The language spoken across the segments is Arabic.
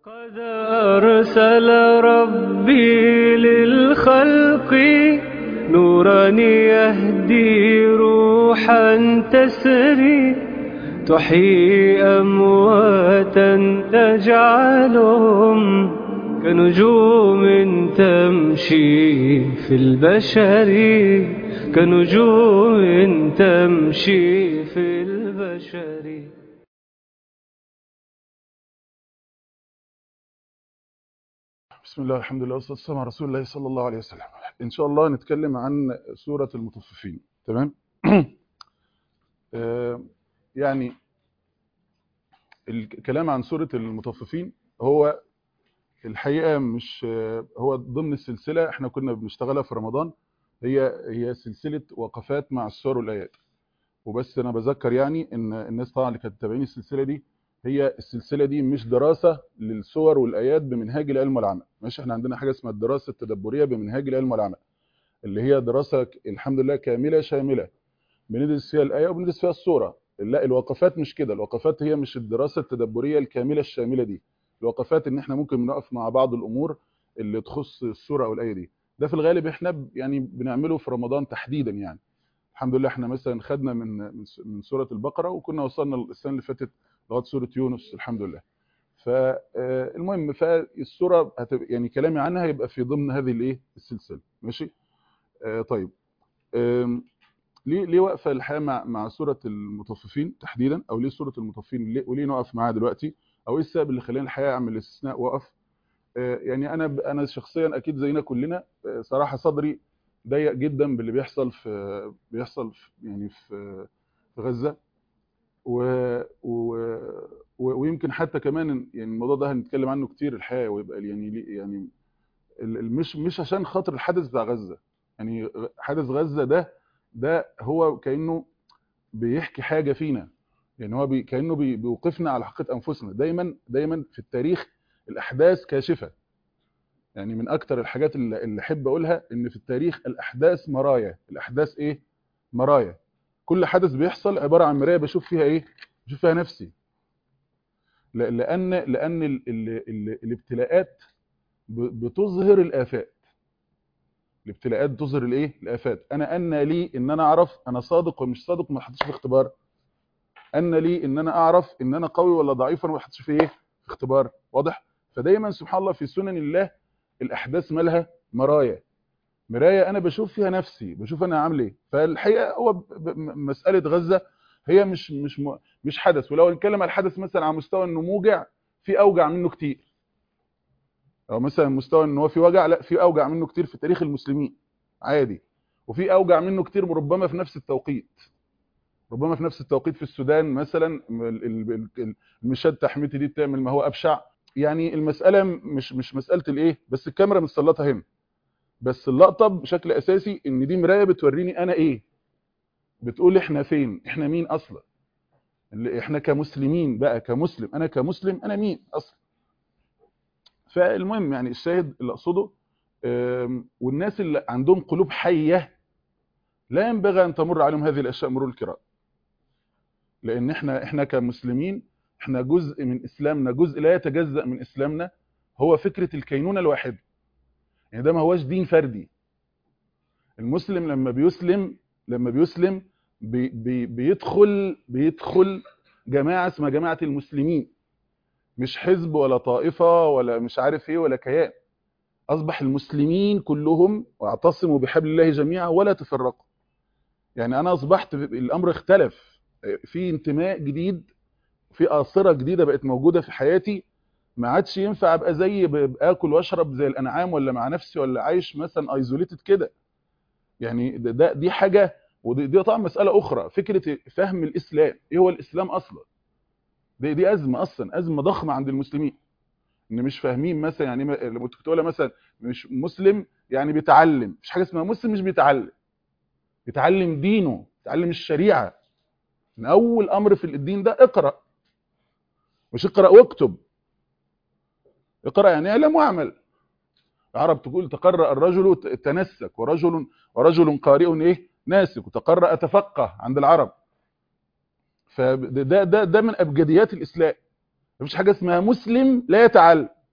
قد أرسل ربي للخلق نورا يهدي روحا تسري تحيي أمواتا تجعلهم كنجوم تمشي في البشر كنجوم تمشي في البشر. بسم الله الحمد لله والصلاة والسلام على رسول الله صلى الله عليه وسلم. إن شاء الله نتكلم عن سورة المطففين. تمام. يعني الكلام عن سورة المطففين هو الحقيقة مش هو ضمن السلسلة احنا كنا بنشتغلها في رمضان. هي سلسلة وقفات مع السور والآيات. وبس أنا بذكر يعني إن الناس طبعا اللي كانت تتابعين السلسلة دي، هي السلسلة دي مش دراسة للسور والآيات بمنهاج العلم والعمل. ماشي، احنا عندنا حاجة اسمها الدراسة التدبرية بمنهاج العلم والعمل، اللي هي دراسة الحمد لله كاملة شاملة، بندرس فيها الآية وبندرس فيها السورة. لا، الوقفات مش كده. الوقفات هي مش الدراسة التدبرية الكاملة الشاملة دي. الوقفات ان احنا ممكن نقف مع بعض الأمور اللي تخص السورة أو الآية دي. ده في الغالب احنا يعني بنعمله في رمضان تحديدا. يعني الحمد لله احنا مثلا خدنا من سورة البقرة، وكنا وصلنا السنة اللي فاتت لغاية سورة يونس الحمد لله. فالمهم فالسورة يعني كلامي عنها هيبقى في ضمن هذه الايه السلسلة. ماشي. طيب. ليه واقفه الحياه مع سوره المطففين تحديدا، او ليه سوره المطففين وليه نقف معاها دلوقتي، او ايه السبب اللي خلاني الحياه اعمل استثناء واقف؟ يعني انا شخصيا اكيد زينا كلنا، صراحه صدري ضيق جدا باللي بيحصل يعني في غزه. و و ويمكن حتى كمان يعني الموضوع ده هنتكلم عنه كتير الحقيقه، ويبقى يعني يعني مش عشان خاطر الحدث بتاع غزه. يعني حدث غزه ده هو كانه بيحكي حاجه فينا. يعني هو كانه بيوقفنا على حقيقه انفسنا. دايما في التاريخ الاحداث كاشفه. يعني من اكتر الحاجات اللي احب اقولها ان في التاريخ الاحداث مرايا. الاحداث ايه؟ مرايا. كل حدث بيحصل عباره عن مرايه بشوف فيها ايه؟ بشوف فيها نفسي. لان الابتلاءات بتظهر الافات. الابتلاءات بتظهر الايه؟ الافات. انا لي ان انا اعرف انا صادق ومش صادق ما حطيتش في اختبار. ان لي ان انا اعرف ان انا قوي ولا ضعيف وانا ما حطيتش في ايه؟ في اختبار. واضح؟ فدايما سبحان الله في سنن الله الاحداث مالها مرايا. مرايه انا بشوف فيها نفسي، بشوف انا عامل ايه. فالحقيقه هو مساله غزه هي مش حدث. ولو نتكلم على الحدث مثلا على مستوى انه موجع، في اوجع منه كتير. او مثلا مستوى ان هو في وجع، لا، في اوجع منه كتير في تاريخ المسلمين عادي. وفي اوجع منه كتير ربما في نفس التوقيت. ربما في نفس التوقيت في السودان مثلا المشاة التحميتي دي بتعمل ما هو ابشع. يعني المساله مش مساله الايه، بس الكاميرا متسلطه هنا. بس اللقطه بشكل اساسي ان دي مرايه بتوريني انا ايه، بتقول احنا فين، احنا مين اصلا. اللي احنا كمسلمين بقى، كمسلم، انا كمسلم انا مين اصلا. فالمهم يعني الشاهد اللي اقصده، والناس اللي عندهم قلوب حيه لا ينبغي ان تمر عليهم هذه الاشياء مرور الكرام. لان احنا كمسلمين، احنا جزء من اسلامنا، جزء لا يتجزأ من اسلامنا هو فكره الكينونه الواحده. يعني ده ما هوش دين فردي. المسلم لما بيسلم بيدخل جماعه اسمها جماعه المسلمين. مش حزب ولا طائفه ولا مش عارف ايه ولا كيان. اصبح المسلمين كلهم واعتصموا بحبل الله جميعا ولا تفرقوا. يعني انا اصبحت الامر اختلف، في انتماء جديد، في آثرة جديدة بقت موجودة في حياتي. ما عادش ينفع ابقى باكل واشرب زي الانعام، ولا مع نفسي، ولا عايش مثلا ايزوليتد كده. يعني دي حاجة. ودي طبعا مسألة اخرى، فكرة فهم الاسلام. ايه هو الاسلام اصلا؟ دي ازمة اصلا، ازمة ضخمة عند المسلمين. ان مش فاهمين مثلا يعني لما كنت بتقولها مثلا مش مسلم يعني بيتعلم. مش حاجة اسمها مسلم مش بيتعلم. بيتعلم دينه، بيتعلم الشريعة. من اول امر في الدين ده اقرأ. مش اقرأ واكتب. اقرأ يعني اعلم واعمل. العرب تقول تقرأ الرجل تنسك، ورجل قارئ ايه؟ ناسك. وتقرأ تفقه عند العرب. فده من ابجديات الاسلام. مفيش حاجه اسمها مسلم لا يتعلم.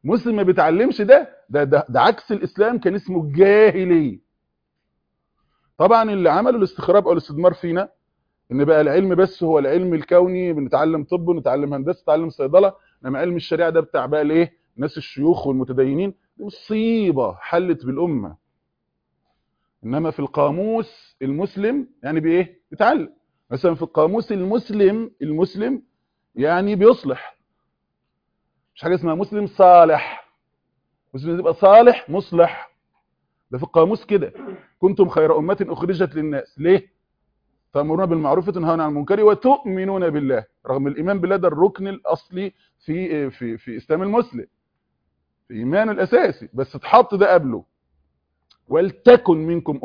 مسلم ما بيتعلمش ده عكس الاسلام، كان اسمه الجاهليه. طبعا اللي عملوا الاستخراب او الاستدمار فينا ان بقى العلم بس هو العلم الكوني، بنتعلم طب ونتعلم هندسه نتعلم صيدله، انما علم الشريعه ده بتاع بقى الايه، الناس الشيوخ والمتدينين. دي مصيبه حلت بالامه. انما في القاموس المسلم يعني بايه بيتعلم. مثلا في القاموس المسلم يعني بيصلح، مش حاجه اسمها مسلم صالح. مسلم يبقى صالح مصلح، ده في القاموس كده. كنتم خير امه اخرجت للناس، ليه؟ تأمرون بالمعروف وتنهون عن المنكر وتؤمنون بالله، رغم الإيمان بالله ده الركن الأصلي في إسلام المسلم، في إيمانه الأساسي، بس اتحط ده قبله. ولتكن منكم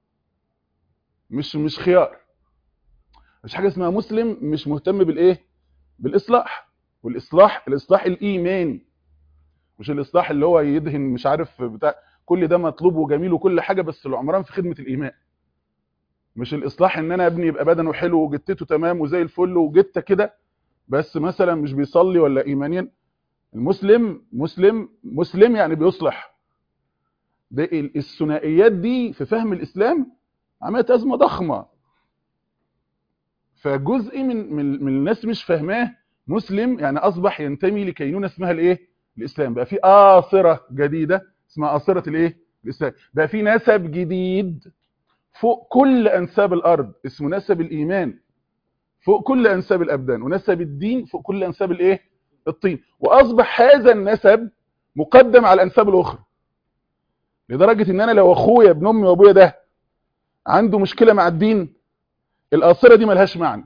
مش خيار. مش حاجة اسمها مسلم مش مهتم بالإيه؟ بالإصلاح. الإصلاح الإيماني، مش الإصلاح اللي هو يدهن مش عارف بتاع. كل ده مطلوب وجميل وكل حاجة، بس العمران في خدمة الإيمان. مش الإصلاح إن أنا ابني يبقى بدنه حلو وجتته تمام وزي الفل وجته كده، بس مثلا مش بيصلي ولا ايمانيا. مسلم يعني بيصلح. ده الثنائيات دي في فهم الاسلام عملت ازمه ضخمه. فجزء من الناس مش فاهماه. مسلم يعني اصبح ينتمي لكينونه اسمها الايه، الاسلام. بقى في آثرة جديده اسمها آثرة الايه، الاسلام. بقى في نسب جديد فوق كل انساب الارض اسمه نسب الايمان، فوق كل انساب الابدان، ونسب الدين فوق كل انساب الايه، الطين. واصبح هذا النسب مقدم على الانساب الاخرى، لدرجه ان انا لو اخويا ابن امي وابويا ده عنده مشكله مع الدين، الاصره دي ملهاش معنى.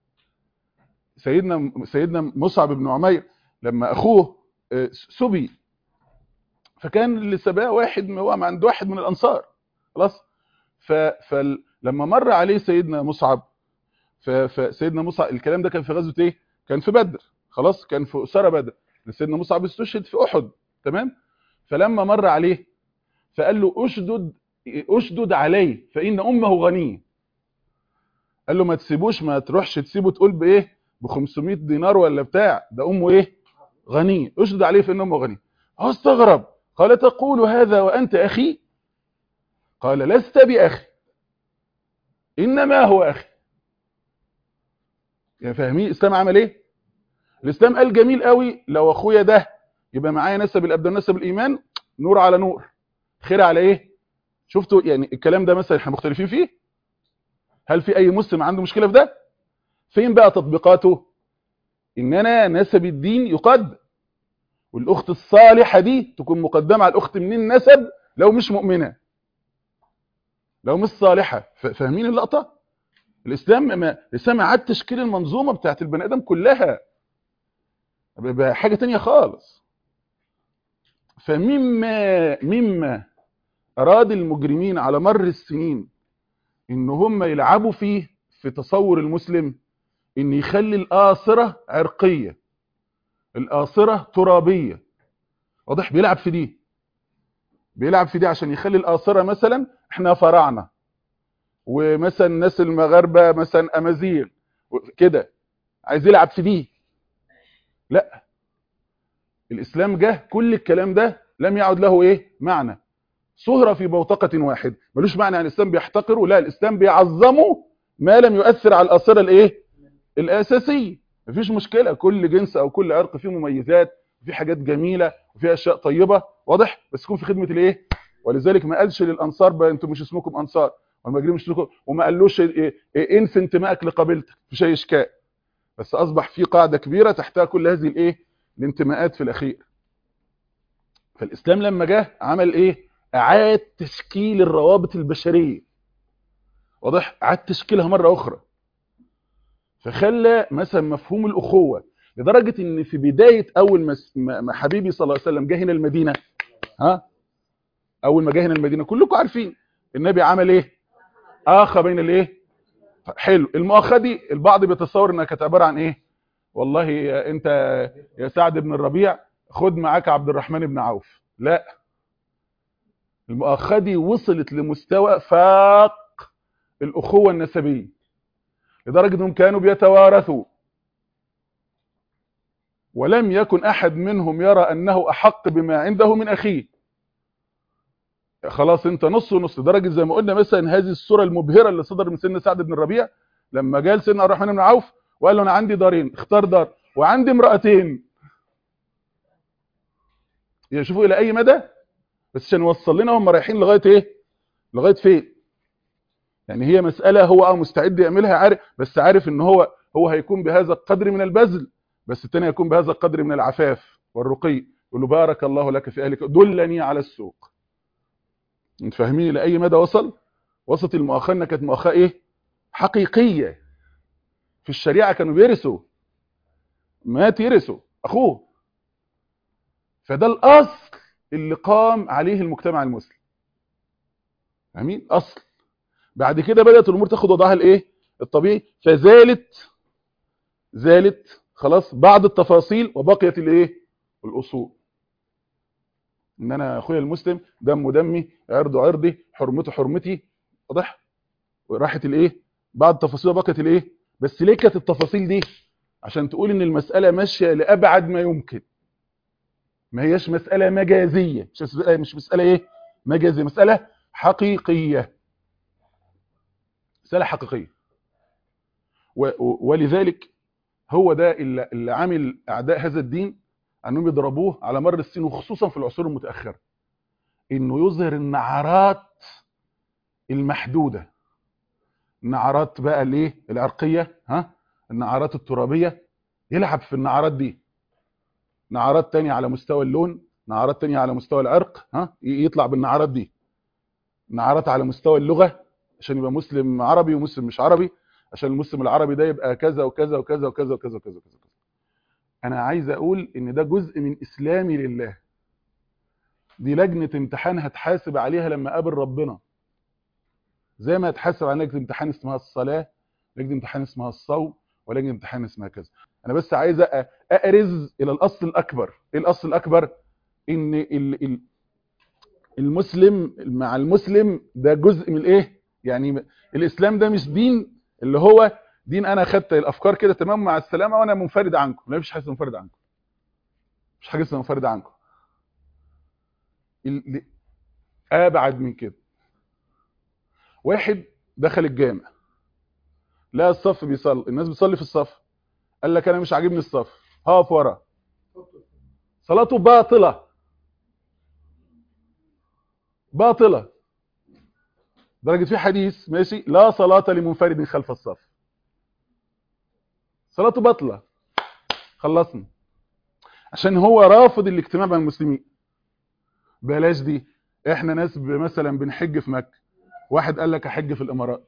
سيدنا مصعب بن عمير لما اخوه سبي، فكان اللي سباه واحد هو عند واحد من الانصار خلاص. فلما مر عليه سيدنا مصعب، فسيدنا مصعب الكلام ده كان في غزوه ايه، كان في بدر خلاص، كان في اسره بدر. سيدنا مصعب استشهد في احد تمام. فلما مر عليه فقال له اشدد عليه فان امه غنيه. قال له ما تسيبوش، ما تروحش تسيبه تقول بايه، ب 500 دينار ولا بتاع، ده امه ايه، غنيه. اشدد عليه فان امه غنيه. هو استغرب، قال تقول هذا وانت اخي؟ قال لست باخي انما هو اخي. يعني فاهمين الاسلام عمل ايه؟ الاسلام قال جميل قوي، لو اخويا ده يبقى معايا نسب الابدان نسب الايمان، نور على نور، خير على ايه. شفتوا يعني الكلام ده مثلا احنا مختلفين فيه؟ هل في اي مسلم عنده مشكله في ده؟ فين بقى تطبيقاته؟ ان انا نسب الدين يقدم، والاخت الصالحه دي تكون مقدمه على الاخت من النسب لو مش مؤمنه، لو مش صالحه. فاهمين اللقطه؟ الاسلام عاد تشكيل المنظومه بتاعت البني ادم كلها بحاجه تانية خالص. مما اراد المجرمين على مر السنين ان هم يلعبوا فيه في تصور المسلم، ان يخلي الآثرة عرقية، الآثرة ترابية. واضح؟ بيلعب في دي عشان يخلي الآثرة مثلا احنا فراعنة، ومثلا الناس المغاربة مثلا امازيغ كده، عايز يلعب في دي. لا، الاسلام جه كل الكلام ده لم يعد له ايه معنى، صهرة في بوتقة واحد. ملوش معنى. يعني الاسلام بيحتقره؟ لا، الاسلام بيعظمه ما لم يؤثر على الآثرة الايه الاساسيه. مفيش مشكله، كل جنس او كل عرق فيه مميزات وفي حاجات جميله وفي اشياء طيبه، واضح، بس يكون في خدمه الايه. ولذلك ما قالش للانصار بقى انتم مش اسمكم انصار، والمهاجرين مش اسمكم، وما قالوش انفي انتمائك لقبيلتك، مفيش اي اشكال. بس اصبح في قاعده كبيره تحتها كل هذه الايه الانتماءات في الاخير. فالاسلام لما جه عمل ايه؟ اعاد تشكيل الروابط البشريه، واضح، اعاد تشكيلها مره اخرى. فخلى مثلا مفهوم الاخوه، لدرجه ان في بدايه اول ما حبيبي صلى الله عليه وسلم جه هنا المدينه، اول ما جه هنا المدينه كلكم عارفين النبي عمل ايه؟ اخى بين الايه. حلو. المؤاخاه دي البعض بيتصور انها كانت عباره عن ايه؟ والله انت يا سعد بن الربيع خد معاك عبد الرحمن بن عوف. لا، المؤاخاه دي وصلت لمستوى فاق الاخوه النسبيه، لدرجه انهم كانوا بيتوارثوا. ولم يكن أحد منهم يرى أنه أحق بما عنده من أخيه. خلاص انت نص ونص، درجة زي ما قلنا مثلا هذه الصورة المبهرة اللي صدر من سيدنا سعد بن الربيع لما جاء سيدنا عبد الرحمن بن عوف وقال له انا عندي دارين، اختار دار، وعندي امرأتين. يشوفوا الى اي مدى، بس عشان يوصل لنا هم رايحين لغاية ايه، لغاية فين. يعني هي مسألة هو مستعد يعملها، عارف، بس عارف ان هو هيكون بهذا القدر من البذل، بس الثاني هيكون بهذا القدر من العفاف والرقي. يقول له بارك الله لك في اهلك دلني على السوق. انت فاهمين الى اي مدى وصلت المؤاخاه انها كانت مؤاخاه ايه، حقيقيه. في الشريعه كانوا بيرثوا، مات يرثوا اخوه. فده الاصل اللي قام عليه المجتمع المسلم. فاهمين؟ اصل. بعد كده بدات الامور تاخد وضعها الايه، الطبيعي، زالت خلاص بعض التفاصيل وبقيت الايه، الاصول. ان انا اخويا المسلم دمه دمي، عرضه عرضي، حرمته حرمتي. واضح؟ وراحت الايه، بعض التفاصيل وبقيت الايه. بس ليه كانت التفاصيل دي؟ عشان تقول ان المساله ماشيه لابعد ما يمكن، ما هياش مساله مجازيه، مش مساله ايه، مجازيه، مساله حقيقيه، مساله حقيقيه. ولذلك هو ده اللي عامل اعداء هذا الدين انهم يضربوه على مر السنين، وخصوصا في العصور المتاخره، انه يظهر النعرات المحدوده، النعرات بقى الايه، العرقيه، النعرات الترابيه، يلعب في النعرات دي. نعرات تانية على مستوى اللون، نعرات تانية على مستوى العرق، يطلع بالنعرات دي. نعرات على مستوى اللغة عشان يبقى مسلم عربي ومسلم مش عربي، عشان المسلم العربي ده يبقى كذا وكذا وكذا وكذا وكذا وكذا وكذا. انا عايز اقول ان ده جزء من اسلامي لله. دي لجنة امتحان هتحاسب عليها لما اقابل ربنا، زي ما هتحاسب على لجنة امتحان اسمها الصلاة، لجنة امتحان اسمها الصوم، ولجنة امتحان اسمها كذا. انا بس عايز اأرز الى الاصل الاكبر. ايه الاصل الاكبر؟ ان المسلم مع المسلم ده جزء من الايه، يعني الاسلام ده مش دين اللي هو دين انا خدت الافكار كده تمام مع السلامه وانا منفرد عنكم. لا، مفيش حاجه اسمها منفرد عنكم، مش حاجه اسمها منفرد عنكم. ابعد من كده. واحد دخل الجامع، لا الصف بيصلي، الناس بتصلي في الصف، قال لك انا مش عاجبني الصف، هقف ورا. صلاته باطله، باطله. درجه في حديث ماشي، لا صلاه لمنفرد خلف الصف، صلاته باطله. خلصنا. عشان هو رافض الاجتماع مع المسلمين. بلاش دي. احنا ناس مثلا بنحج في مكة، واحد قال لك احج في الامارات،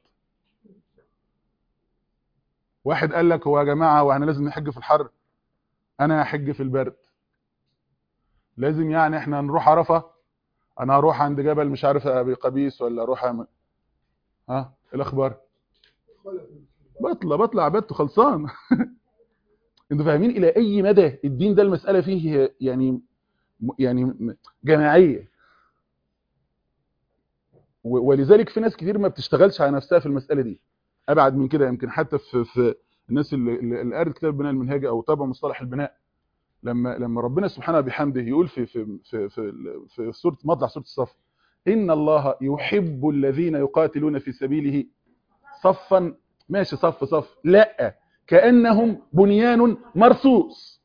واحد قال لك هو يا جماعه واحنا لازم نحج في الحر، انا هحج في البرد. لازم يعني احنا نروح عرفه، انا هروح عند جبل مش عارف ابي قبيس، ولا اروح الاخبار بطلع عبادته خلصان. انتوا فاهمين الى اي مدى الدين ده المساله فيه يعني جماعيه. ولذلك في ناس كتير ما بتشتغلش على نفسها في المساله دي. ابعد من كده، يمكن حتى في الناس اللي قرأت كتاب البناء المنهجي او تابع مصطلح البناء، لما ربنا سبحانه بحمده يقول في سوره مطلع سوره الصف، ان الله يحب الذين يقاتلون في سبيله صفا. ماشي، صف لا، كانهم بنيان مرصوص.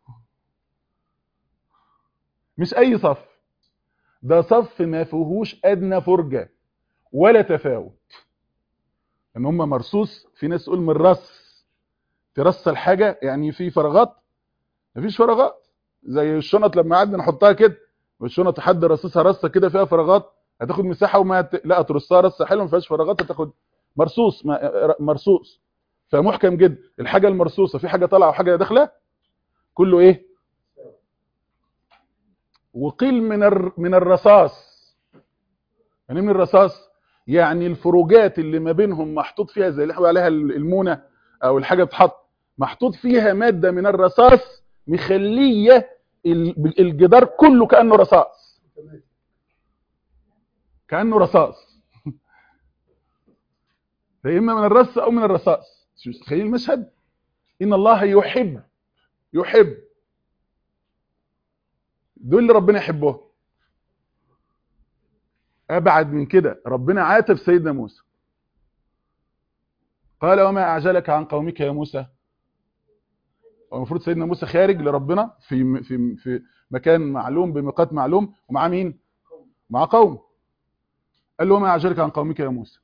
مش اي صف، ده صف ما فيهوش ادنى فرجه ولا تفاوت. ان هم مرصوص، في ناس تقول من رص، ترص الحاجه يعني في فراغات، مفيش فراغات. زي الشنط لما قعدنا نحطها كده، والشنط حد رصصها رصه كده فيها فراغات، هتاخد مساحه لا ترصها رصه حلوه ما فيهاش فراغات، هتاخد مرصوص مرصوص. فمحكم جدا. الحاجه المرصوصه في حاجه طالعه وحاجه داخله، كله ايه. وقيل من الرصاص. يعني من الرصاص يعني الفروجات اللي ما بينهم محطوط فيها زي اللي احنا عليها المونه او الحاجه بتحط، محطوط فيها ماده من الرصاص مخليه الجدار كله كانه رصاص، كانه رصاص. فاما من الرص او من الرصاص. تخيل المشهد. ان الله يحب دول اللي ربنا يحبهم. ابعد من كده ربنا عاتب سيدنا موسى، قال وما اعجلك عن قومك يا موسى. المفروض سيدنا موسى خارج لربنا في مكان معلوم بميقات معلوم، ومعاه مين؟ مع قوم. قال له وما اعجلك عن قومك يا موسى،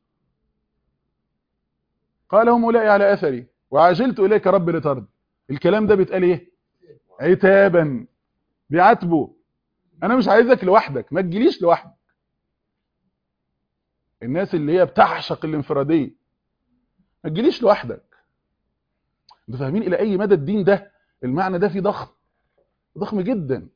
قال هم اولئك على اثري وعجلت اليك رب لترضى. الكلام ده بيتقال ايه؟ عتابا، بيعاتبه. انا مش عايزك لوحدك، ما تجيليش لوحدك. الناس اللي هي بتعشق الانفراديه، ما تجيليش لوحدك. انتوا فاهمين الى اي مدى الدين ده المعنى ده فيه ضخم جدا.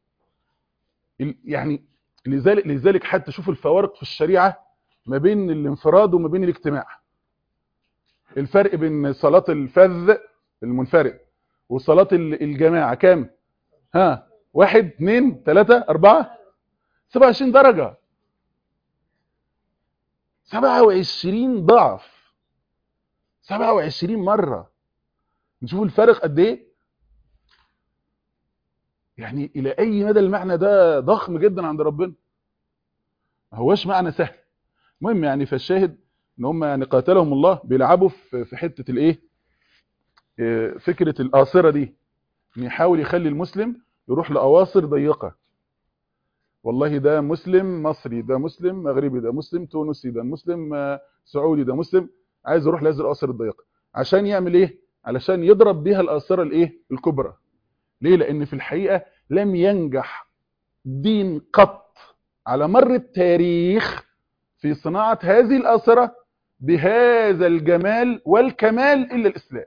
يعني لذلك حتى شوف الفوارق في الشريعه ما بين الانفراد وما بين الاجتماع. الفرق بين صلاه الفذ المنفرد وصلاه الجماعه كام؟ ها، 1 2 3 4 27 درجه، 27 ضعف، 27 مره. نشوف الفرق قد ايه. يعني الى اي مدى المعنى ده ضخم جدا عند ربنا، ما هوش معنى سهل. المهم يعني فالشاهد ان هم يعني قاتلهم الله بيلعبوا في حته الايه، فكره القاصره دي، ان يحاول يخلي المسلم يروح لاواصر ضيقه. والله ده مسلم مصري، ده مسلم مغربي، ده مسلم تونسي، ده مسلم سعودي، ده مسلم، عايز يروح لهذه الاواصر الضيقه. عشان يعمل ايه؟ علشان يضرب بيها القاصره الايه الكبرى. ليه؟ لان في الحقيقه لم ينجح دين قط على مر التاريخ في صناعه هذه القاصره بهذا الجمال والكمال الا الاسلام.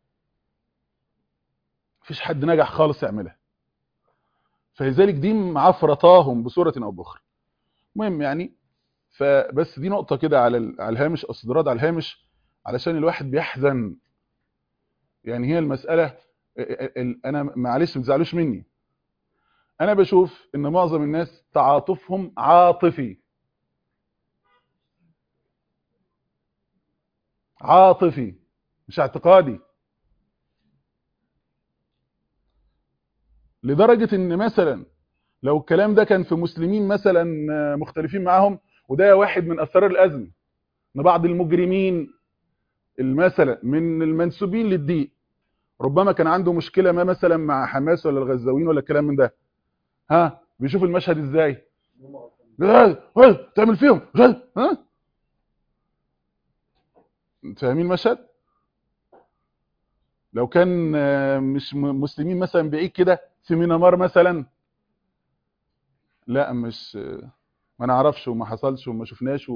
مفيش حد نجح خالص يعملها. فلذلك دي معفرطاهم بصوره او باخرى. المهم يعني فبس دي نقطه كده على الهامش، استطراد على الهامش، علشان الواحد بيحزن. يعني هي المساله انا معلش ما تزعلوش مني، انا بشوف ان معظم الناس تعاطفهم عاطفي، عاطفي مش اعتقادي. لدرجه ان مثلا لو الكلام ده كان في مسلمين مثلا مختلفين معاهم، وده واحد من اسرار الازمه، ان بعض المجرمين مثلا من المنسوبين للدين ربما كان عنده مشكله ما مثلا مع حماس ولا الغزاويين ولا الكلام من ده، ها بيشوف المشهد ازاي؟ تعمل فيهم ها؟ فاهمين المشهد؟ لو كان مش مسلمين مثلا بعيد كده في مينامار مثلا، لا مش ما نعرفش وما حصلش وما شفناش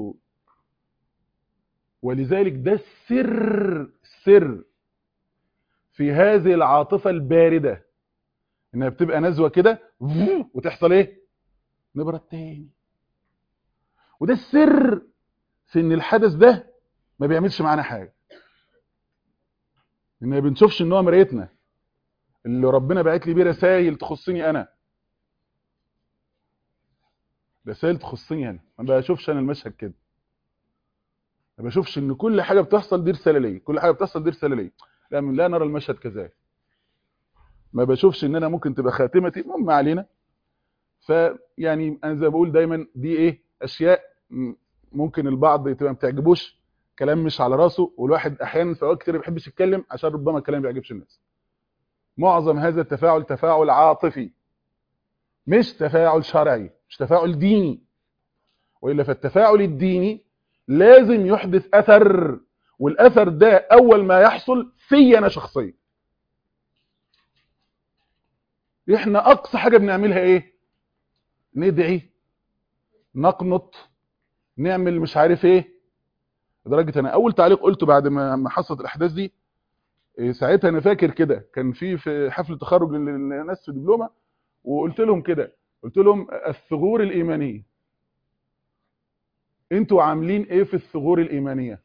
ولذلك ده السر في هذه العاطفة الباردة، انها بتبقى نزوة كده وتحصل ايه؟ نبرد تاني. وده السر في ان الحدث ده ما بيعملش معانا حاجة، ان ما بنشوفش ان هو مرايتنا اللي ربنا بعت لي بيه رسائل تخصني انا، رسائل تخصني انا. ما بشوفش انا المشهد كده، ما بشوفش ان كل حاجه بتحصل دي رساله ليا، كل حاجه بتحصل دي رساله ليا. لا نرى المشهد كذلك. ما بشوفش ان انا ممكن تبقى خاتمتي المهم علينا. فيعني انا زي ما بقول دايما دي ايه، اشياء ممكن البعض تبقى ما بتعجبوش، كلام مش على راسه، والواحد احيانا في اوقات كتير ما بيحبش يتكلم عشان ربما الكلام ما بيعجبش الناس. معظم هذا التفاعل تفاعل عاطفي، مش تفاعل شرعي، مش تفاعل ديني. والا فالتفاعل الديني لازم يحدث اثر، والاثر ده اول ما يحصل في انا شخصيا. احنا اقصى حاجه بنعملها ايه؟ ندعي، نقنط، نعمل مش عارف ايه. لدرجه انا اول تعليق قلته بعد ما حصلت الاحداث دي، ساعتها انا فاكر كده كان في حفله تخرج للناس في دبلومه، وقلت لهم كده، قلت لهم الثغور الايمانيه، انتوا عاملين ايه في الثغور الايمانيه؟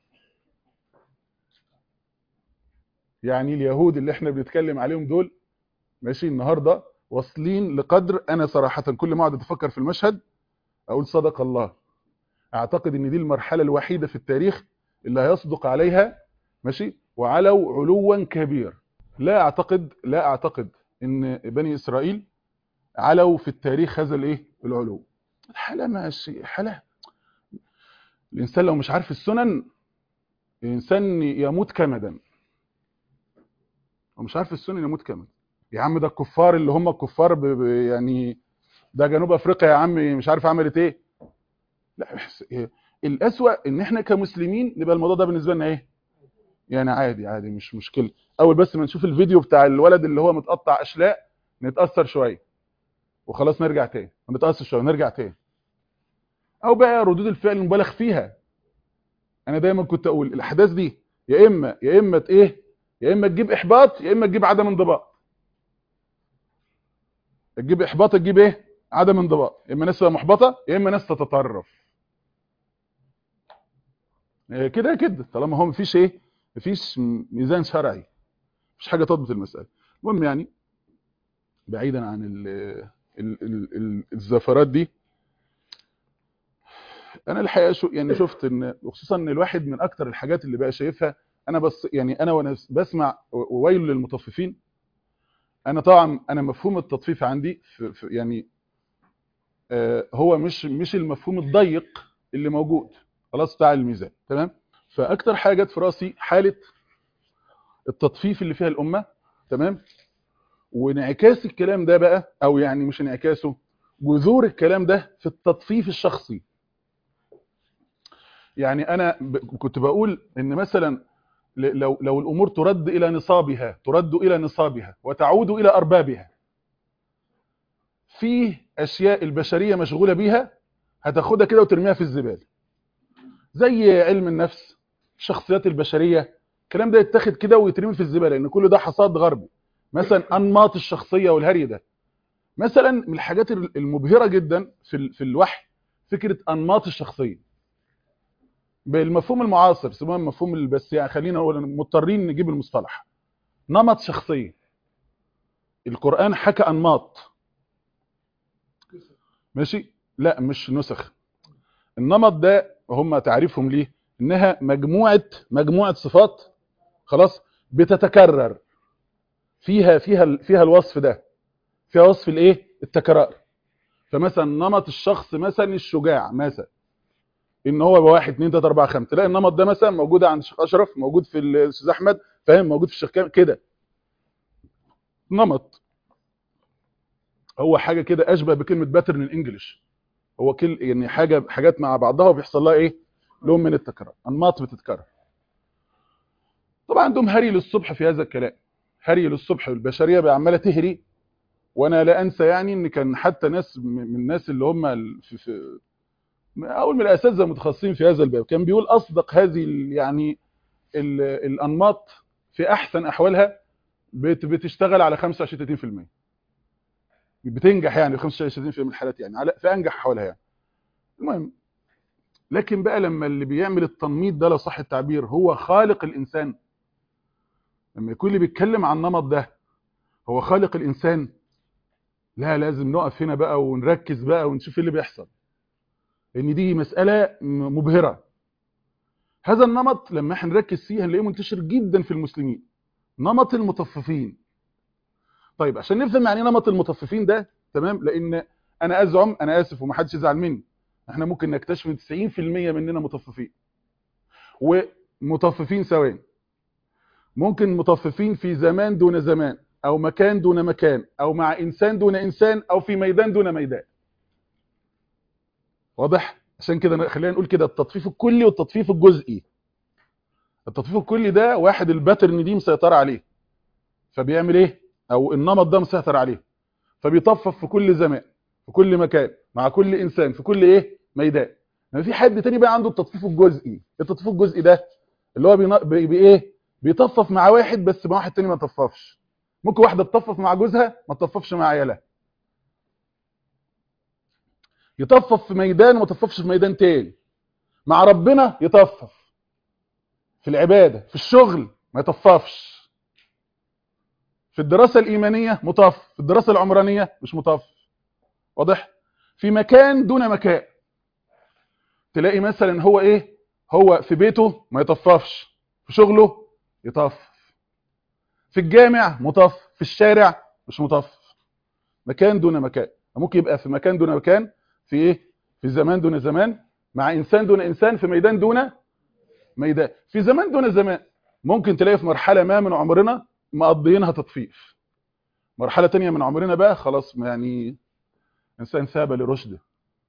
يعني اليهود اللي احنا بنتكلم عليهم دول ماشي النهارده واصلين لقدر، انا صراحه كل ما اقعد اتفكر في المشهد اقول صدق الله. اعتقد ان دي المرحله الوحيده في التاريخ اللي هيصدق عليها ماشي وعلوا علوا كبير. لا اعتقد ان بني اسرائيل علوا في التاريخ هذا الايه العلو. الحاله ماشي حاله. الانسان لو مش عارف السنن الانسان يموت كمدا، ومش عارف السنن يموت كمدا. يا عم ده الكفار اللي هم الكفار يعني ده جنوب افريقيا يا عم مش عارف عملت ايه. لا الاسوأ ان احنا كمسلمين نبقى الموضوع ده بالنسبه لنا ايه يعني عادي عادي مش مشكله. اول بس ما نشوف الفيديو بتاع الولد اللي هو متقطع اشلاء نتاثر شويه وخلاص نرجع تاني، ونتاثر شويه ونرجع تاني. او بقى ردود الفعل المبالغ فيها. انا دايما كنت اقول الاحداث دي يا اما ايه، يا اما تجيب احباط يا اما تجيب عدم انضباط. تجيب احباط تجيب ايه عدم انضباط، يا اما ناس تبقى محبطه يا اما ناس تتطرف. كده كده طالما هو مفيش ايه، مفيش ميزان شرعي، مفيش حاجه تضبط المساله. المهم يعني بعيدا عن الزفرات دي، انا الحقيقه يعني شفت ان وخصوصا ان الواحد من اكتر الحاجات اللي بقى شايفها، انا بس يعني انا وانا بسمع وويل للمطففين. انا طبعا انا مفهوم التطفيف عندي في يعني هو مش المفهوم الضيق اللي موجود خلاص بتاع الميزان تمام. فاكتر حاجه جت في راسي حاله التطفيف اللي فيها الامه تمام، وانعكاس الكلام ده بقى، او يعني مش انعكاسه، جذور الكلام ده في التطفيف الشخصي. يعني انا كنت بقول ان مثلا لو الامور ترد الى نصابها، ترد الى نصابها وتعود الى اربابها، في اشياء البشريه مشغوله بيها هتاخدها كده وترميها في الزباله، زي علم النفس، الشخصيات البشريه، الكلام ده يتاخد كده ويترمي في الزباله لان كل ده حصاد غربي. مثلا انماط الشخصيه والهري ده مثلا من الحاجات المبهره جدا في الوحي، فكره انماط الشخصيه بالمفهوم المعاصر سموه المفهوم بس يعني خلينا نقول مضطرين نجيب المصطلح نمط شخصيه. القرآن حكى انماط ماشي، لا مش نسخ. النمط ده هم تعريفهم ليه انها مجموعه صفات خلاص بتتكرر فيها الوصف ده، فيها وصف الايه التكرار. فمثلا نمط الشخص مثلا الشجاع مثلا ان هو يبقى 1 2 3 4 5، تلاقي النمط ده مثلا موجود عند الشيخ اشرف، موجود في الاستاذ احمد فاهم، موجود في الشيخ كده. نمط هو حاجه كده اشبه بكلمه باترن الانجليش، هو يعني حاجات مع بعضها وبيحصل لها ايه لون من التكرار، انماط بتتكرر. طبعا عندهم هري للصبح في هذا الكلام، هري للصبح، والبشريه بقى عماله تهري. وانا لا انسى يعني ان كان حتى ناس من الناس اللي هم في اول من الاساتذه المتخصصين في هذا الباب كان بيقول اصدق هذه يعني الانماط في احسن احوالها بتشتغل على 25 30%، بتنجح يعني 25 30% من الحالات يعني في انجح احوالها يعني. المهم لكن بقى لما اللي بيعمل التنميط ده لو صح التعبير هو خالق الانسان، لما يكون اللي بيتكلم عن النمط ده هو خالق الانسان، لا لازم نقف هنا بقى ونركز بقى ونشوف ايه اللي بيحصل، لان دي مساله مبهره. هذا النمط لما احنا نركز فيه هنلاقيه منتشر جدا في المسلمين، نمط المطففين. طيب عشان نفهم يعني ايه نمط المطففين ده تمام، لان انا ازعم، انا اسف ومحدش يزعل مني، احنا ممكن نكتشف ان 90% مننا مطففين، ومطففين ثواني، ممكن مطففين في زمان دون زمان، او مكان دون مكان، او مع انسان دون انسان، او في ميدان دون ميدان. واضح؟ عشان كده خلينا نقول كده التطفيف الكلي والتطفيف الجزئي. التطفيف الكلي ده واحد الباترن دي مسيطره عليه، فبيعمل ايه، او النمط ده مسيطر عليه، فبيطفف في كل زمان في كل مكان مع كل انسان في كل ايه ميدان. يعني في حد تاني بقى عنده التطفيف الجزئي. التطفيف الجزئي ده اللي هو بايه بيطفف مع واحد بس مع واحد تاني ما يطففش. ممكن واحده تطفف مع جوزها ما تطففش مع عيالها، يطفف في ميدان وما يطففش في ميدان تاني. مع ربنا يطفف في العباده، في الشغل ما يطففش، في الدراسه الايمانيه مطفف، في الدراسه العمرانيه مش مطفف. واضح؟ في مكان دون مكان، تلاقي مثلا هو ايه، هو في بيته ما يطففش، في شغله يطفف، في الجامع مطفف، في الشارع مش مطفف. مكان دون مكان، ممكن يبقى في مكان دون مكان، في ايه، في زمان دون زمان، مع انسان دون انسان، في ميدان دون ميدان، في زمان دون زمان. ممكن تلاقي في مرحله ما من عمرنا مقضيينها تطفيف، مرحله تانية من عمرنا بقى خلاص يعني انسان ثاب لرشده.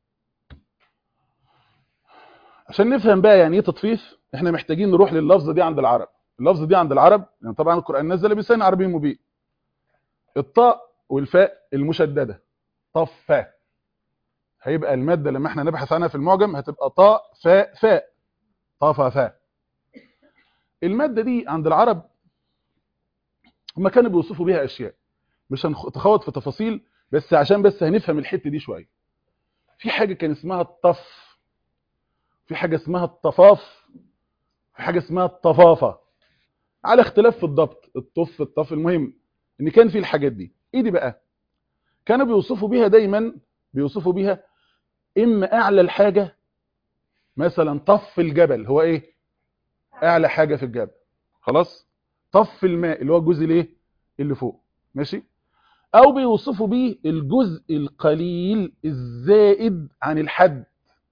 عشان نفهم بقى يعني ايه تطفيف، احنا محتاجين نروح لللفظه دي عند العرب. اللفظه دي عند العرب يعني طبعا القران نزل بلسان عربي مبين. الطاء والفاء المشدده طفه، هيبقى الماده لما احنا نبحث عنها في المعجم هتبقى طاء فاء فاء، طفا فاء. الماده دي عند العرب هم كانوا بيوصفوا بيها اشياء، مش هنتخوض في تفاصيل، بس عشان بس هنفهم الحته دي شويه. في حاجه كان اسمها الطف، في حاجه اسمها الطفاف، في حاجه اسمها الطفافه، على اختلاف في الضبط، الطف الطف، المهم ان كان في الحاجات دي. ايه دي بقى؟ كانوا بيوصفوا بيها دايما، بيوصفوا بيها اما اعلى الحاجه، مثلا طف الجبل هو ايه؟ اعلى حاجه في الجبل، خلاص. طف الماء اللي هو الجزء الايه اللي فوق، ماشي. او بيوصفوا بيه الجزء القليل الزائد عن الحد.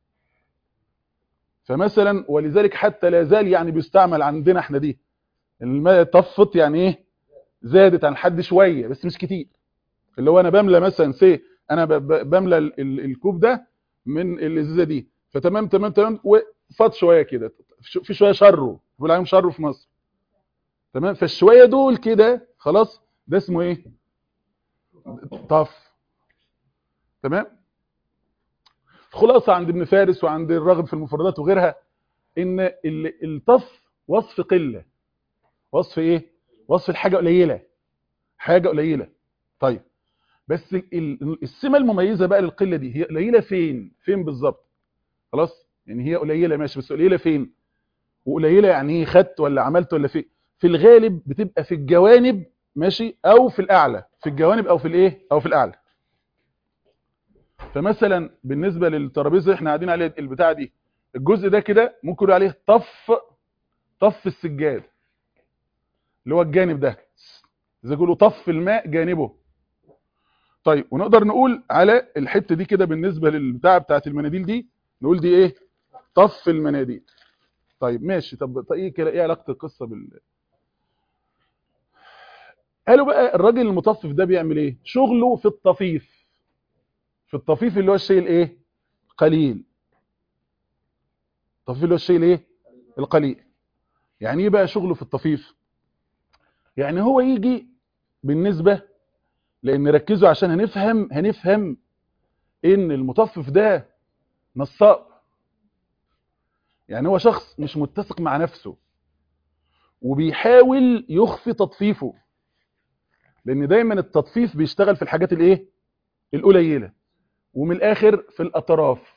فمثلا ولذلك حتى لا زال يعني بيستعمل عندنا احنا دي، الماء طفت يعني ايه؟ زادت عن الحد شويه بس مش كتير. اللي هو انا بملى مثلا انا بملى الكوب ده من الازازه دي، فتمام تمام تمام وفاض شويه كده، في شويه شره، بيقول عليهم شره في مصر، تمام. فالشويه دول كده خلاص ده اسمه ايه؟ طف، تمام. خلاصه عند ابن فارس وعند الراغب في المفردات وغيرها ان الطف وصف قله، وصف ايه؟ وصف الحاجه قليله، حاجه قليله. طيب بس السمه المميزه بقى للقله دي هي قليله فين؟ فين بالظبط؟ خلاص يعني هي قليله ماشي، بس قليله فين؟ وقليله يعني ايه؟ خدت ولا عملت ولا في؟ في الغالب بتبقى في الجوانب، ماشي، او في الاعلى، في الجوانب او في الايه، او في الاعلى. فمثلا بالنسبه للترابيزه اللي احنا قاعدين عليها البتاعه دي، الجزء ده كده ممكن نقول عليه طف السجاد، اللي هو الجانب ده، زي يقولوا طف الماء جانبه. طيب ونقدر نقول على الحته دي كده بالنسبه للبتاعه بتاعه المناديل دي، نقول دي ايه؟ طف المناديل. طيب ماشي. طب ايه كده، ايه علاقه القصه قالوا بقى الراجل المطفف ده بيعمل ايه؟ شغله في الطفيف، في الطفيف اللي هو الشيء الايه؟ قليل. الطفيف اللي هو الشيء الايه؟ القليل. يعني ايه بقى شغله في الطفيف؟ يعني هو يجي بالنسبه، لان ركزوا عشان هنفهم ان المطفف ده نصاب. يعني هو شخص مش متسق مع نفسه وبيحاول يخفي تطفيفه، لان دايما التطفيف بيشتغل في الحاجات الايه؟ القليله، ومن الاخر في الاطراف.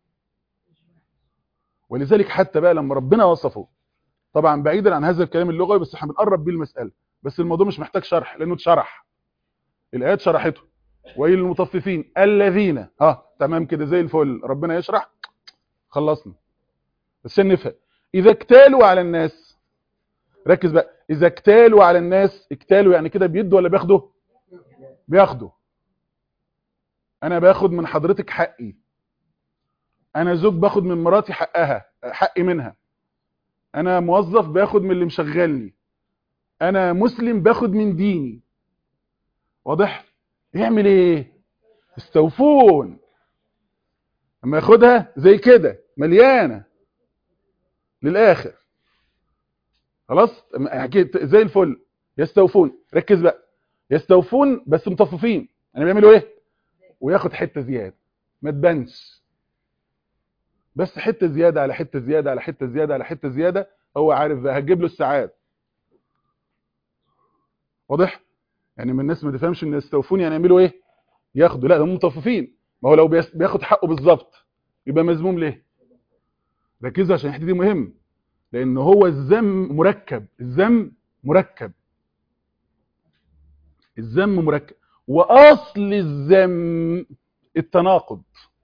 ولذلك حتى بقى لما ربنا وصفه، طبعا بعيدا عن هذا الكلام اللغوي بس احنا بنقرب بيه المساله، بس الموضوع مش محتاج شرح لانه اتشرح، الايات شرحته. ويل للمطففين الذين تمام كده زي الفل، ربنا يشرح خلصنا. بس عشان نفهم، اذا اكتالوا على الناس، ركز بقى، اذا اكتالوا على الناس، اكتالوا يعني كده بيدوا ولا بياخدوا؟ بياخدوا. انا باخد من حضرتك حقي، انا زوج باخد من مراتي حقها، حقي منها، انا موظف باخد من اللي مشغلني، انا مسلم باخد من ديني. واضح؟ يعمل ايه؟ يستوفون، اما ياخدها زي كده مليانه للاخر، خلاص زي الفل. يستوفون، ركز بقى، يستوفون بس مطففين، يعني بيعملوا ايه؟ وياخد حته زياده ما تبانش، بس حته زياده على حته زياده على حته زياده على حته زياده، هو عارف بقى هتجيب له الساعات. واضح؟ يعني من الناس ما تفهمش ان يستوفون يعني يعملوا ايه؟ ياخدوا، لا هم مطففين. ما هو لو بياخد حقه بالظبط يبقى مذموم ليه؟ ركزوا عشان الحته دي مهم، لان هو الذم مركب، الذم مركب، الذم مركب، واصل الذم التناقض.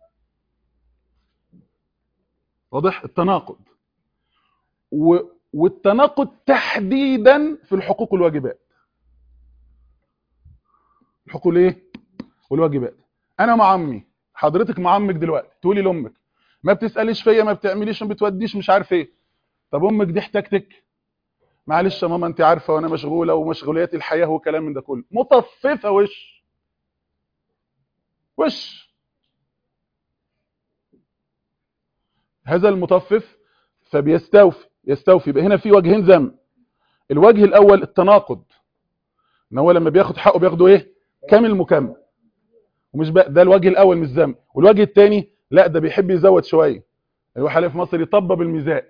واضح؟ التناقض. والتناقض تحديدا في الحقوق والواجبات. الحقوق الايه؟ والواجبات. انا مع عمي، حضرتك مع عمك دلوقتي، تقولي لامك ما بتساليش فيا، ما بتعمليش، ما بتوديش، مش عارف ايه. طب امك دي احتاجتك، معلش يا ماما انت عارفه وانا مشغوله ومشغوليات الحياه وكلام من ده كله. مطففه وش وش. هذا المطفف يستوفي يبقى هنا في وجهين ذم. الوجه الاول التناقض، ان هو لما بياخد حقه بياخده ايه؟ كامل مكمل. ومش بقى ده الوجه الاول مش ذم. والوجه الثاني لا، ده بيحب يزود شويه. الواحد حاليا في مصر يطبب الميزان،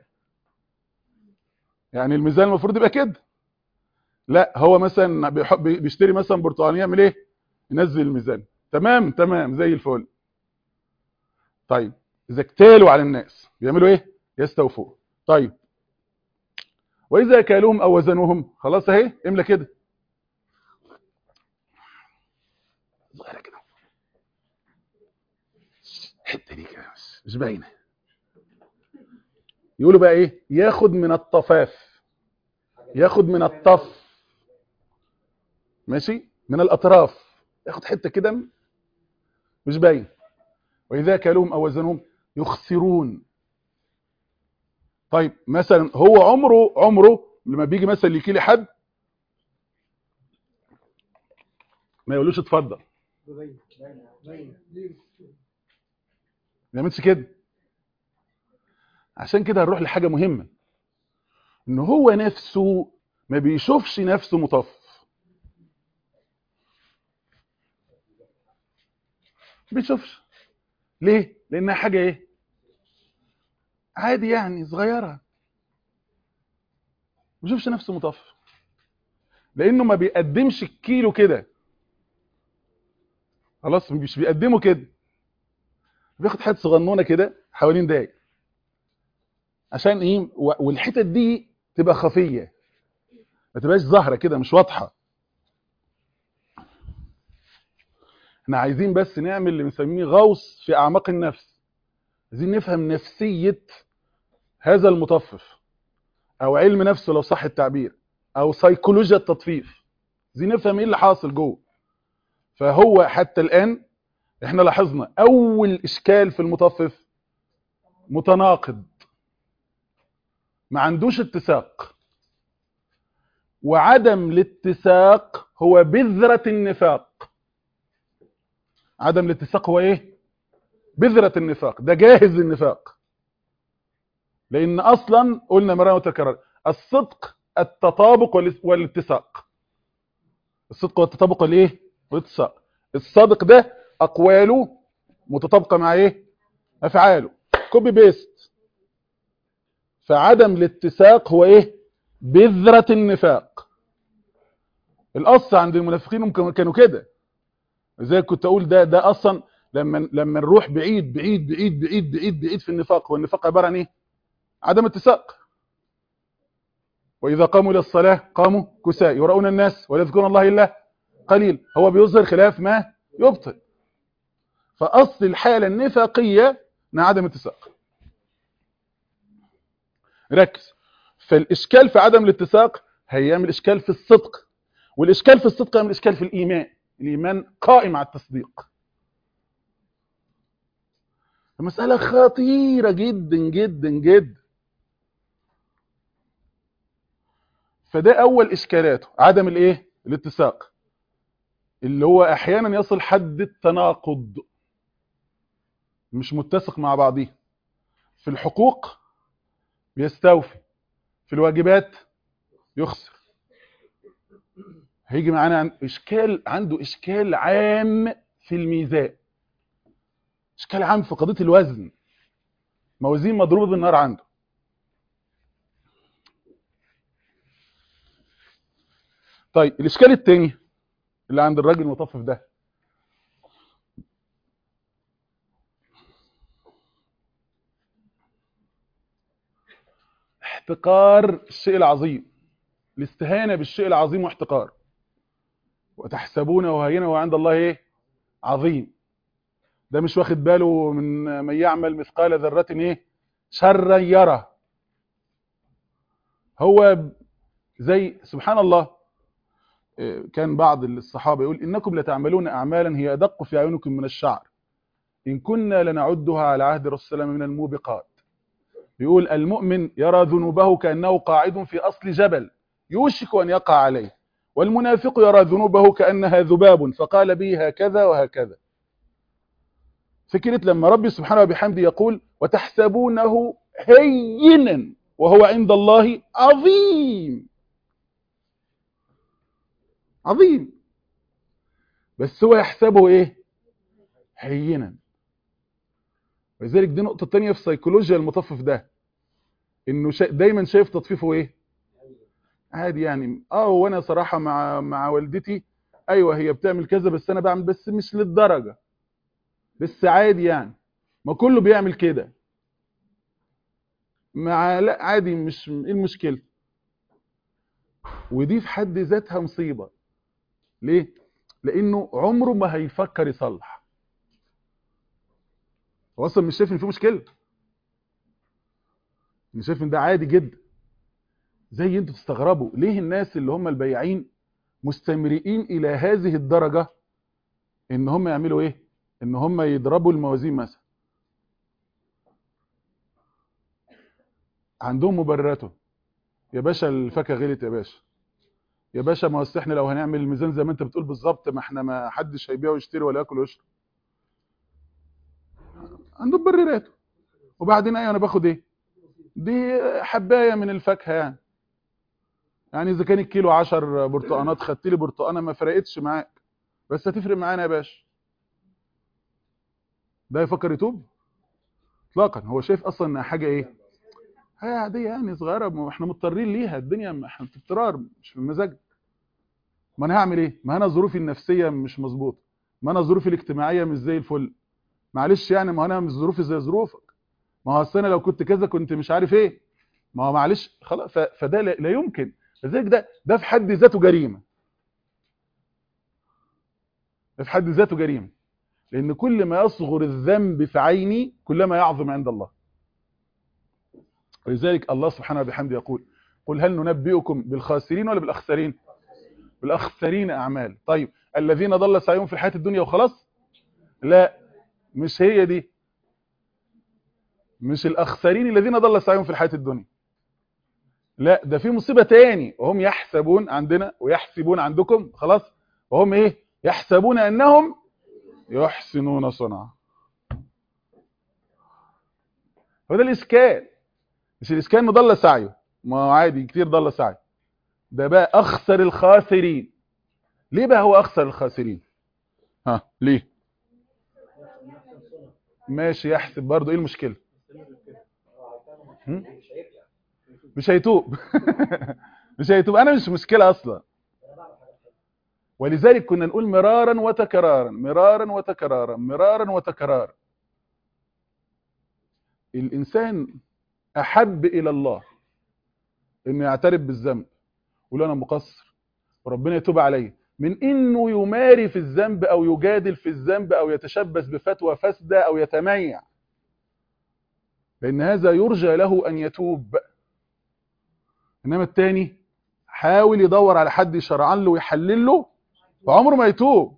يعني الميزان المفروض يبقى كده، لا هو مثلا بيشتري مثلا برتقال، يعمل ايه؟ ينزل الميزان. تمام تمام زي الفل. طيب اذا اكتالوا على الناس بيعملوا ايه؟ يستوفوا. طيب واذا كالوهم او وزنوهم، خلاص اهي املى كده صغيره كده، الحته دي كده مش باينه. يقولوا بقى ايه؟ ياخد من الطفاف، ياخد من الطف، ماشي، من الاطراف، ياخد حته كده مش باين. واذا كالوهم او وزنوهم يخسرون. طيب مثلا هو عمره لما بيجي مثلا يكيلي حد ما يقولوش اتفضل، ما يعملش كده. عشان كده هنروح لحاجه مهمه، ان هو نفسه ما بيشوفش نفسه مطفف. ما بيشوفش. ليه؟ لانها حاجه ايه؟ عادي يعني صغيره. ما بيشوفش نفسه مطفف لانه ما بيقدمش الكيلو كده، خلاص مش بيقدمه كده، بياخد حته صغنونه كده حوالين داير. عشان ايه؟ والحتت دي تبقى خفيه، ما تبقاش ظاهره كده مش واضحه. احنا عايزين بس نعمل اللي بنسميه غوص في اعماق النفس. عايزين نفهم نفسيه هذا المطفف، او علم نفسه لو صح التعبير، او سيكولوجيا التطفيف. عايزين نفهم ايه اللي حاصل جوه. فهو حتى الان احنا لاحظنا اول اشكال في المطفف متناقض، ما عندوش اتساق. وعدم الاتساق هو بذرة النفاق. عدم الاتساق هو ايه؟ بذرة النفاق، ده جاهز النفاق. لان اصلا قلنا مرة متكررة الصدق التطابق والاتساق. الصدق والتطابق والايه؟ والاتساق. الصادق ده اقواله متطابقة مع ايه؟ افعاله، كوبي بيست. فعدم الاتساق هو ايه؟ بذرة النفاق. الاصل عند المنافقين كانوا كده. زي كنت اقول ده اصلا لما نروح بعيد بعيد بعيد بعيد بعيد بعيد في النفاق. والنفاق عباره عن ايه؟ عدم اتساق. واذا قاموا للصلاه قاموا كسالى يراؤون الناس ولا يذكرون الله الا قليل. هو بيظهر خلاف ما يبطل. فاصل الحاله النفاقيه انها عدم اتساق. ركز. فالاشكال في عدم الاتساق هيعمل اشكال في الصدق، والاشكال في الصدق يعمل اشكال في الايمان. الايمان قائم على التصديق. مسألة خطيرة جدا جدا جدا. فده أول إشكالاته، عدم الإيه؟ الاتساق، اللي هو أحيانا يصل حد التناقض، مش متسق مع بعضيه. في الحقوق بيستوفي، في الواجبات يخسر. هيجي معانا عن إشكال، عنده إشكال عام في الميزان، إشكال عام في قضية الوزن، موازين مضروبة بالنار عنده. طيب الإشكال التاني اللي عند الراجل المطفف ده، احتقار الشيء العظيم، الاستهانة بالشيء العظيم واحتقار. وتحسبونه هينا وعند الله ايه؟ عظيم. ده مش واخد باله من يعمل مثقال ذرة ايه؟ شرا يره. هو زي سبحان الله، كان بعض الصحابة يقول إنكم لتعملون أعمالا هي أدق في أعينكم من الشعر إن كنا لنعدها على عهد رسول الله من الموبقات. يقول المؤمن يرى ذنوبه كأنه قاعد في أصل جبل يوشك أن يقع عليه، والمنافق يرى ذنوبه كأنها ذباب فقال به هكذا وهكذا. فكرة لما ربي سبحانه وبحمده يقول وتحسبونه هينا وهو عند الله عظيم، عظيم، بس هو يحسبه ايه؟ هينا. ولذلك دي نقطة تانية في سيكولوجيا المطفف ده، انه دايما شايف تطفيفه ايه؟ عادي يعني. وانا صراحة مع والدتي، ايوه هي بتعمل كذا بس انا بعمل، بس مش للدرجة، بس عادي يعني، ما كله بيعمل كده، لا عادي، مش ايه المشكلة. ودي في حد ذاتها مصيبة. ليه؟ لانه عمره ما هيفكر يصلح، هو اصلا مش شايف ان في مشكلة، مش شايف ان ده عادي جدا. زي انتوا تستغربوا ليه الناس اللي هم البياعين مستمرئين الى هذه الدرجة ان هم يعملوا ايه؟ ان هم يضربوا الموازين مثلا، عندهم مبرراته. يا باشا الفاكهه غلت، يا باشا، يا باشا ما هو احنا لو هنعمل الميزان زي ما انت بتقول بالظبط، ما احنا ما حدش هيبيع ويشتري ولا ياكل ويشرب. عندهم مبرراته. وبعدين ايه انا باخد ايه؟ دي حبايه من الفاكهه يعني اذا كان الكيلو 10 برتقانات خدت لي برتقانه ما فرقتش معاك، بس هتفرق معانا يا باشا. ده يفكر يتوب؟ اطلاقا. هو شايف اصلا انها حاجه ايه؟ حاجه عاديه يعني صغيره، ما احنا مضطرين ليها، الدنيا احنا في اضطرار مش في المزاج. ما انا هعمل ايه؟ ما انا ظروفي النفسيه مش مظبوطه، ما انا ظروفي الاجتماعيه مش زي الفل، معلش يعني، ما انا مش ظروفي زي ظروفك، ما هو اصل انا لو كنت كذا كنت مش عارف ايه، ما هو معلش خلاص. فده لا يمكن. لذلك ده في حد ذاته جريمه، ده في حد ذاته جريمه، لان كل ما يصغر الذنب في عيني كلما يعظم عند الله. ولذلك الله سبحانه وبحمده يقول قل هل ننبئكم بالخاسرين ولا بالاخسرين؟ بالاخسرين اعمال. طيب الذين ضل سعيهم في الحياه الدنيا وخلاص؟ لا، مش هي دي، مش الاخسرين الذين ضل سعيهم في الحياه الدنيا، لا، ده في مصيبه تاني، وهم يحسبون عندنا ويحسبون عندكم، خلاص، وهم ايه؟ يحسبون انهم يحسنون صنعا. هو ده الاشكال، مش الاشكال انه ضل سعيه، ما هو عادي كتير ضل سعيه، ده بقى اخسر الخاسرين. ليه بقى هو اخسر الخاسرين؟ ليه؟ ماشي يحسب برضه، ايه المشكله؟ مش هيتوب. مش هيتوب، انا مش مشكله اصلا. ولذلك كنا نقول مرارا وتكرارا، مرارا وتكرارا، مرارا وتكرارا. الانسان احب الى الله انه يعترف بالذنب ويقول انا مقصر وربنا يتوب عليه، من انه يماري في الذنب او يجادل في الذنب او يتشبث بفتوى فاسده او يتميع، لان هذا يرجى له ان يتوب. انما التاني حاول يدور على حد يشرعن له ويحلل له، فعمره ما يتوب.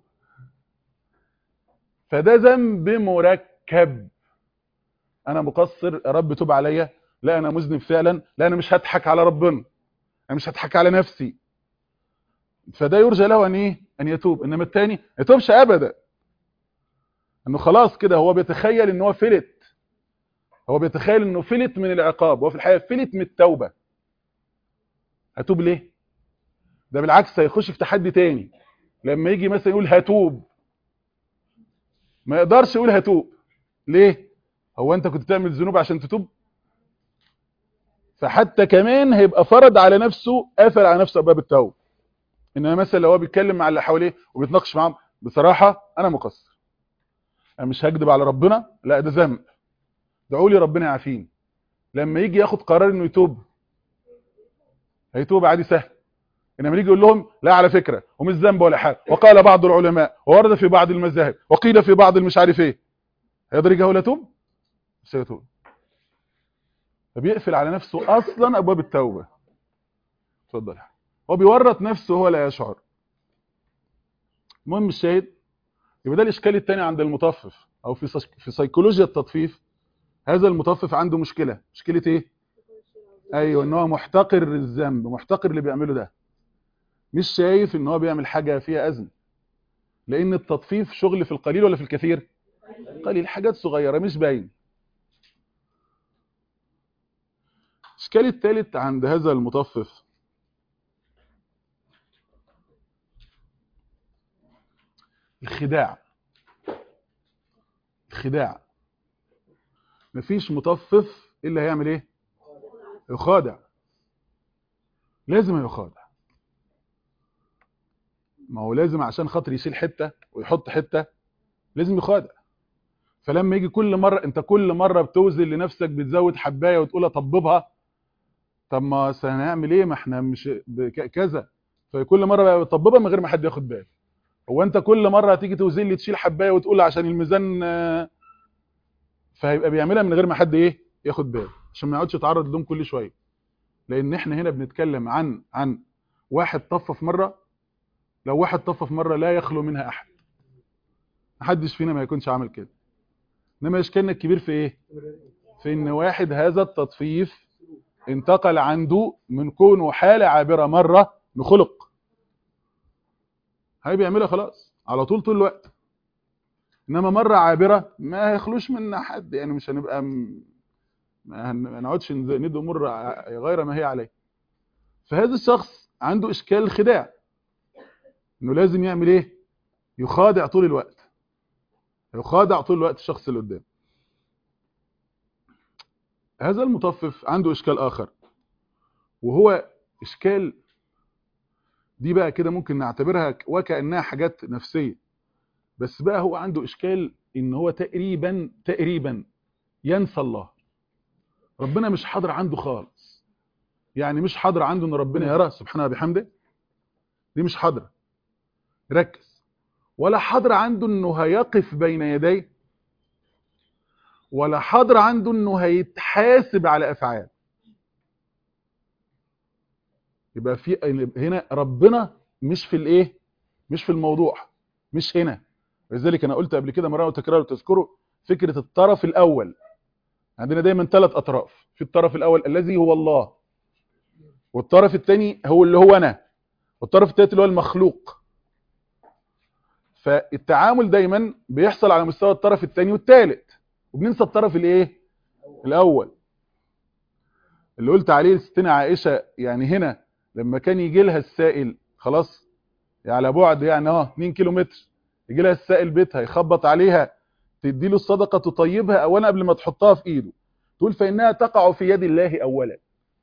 فده ذنب مركب. انا مقصر يا رب توب عليا، لا انا مذنب فعلا، لا انا مش هضحك على ربنا، انا مش هضحك على نفسي. فده يرجى له ان ايه؟ ان يتوب. انما التاني ما يتوبش ابدا، انه خلاص كده هو بيتخيل ان هو فلت، هو بيتخيل انه فلت من العقاب، وفي الحقيقه فلت من التوبه. هتوب ليه؟ ده بالعكس هيخش في تحدي تاني، لما يجي مثلا يقول هتوب ما يقدرش يقول هتوب. ليه؟ هو انت كنت تعمل ذنوب عشان تتوب؟ فحتى كمان هيبقى فرض على نفسه، قافل على نفسه باب التوبه. انما مثلا لو هو بيتكلم مع اللي حواليه وبيتناقش معاهم بصراحه انا مقصر، انا مش هكذب على ربنا، لا ده ذنب، ادعوا لي ربنا يعافيني. لما يجي ياخد قرار انه يتوب هيتوب عادي سهل. انما يجي يقول لهم لا على فكره ومش ذنب ولا حاجه، وقال بعض العلماء وورد في بعض المذاهب وقيل في بعض المش عارف ايه، هيقدر يجي هو يتوب؟ مش هيتوب. فبيقفل على نفسه اصلا ابواب التوبه. اتفضل. هو بيورط نفسه، هو لا يشعر. المهم الشاهد، يبقى ده الاشكال الثاني عند المطفف، او في سيكولوجيا التطفيف. هذا المطفف عنده مشكله ايه؟ ايوه، ان هو محتقر الذنب، محتقر اللي بيعمله ده، مش شايف ان هو بيعمل حاجه فيها اذن. لان التطفيف شغل في القليل ولا في الكثير؟ قليل، حاجات صغيره مش باين. الاشكال الثالث عند هذا المطفف، الخداع. الخداع، مفيش مطفف الا هيعمل ايه؟ يخادع، لازم يخادع. ما هو لازم عشان خاطر يشيل حته ويحط حته لازم يخادع. فلما يجي كل مره، انت كل مره بتوزن لنفسك بتزود حبايه وتقول اطببها، طب ما هنعمل ايه؟ ما احنا مش كذا. فكل مره بقى بتطببها من غير ما حد ياخد باله. هو انت كل مره هتيجي توزن لي تشيل حبايه وتقول عشان الميزان، فهيبقى بيعملها من غير ما حد ايه ياخد باله، عشان ما يقعدش يتعرض لهم كل شويه. لان احنا هنا بنتكلم عن واحد طفف مره. لو واحد طفف مره لا يخلو منها احد، محدش فينا ما يكونش عامل كده. انما اشكالنا الكبير في ايه؟ في ان واحد هذا التطفيف انتقل عنده من كونه حاله عابره مره لخلق، هي بيعملها خلاص على طول الوقت. انما مره عابره ما يخلوش منها حد، يعني مش هنبقى ما نقعدش ندي امور غير ما هي عليه. فهذا الشخص عنده اشكال الخداع، انه لازم يعمل ايه؟ يخادع طول الوقت، يخادع طول الوقت الشخص اللي قدامه. هذا المطفف عنده اشكال اخر، وهو اشكال دي بقى كده ممكن نعتبرها وكأنها حاجات نفسية. بس بقى هو عنده اشكال ان هو تقريبا ينسى الله. ربنا مش حاضر عنده خالص. يعني مش حاضر عنده ان ربنا يرى سبحانه وبحمده، دي مش حاضره. ركز. ولا حاضر عنده انه هيقف بين يديه، ولا حاضر عنده انه هيتحاسب على افعاله. يبقى في هنا ربنا مش في الايه؟ مش في الموضوع، مش هنا. لذلك انا قلت قبل كده مره وتكرار وتذكروا فكره الطرف الاول. عندنا دايما 3 اطراف. في الطرف الاول الذي هو الله، والطرف الثاني هو اللي هو انا، والطرف الثالث اللي هو المخلوق. فالتعامل دايما بيحصل على مستوى الطرف الثاني والثالث، وبننسى الطرف الايه؟ الاول اللي قلت عليه ستنا عائشه. يعني هنا لما كان يجي لها السائل خلاص، يعني على بعد يعني 2 كيلو متر، يجي لها السائل بيتها يخبط عليها، تدي له الصدقه تطيبها اولا قبل ما تحطها في ايده، تقول فانها تقع في يد الله اولا.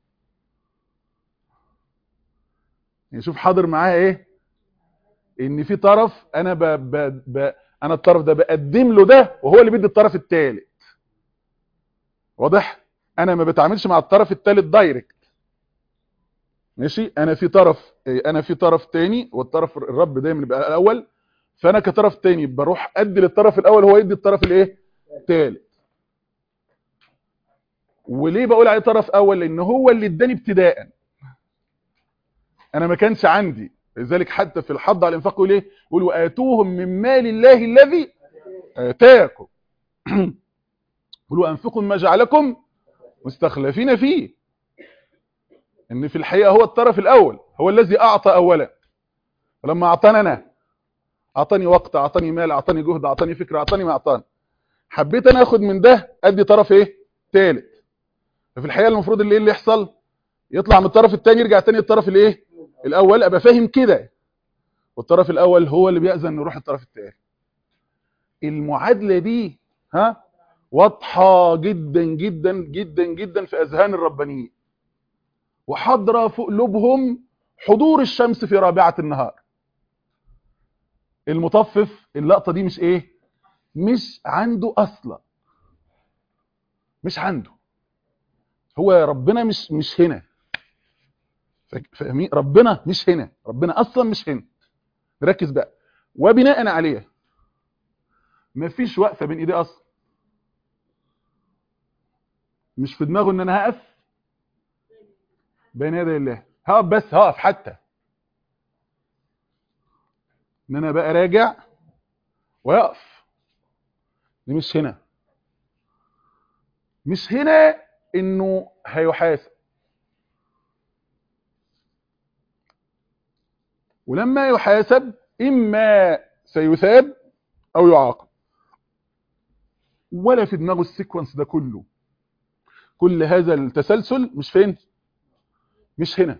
يعني شوف حاضر معاها ايه؟ ان في طرف انا انا الطرف ده بقدم له ده، وهو اللي بيدي الطرف الثالث. واضح؟ انا ما بتعاملش مع الطرف الثالث دايركت، ماشي؟ انا في طرف تاني، والطرف الرب دايما بيبقى الاول. فانا كطرف تاني بروح ادي للطرف الاول، هو يدي الطرف الايه؟ الثالث. وليه بقول عليه طرف اول؟ لان هو اللي اداني ابتداء، انا ما كانش عندي. لذلك حتى في الحض على الانفاق يقول ايه؟ يقول واتوهم من مال الله الذي اتاكم. يقول وانفقوا مما جعلكم مستخلفين فيه. ان في الحقيقه هو الطرف الاول، هو الذي اعطى اولا. ولما اعطاني انا، اعطاني وقت، اعطاني مال، اعطاني جهد، اعطاني فكره، اعطاني ما اعطاني. حبيت انا اخد من ده ادي طرف ايه؟ ثالث. ففي الحقيقه المفروض اللي يحصل؟ يطلع من الطرف الثاني يرجع تاني الطرف الايه؟ الاول. ابقى فاهم كده، والطرف الاول هو اللي بيأذن نروح الطرف الثاني. المعادله دي واضحه جدا جدا جدا جدا في اذهان الربانيين، وحاضره في قلوبهم حضور الشمس في رابعه النهار. المطفف اللقطه دي مش ايه؟ مش عنده اصلا، مش عنده. هو ربنا مش هنا. فاهمين؟ ربنا مش هنا، ربنا اصلا مش هنا. نركز بقى. وبناء عليه مفيش وقفه بين ايديه اصلا. مش في دماغه ان انا هقف بين يدي الله، هقف بس هقف حتى. ان انا بقى راجع ويقف. دي مش هنا، مش هنا انه هيحاسب. ولما يحاسب اما سيثاب او يعاقب، ولا في دماغه السيكونس ده كله. كل هذا التسلسل مش فين؟ مش هنا.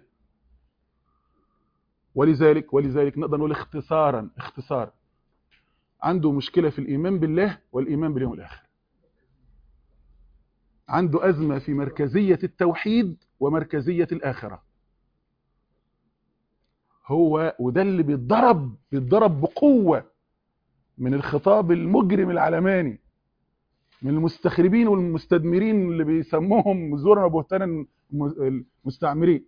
ولذلك نقدر نقول اختصارا عنده مشكلة في الإيمان بالله والإيمان باليوم الآخر. عنده أزمة في مركزية التوحيد ومركزية الآخرة. هو وده اللي بيتضرب بقوة من الخطاب المجرم العلماني، من المستخربين والمستدمرين اللي بيسموهم زورا وبهتانا المستعمرين،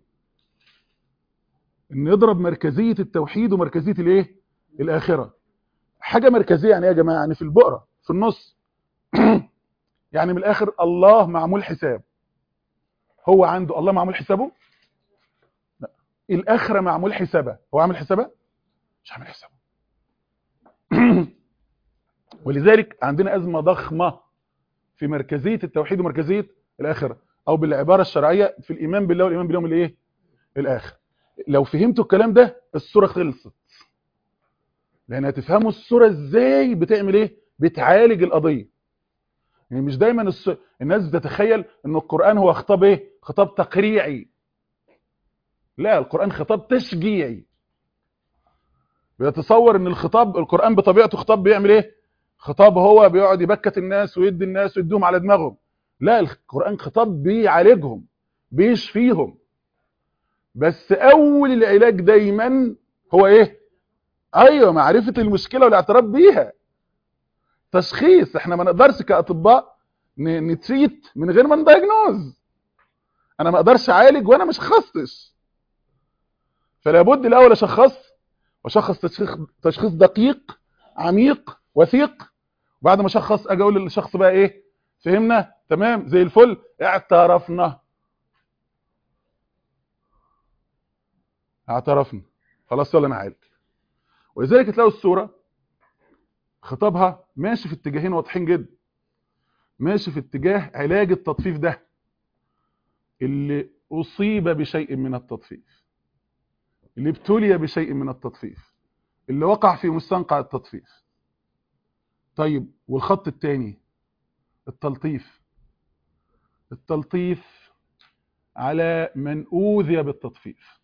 ان يضرب مركزية التوحيد ومركزية الايه؟ الآخرة. حاجة مركزية يعني ايه يا جماعة؟ يعني في البقرة في النص. يعني من الآخر الله معمول حساب. هو عنده الله معمول حسابه؟ لا. الآخرة معمول حسابها. هو عامل حسابها؟ مش عامل حسابه. ولذلك عندنا أزمة ضخمة في مركزية التوحيد ومركزية الآخرة، أو بالعبارة الشرعية في الإيمان بالله والإيمان باليوم الايه؟ الآخر. لو فهمتوا الكلام ده الصورة خلصت، لأن هتفهموا الصورة ازاي بتعمل ايه؟ بتعالج القضية. يعني مش دايما الناس بتتخيل ان القرآن هو خطاب ايه؟ خطاب تقريعي. لا، القرآن خطاب تشجيعي. بيتصور ان القرآن بطبيعته خطاب بيعمل ايه؟ خطاب هو بيقعد يبكت الناس ويدي الناس ويديهم على دماغهم. لا، القرآن خطاب بيعالجهم، بيشفيهم. بس اول العلاج دايما هو ايه؟ ايوه، معرفة المشكلة والاعتراف بيها. تشخيص. احنا ما نقدرش كاطباء نتريت من غير ما ندايجنوز. انا ما اقدرش اعالج وانا مش شخصتش. فلا بد الاول واشخص تشخيص دقيق عميق وثيق. وبعد ما اشخص اجي اقول للشخص بقى ايه؟ فهمنا؟ تمام زي الفل، اعترفنا خلاص يلا نعالج. ولذلك تلاقوا الصورة خطابها ماشي في اتجاهين واضحين جدا. ماشي في اتجاه علاج التطفيف ده، اللي أصيب بشيء من التطفيف، اللي ابتلي بشيء من التطفيف، اللي وقع في مستنقع التطفيف. طيب والخط الثاني التلطيف على من أوذي بالتطفيف،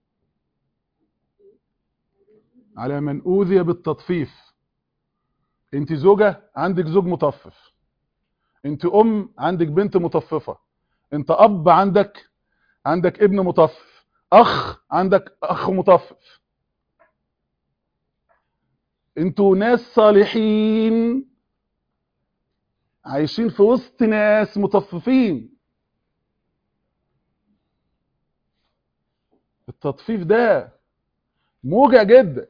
على من أوذي بالتطفيف. انت زوجة عندك زوج مطفف، انت ام عندك بنت مطففة، انت اب عندك ابن مطفف، اخ عندك اخ مطفف. انتوا ناس صالحين عايشين في وسط ناس مطففين. التطفيف ده موجع جدا.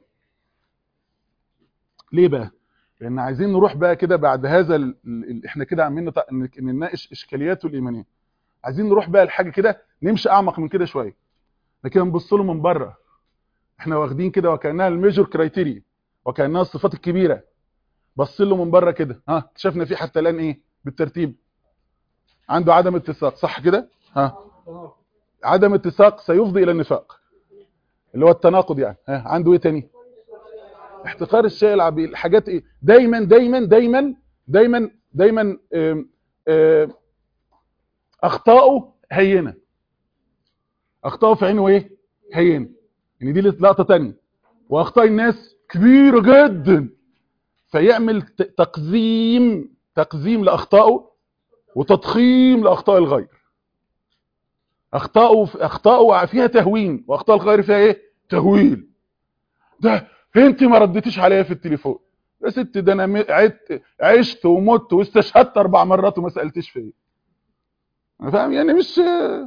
ليه بقى؟ لان عايزين نروح بقى كده بعد هذا احنا كده عاملين نناقش اشكالياته الايمانيه. عايزين نروح بقى لحاجه كده نمشي اعمق من كده شويه، لكن نبص له من بره. احنا واخدين كده وكانها الميجور كرايتيريا، وكانها الصفات الكبيره. بص له من بره كده، اكتشفنا فيه حتى الان ايه بالترتيب؟ عنده عدم اتساق، صح كده؟ عدم اتساق سيفضي الى النفاق، اللي هو التناقض يعني. عنده ايه تاني؟ احتقار الشيء العبيد. الحاجات ايه؟ دايما دايما دايما دايما دايما اخطائه هينه. اخطائه في عينه ايه؟ هينه. يعني دي لقطه تانية. واخطاء الناس كبيره جدا، فيعمل تقزيم لاخطائه وتضخيم لاخطاء الغير. اخطائه فيها تهوين، واخطاء الغير فيها ايه؟ تهويل. ده انت ما رديتيش عليا في التليفون يا ست، ده انا عشت ومت واستشهدت 4 مرات وما سالتش فيا. فاهم يعني؟ مش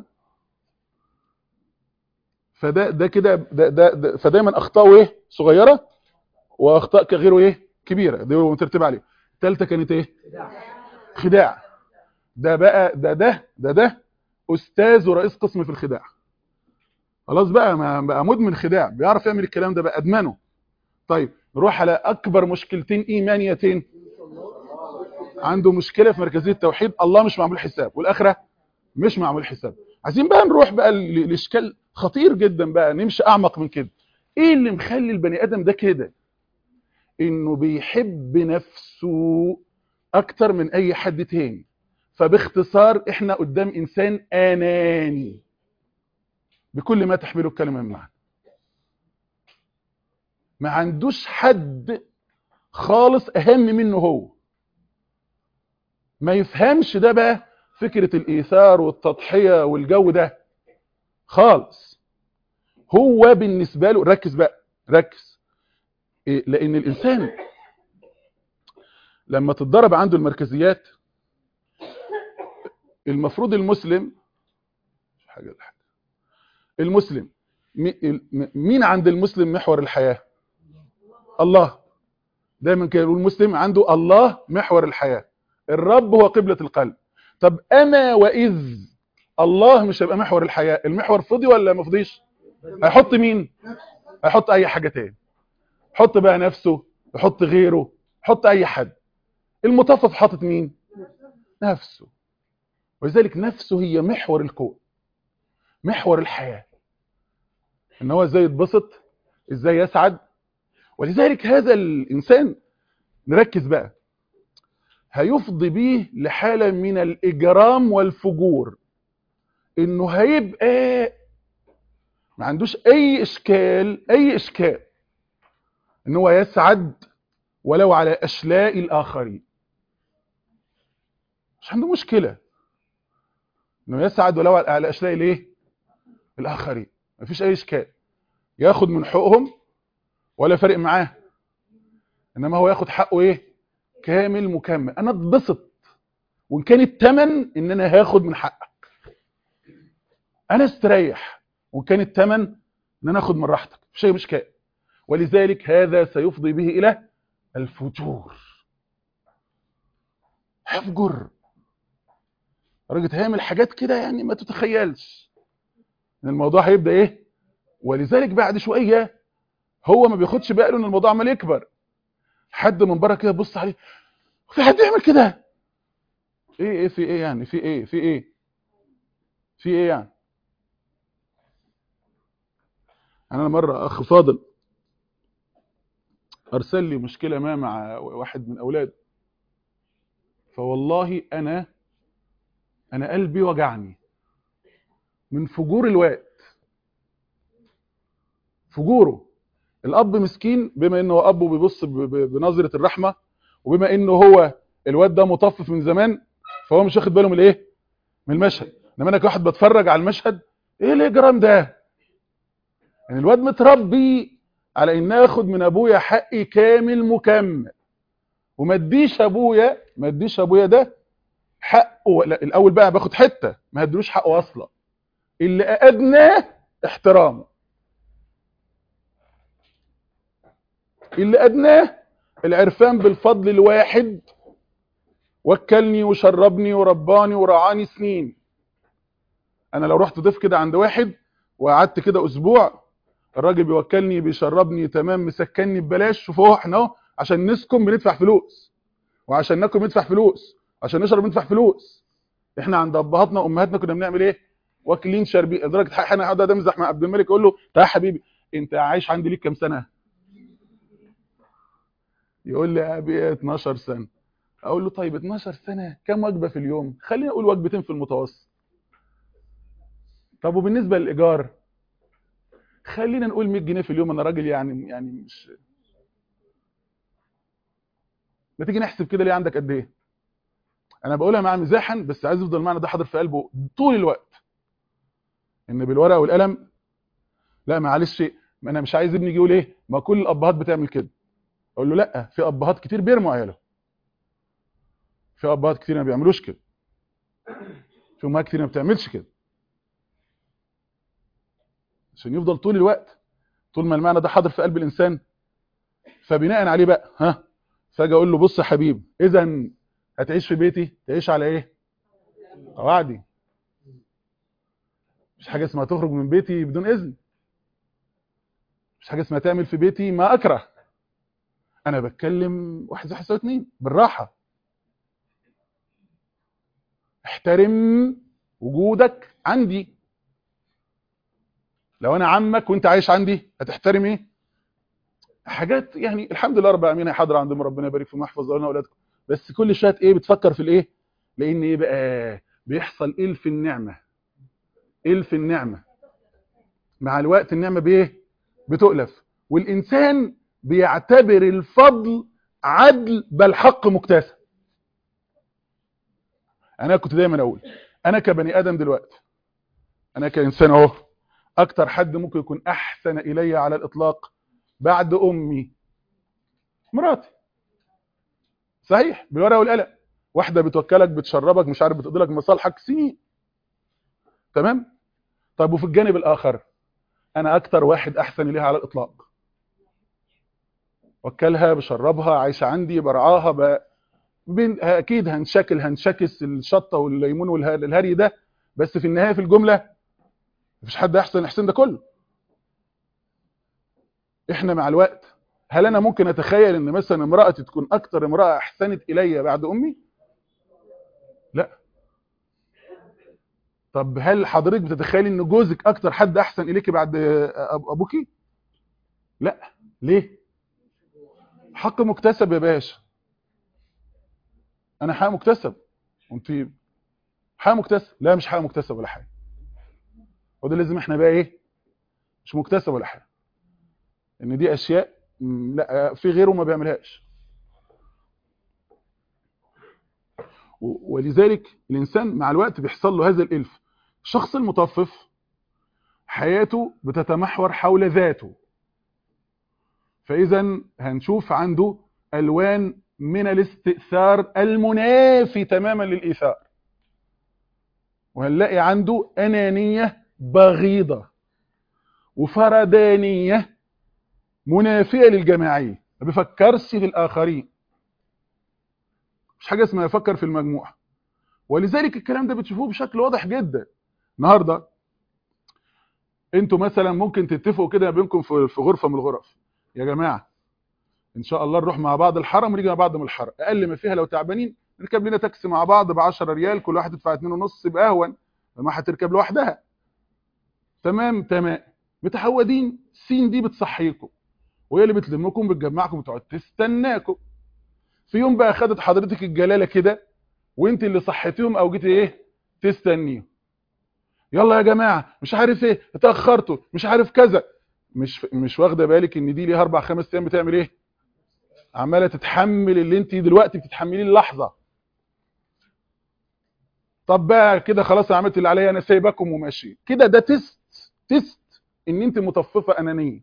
فده كده ده فدايما اخطائه ايه؟ صغيره، واخطاء كغيره ايه؟ كبيره. دي مترتبه عليه. الثالثه كانت ايه؟ خداع. ده بقى ده استاذ ورئيس قسم في الخداع. خلاص بقى، ما بقى مدمن خداع، بيعرف يعمل الكلام ده، بقى ادمنه. طيب نروح على اكبر مشكلتين ايمانيتين. عنده مشكله في مركزيه التوحيد، الله مش معمول حساب والاخره مش معمول حساب. عايزين بقى نروح بقى لاشكال خطير جدا بقى، نمشي اعمق من كده. ايه اللي مخلي البني ادم ده كده؟ انه بيحب نفسه اكتر من اي حد تاني. فباختصار احنا قدام انسان اناني بكل ما تحمله الكلمه من معنى. ما عندوش حد خالص اهم منه هو. ما يفهمش ده بقى فكره الايثار والتضحيه والجو ده خالص. هو بالنسبه له، ركز بقى ركز، لان الانسان لما تتضرب عنده المركزيات، المفروض المسلم المسلم مين عند المسلم محور الحياه؟ الله. دايما كده يقول المسلم عنده الله محور الحياه، الرب هو قبله القلب. طب اما واذ الله مش هيبقى محور الحياه، المحور فضي ولا ما فضيش؟ هيحط مين؟ هيحط اي حاجه تاني. يحط بقى نفسه، يحط غيره، يحط اي حد. المطفف حاطط مين؟ نفسه. ولذلك نفسه هي محور الكون، محور الحياه، ان هو ازاي يتبسط، ازاي يسعد. ولذلك هذا الانسان، نركز بقى، هيفضي بيه لحاله من الاجرام والفجور. انه هيبقى ما عندوش اي اشكال ان هو يسعد ولو على اشلاء الاخرين. مش عنده مشكله انه يسعد ولو على اشلاء الايه؟ الاخرين. مفيش اي اشكال، ياخد من حقوقهم ولا فارق معاه، انما هو ياخد حقه ايه؟ كامل مكمل. انا اتبسط وان كان الثمن ان انا هاخد من حقك. انا استريح وان كان الثمن ان انا اخد من راحتك، مفيش اي مشكله. ولذلك هذا سيفضي به الى الفجور. هيفجر درجه هيعمل حاجات كده يعني ما تتخيلش ان الموضوع هيبدا ايه. ولذلك بعد شويه هو ما بياخدش باله ان الموضوع عمال يكبر. حد من بره كده يبص عليه، في حد يعمل كده؟ ايه في ايه يعني؟ في ايه يعني؟ انا مره اخ فاضل ارسل لي مشكله ما مع واحد من اولاده، فوالله انا قلبي وجعني من فجور الواد. فجوره. الاب مسكين، بما انه هو ابه بيبص بنظره الرحمه، وبما انه هو الواد ده مطفف من زمان، فهو مش واخد باله من الايه؟ من المشهد. انما انا كواحد بتفرج على المشهد، ايه الاجرام ده؟ يعني الواد متربي على ان اخد من ابويا حقي كامل مكمل، وما اديش ابويا ده حقه. لا، الاول بقى باخد حته، ما هدلوش حقه اصلا. اللي ادناه احترامه، اللي ادناه العرفان بالفضل الواحد، وكلني وشربني ورباني ورعاني سنين. انا لو رحت ضيف كده عند واحد وقعدت كده اسبوع، الراجل بيوكلني بيشربني تمام، مسكنني ببلاش. شوفوا احنا اهو عشان نسكن بندفع فلوس، وعشان ناكل بندفع فلوس، عشان نشرب بندفع فلوس. احنا عند ابهاتنا وامهاتنا كنا بنعمل ايه؟ واكلين شاربين. لدرجه انا قاعد امزح مع عبد الملك، اقول له تعالى يا حبيبي، انت عايش عندي ليك كام سنه؟ يقول لي يا ابي 12 سنه. اقول له طيب 12 سنه كام وجبه في اليوم؟ خلينا نقول وجبتين في المتوسط. طب وبالنسبه للايجار؟ خلينا نقول 100 جنيه في اليوم. انا راجل يعني مش، ما تيجي نحسب كده ليه عندك قد ايه؟ انا بقولها مع مزاحا، بس عايز يفضل المعنى ده حاضر في قلبه طول الوقت، ان بالورقه والقلم. لا معلش، ما انا مش عايز ابني يجي يقول ايه ما كل الابهات بتعمل كده. اقول له لا، في ابهات كتير بيرموا عياله، في ابهات كتير ما بيعملوش كده، في امهات كتير ما بتعملش كده. عشان يفضل طول الوقت، طول ما المعنى ده حاضر في قلب الانسان، فبناء عليه بقى فاجي اقول له بص يا حبيبي، اذا هتعيش في بيتي تعيش على ايه؟ قواعدي. مش حاجه اسمها تخرج من بيتي بدون اذن، مش حاجه اسمها تعمل في بيتي ما اكره. انا بتكلم 1 زائد 1 2 بالراحه. احترم وجودك عندي. لو انا عمك وانت عايش عندي هتحترم ايه؟ حاجات يعني الحمد لله رب العالمين حاضره عندهم، ربنا يبارك فيهم ويحفظ لنا اولادكم. بس كل شويه ايه بتفكر في الايه؟ لان ايه بقى بيحصل الف النعمه. الف النعمه مع الوقت النعمه بايه؟ بتؤلف. والانسان بيعتبر الفضل عدل بل حق مكتسب. انا كنت دايما اقول انا كبني ادم دلوقتي، انا كانسان اهو، اكتر حد ممكن يكون احسن الي على الاطلاق بعد امي مراتي. صحيح، بالورقه والقلم. واحده بتوكلك بتشربك مش عارف بتقضي لك مصالحك سنين. تمام. طيب وفي الجانب الاخر انا اكتر واحد احسن اليها على الاطلاق. وكلها بشربها عايشه عندي برعاها اكيد هنشكس الشطه والليمون والهري ده، بس في النهايه في الجمله مفيش حد احسن احسن ده كله. احنا مع الوقت هل انا ممكن اتخيل ان مثلا امرأتي تكون اكتر امرأة احسنت الي بعد امي؟ لا. طب هل حضرتك بتتخيلي ان جوزك اكتر حد احسن اليكي بعد ابوكي؟ لا. ليه؟ حق مكتسب يا باشا. انا حق مكتسب وانت حق مكتسب. لا مش حق مكتسب ولا حاجه. وده لازم احنا بقى ايه؟ مش مكتسب ولا حاجه. ان دي اشياء لا في غيره ما بيعملهاش. ولذلك الانسان مع الوقت بيحصل له هذا الالف. الشخص المطفف حياته بتتمحور حول ذاته، فاذا هنشوف عنده الوان من الاستئثار المنافي تماما للايثار، وهنلاقي عنده انانيه بغيضه وفردانيه منافيه للجماعيه، ما بيفكرش في الاخرين. مش حاجه اسمها يفكر في المجموعه. ولذلك الكلام ده بتشوفوه بشكل واضح جدا النهارده. انتوا مثلا ممكن تتفقوا كده بينكم في غرفه من الغرف، يا جماعه ان شاء الله نروح مع بعض الحرم ونيجي مع بعض من الحرم، اقل ما فيها لو تعبانين نركب لنا تاكسي مع بعض ب 10 ريال، كل واحد يدفع 2.5 يبقى اهون لما هتركب لوحدها. تمام تمام. متعودين سين دي بتصحيكم وهي اللي بتلمكم بتجمعكم بتقعد تستناكم. في يوم بقى خدت حضرتك الجلاله كده وانت اللي صحيتيهم او جيتي ايه تستنيهم. يلا يا جماعه مش عارف ايه اتاخرتوا مش عارف كذا. مش واخده بالك ان دي ليها 4 5 ايام بتعمل ايه؟ عماله تتحمل اللي انت دلوقتي بتتحمليه اللحظه. طب بقى كده خلاص انا عملت اللي عليا، انا سايبكم وماشي كده. ده تيست ان انت مطففه انانيه.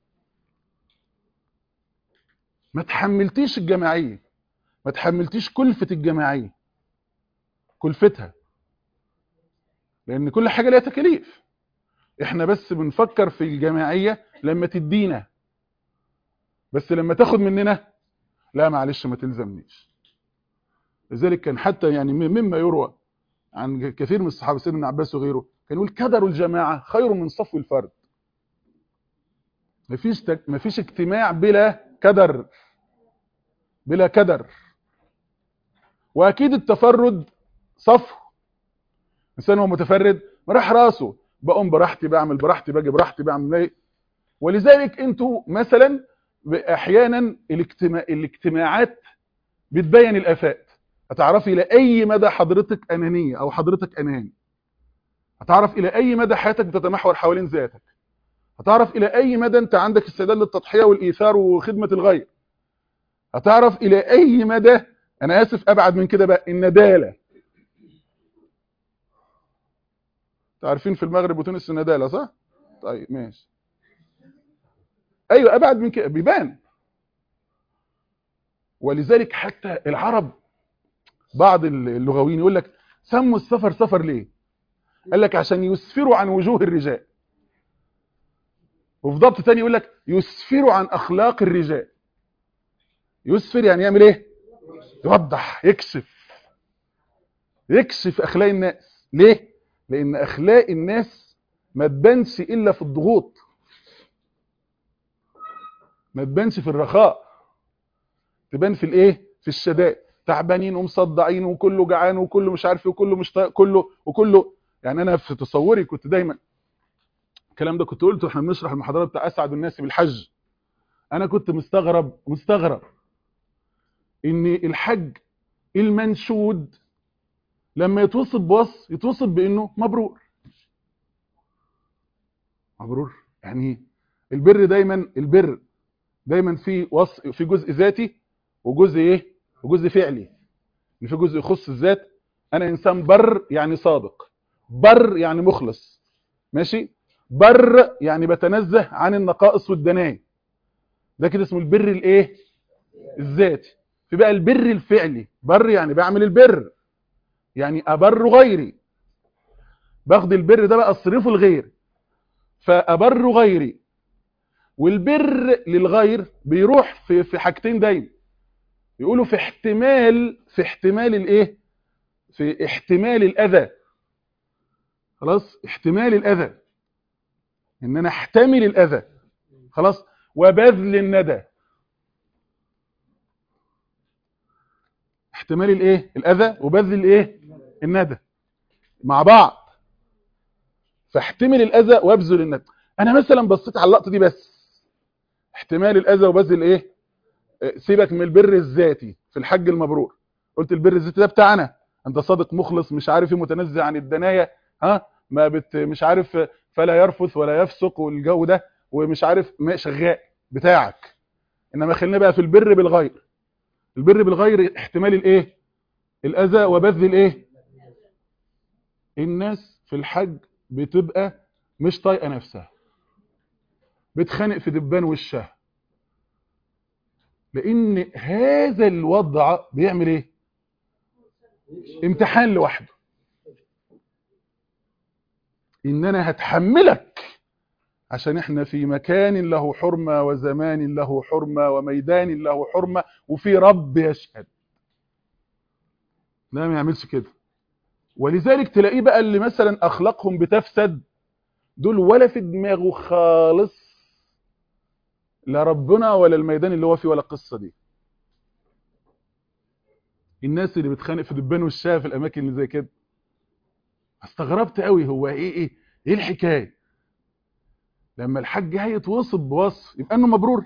ما تحملتيش الجماعيه، ما تحملتيش كلفه الجماعيه، كلفتها، لان كل حاجه ليها تكاليف. احنا بس بنفكر في الجماعيه لما تدينا، بس لما تاخد مننا لا معلش ما تلزمنيش. لذلك كان حتى يعني مما يروى عن كثير من الصحابه سيدنا ابن عباس وغيره كان يقول كدر الجماعه خير من صفو الفرد. مفيش اجتماع بلا كدر، بلا كدر. واكيد التفرد صفو. انسان هو متفرد راح راسه، بقوم براحتي بعمل براحتي باجي براحتي بعمل ايه. ولذلك انتوا مثلا احيانا الاجتماعات بتبين الافات. هتعرفي الى اي مدى حضرتك انانيه او حضرتك اناني. هتعرف الى اي مدى حياتك بتتمحور حوالين ذاتك. هتعرف الى اي مدى انت عندك استعداد للتضحيه والايثار وخدمه الغير. هتعرف الى اي مدى، انا اسف ابعد من كده بقى، النداله. عارفين في المغرب وتونس النداله صح؟ طيب ماشي. ايوه ابعد من كده بيبان. ولذلك حتى العرب بعض اللغويين يقول لك سموا السفر سفر ليه؟ قال لك عشان يسفروا عن وجوه الرجال. وفي ضبط تاني يقول لك يسفروا عن اخلاق الرجال. يسفر يعني يعمل ايه؟ يوضح، يكشف اخلاق الناس. ليه؟ لان اخلاق الناس ما تبانش الا في الضغوط، ما تبانش في الرخاء. تبان في الايه، في الشدائد، تعبانين ومصدعين وكله جعان وكله مش عارف وكله مش طايق كله وكله. يعني انا في تصوري كنت دايما الكلام ده كنت قلته احنا بنشرح المحاضرات بتاع اسعد الناس بالحج. انا كنت مستغرب ان الحج المنشود لما يتوصف بوصف يتوصف بانه مبرور. مبرور يعني البر دايما في وصف، في جزء ذاتي وجزء ايه، وجزء فعلي. ان في جزء يخص الذات، انا انسان بر يعني صادق، بر يعني مخلص، ماشي، بر يعني بتنزه عن النقائص والدنايا، ده كده اسمه البر الايه، الذاتي. في بقى البر الفعلي، بر يعني بعمل البر، يعني ابر غيري، باخد البر ده بقى اصرفه لغيري فابر غيري. والبر للغير بيروح في حاجتين دايما، يقولوا في احتمال الايه، في احتمال الاذى. خلاص، احتمال الاذى، ان انا احتمل الاذى، خلاص، وبذل الندى. احتمال الايه، الاذى، وبذل الايه، الندى مع بعض. فاحتمل الاذى وابذل الندى. انا مثلا بصيت على اللقطه دي بس، احتمال الاذى وبذل ايه، سيبك من البر الذاتي في الحج المبرور، قلت البر الذاتي ده بتاعنا، انت صادق مخلص مش عارف ايه، متنزه عن الدنايا، ها ما مش عارف، فلا يرفث ولا يفسق والجو ده، ومش عارف ما شغال بتاعك. انما خلينا بقى في البر بالغير. البر بالغير احتمال الايه، الاذى وبذل الايه. الناس في الحج بتبقى مش طايقه نفسها، بتخانق في دبان وشها، لان هذا الوضع بيعمل ايه، امتحان لوحده. ان انا هتحملك عشان احنا في مكان له حرمة وزمان له حرمة وميدان له حرمة وفي رب يشهد. لا ما يعملش كده. ولذلك تلاقيه بقى اللي مثلا اخلاقهم بتفسد دول ولا في دماغه خالص لا ربنا ولا الميدان اللي هو فيه ولا القصة دي. الناس اللي بتخانق في دبان وشها في الاماكن اللي زي كده، استغربت قوي هو ايه الحكايه. لما الحج هيتوصف بوصف يبقى انه مبرور،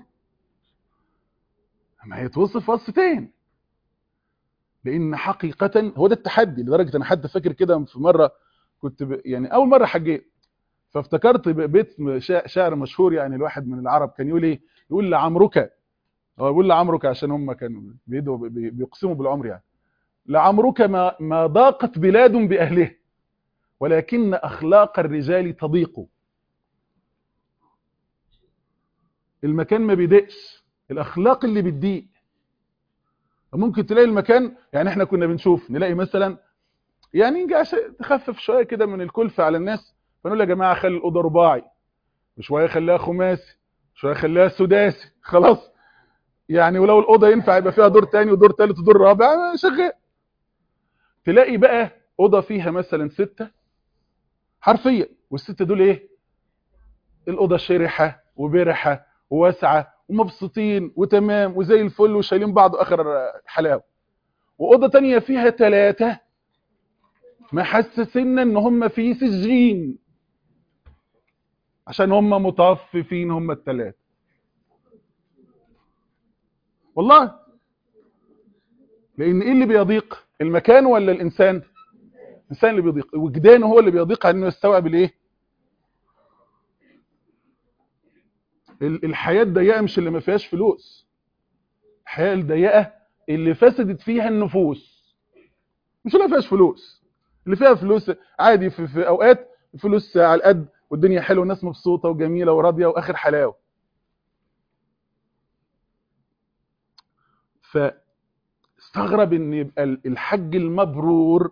اما هيتوصف وصفتين، لان حقيقه هو ده التحدي. لدرجه انا حتى فاكر كده في مره كنت يعني اول مره حجيت، فافتكرت بيت شعر مشهور، يعني الواحد من العرب كان يقول ايه، يقول لعمرك، هو بيقول لعمرك عشان هم كانوا بيقسموا بالعمر، يعني لعمرك ما ضاقت بلاد باهله ولكن اخلاق الرجال تضيق. المكان ما بيضيقش، الاخلاق اللي بتضيق. ممكن تلاقي المكان، يعني احنا كنا بنشوف نلاقي مثلا يعني نجي عشان تخفف شويه كده من الكلفه على الناس، فنقول يا جماعه خلي الاوضه رباعي، وشويه خليها خماسي، شويه خليها سداسي، خلاص يعني، ولو الاوضه ينفع يبقى فيها دور تاني ودور تالت ودور رابع شغال. تلاقي بقى اوضه فيها مثلا 6 حرفيا، والستة دول ايه، الاوضه شرحه وبرحه وواسعه ومبسوطين وتمام وزي الفل وشايلين بعض اخر حلاوه. واوضه تانية فيها 3 محسسين ان هم في سجين عشان هم متطففين هم ال3. والله لان ايه اللي بيضيق، المكان ولا الانسان؟ الانسان اللي بيضيق، وجدانه هو اللي بيضيق على انه يستوعب الايه، الحياه الضيقه، مش اللي ما فيهاش فلوس. الحياه الضيقه اللي فسدت فيها النفوس، مش اللي ما فيهاش فلوس، اللي فيها فلوس عادي في اوقات فلوس على القد والدنيا حلوه والناس مبسوطه وجميله وراضيه واخر حلاوه. فاستغرب ان يبقى الحج المبرور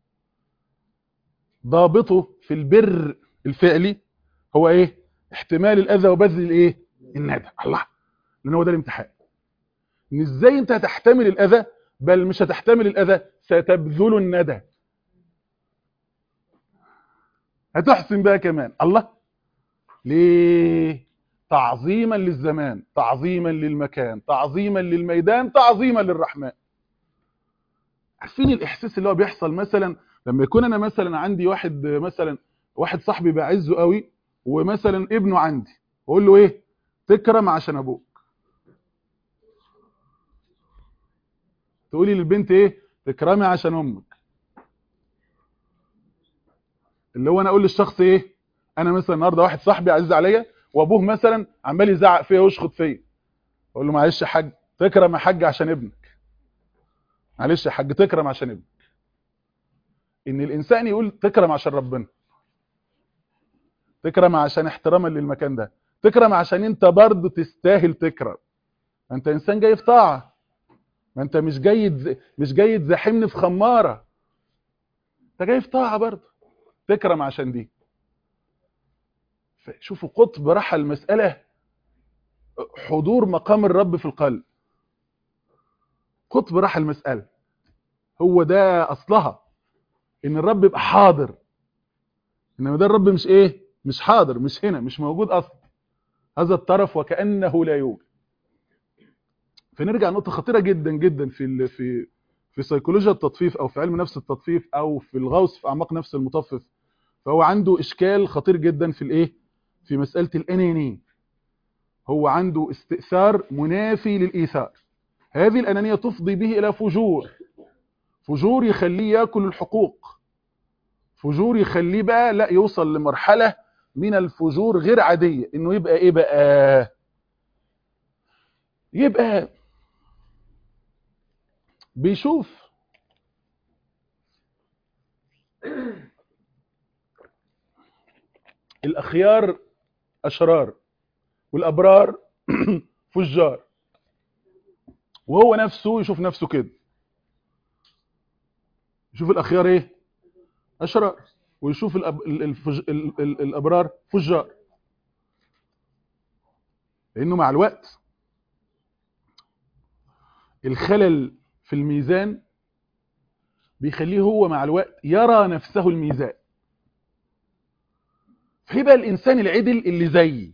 ضابطه في البر الفعلي هو ايه، احتمال الاذى وبذل الايه، الندى. الله، لان هو ده الامتحان، ان ازاي انت هتحتمل الاذى، بل مش هتحتمل الاذى، ستبذل الندى، هتحسن بقى كمان. الله، ليه؟ تعظيما للزمان، تعظيما للمكان، تعظيما للميدان، تعظيما للرحمن. عارفين الاحساس اللي هو بيحصل مثلا لما يكون انا مثلا عندي واحد صاحبي بعزه قوي، ومثلا ابنه عندي، واقول له ايه؟ تكرم عشان ابوك. تقولي للبنت ايه؟ تكرمي عشان امك. اللي هو انا اقول للشخص ايه؟ انا مثلا النهارده واحد صاحبي عزيز عليا، وابوه مثلا عمال يزعق فيا ويشخط فيا، اقول له معلش يا حاج، تكرم يا حاج عشان ابنك. معلش يا حاج، تكرم عشان ابنك. ان الانسان يقول تكرم عشان ربنا، تكرم عشان احتراما للمكان ده، تكرم عشان انت برضه تستاهل تكرم. ما انت انسان جاي في طاعه، ما انت مش جاي تزاحمني في خماره، انت جاي في طاعه برضه، تكرم عشان دي. شوفوا قطب رحى المساله، حضور مقام الرب في القلب. قطب رحى المساله، هو ده اصلها، ان الرب يبقى حاضر. انما ده الرب مش ايه؟ مش حاضر، مش هنا، مش موجود اصلا. هذا الطرف وكانه لا يوجد. فنرجع لنقطه خطيره جدا جدا في سيكولوجيا التطفيف، او في علم نفس التطفيف، او في الغوص في اعماق نفس المطفف. فهو عنده اشكال خطير جدا في الايه؟ في مساله الانانيه. هو عنده استئثار منافي للايثار. هذه الانانيه تفضي به الى فجور، فجور يخليه ياكل الحقوق، فجور يخليه بقى لا يوصل لمرحله من الفجور غير عاديه، انه يبقى ايه بقى؟ يبقى بيشوف الاخيار اشرار والابرار فجار، وهو نفسه يشوف نفسه كده، يشوف الاخيار ايه؟ اشرار، ويشوف الابرار فجار. لانه مع الوقت الخلل في الميزان بيخليه هو مع الوقت يرى نفسه الميزان. فيبقى الانسان العدل اللي زيي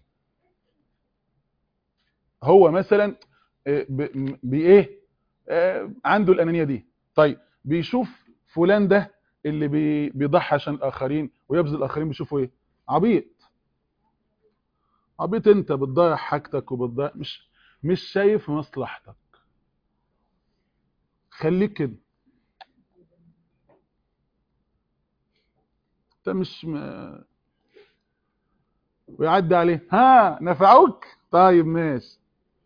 هو مثلا بايه؟ عنده الانانيه دي. طيب بيشوف فلان ده اللي بيضحي عشان الاخرين ويبذل الاخرين، بيشوفوا ايه؟ عبيط. عبيط، انت بتضيع حاجتك وبتضيع، مش شايف مصلحتك. خليك كده، انت مش ويعدي عليه، ها نفعوك؟ طيب ماشي.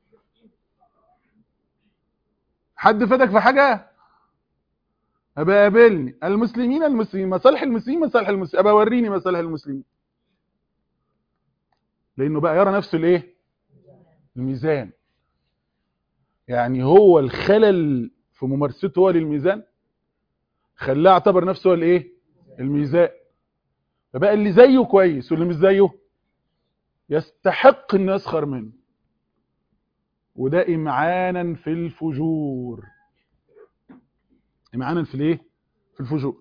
حد فادك في حاجه؟ ابقى قابلني. المسلمين مصالح المسلمين، مصالح المسلمين، ابقى وريني مصالح المسلمين. لانه بقى يرى نفسه الايه؟ الميزان. يعني هو الخلل في ممارسته هو للميزان، خلاه اعتبر نفسه هو الايه؟ الميزان. فبقى اللي زيه كويس واللي مش زيه يستحق ان يسخر منه. وده امعانا في الفجور، امعانا في الايه؟ في الفجور.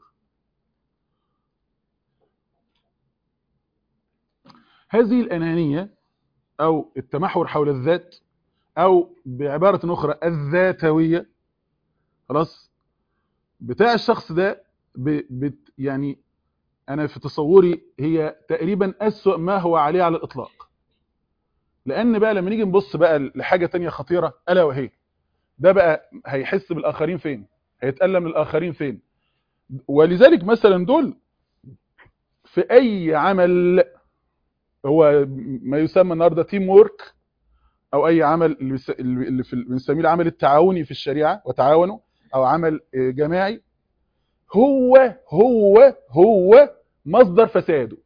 هذه الانانيه او التمحور حول الذات، او بعباره اخرى الذاتويه، خلاص، بتاع الشخص ده يعني انا في تصوري هي تقريبا اسوأ ما هو عليه على الاطلاق. لان بقى لما نيجي نبص بقى لحاجه تانية خطيره، الا وهي ده بقى هيحس بالاخرين فين؟ هيتألم للاخرين فين؟ ولذلك مثلا دول في اي عمل، هو ما يسمى النهارده تيم وورك، او اي عمل اللي بنسميه العمل التعاوني في الشريعه، وتعاونوا، او عمل جماعي، هو مصدر فساده.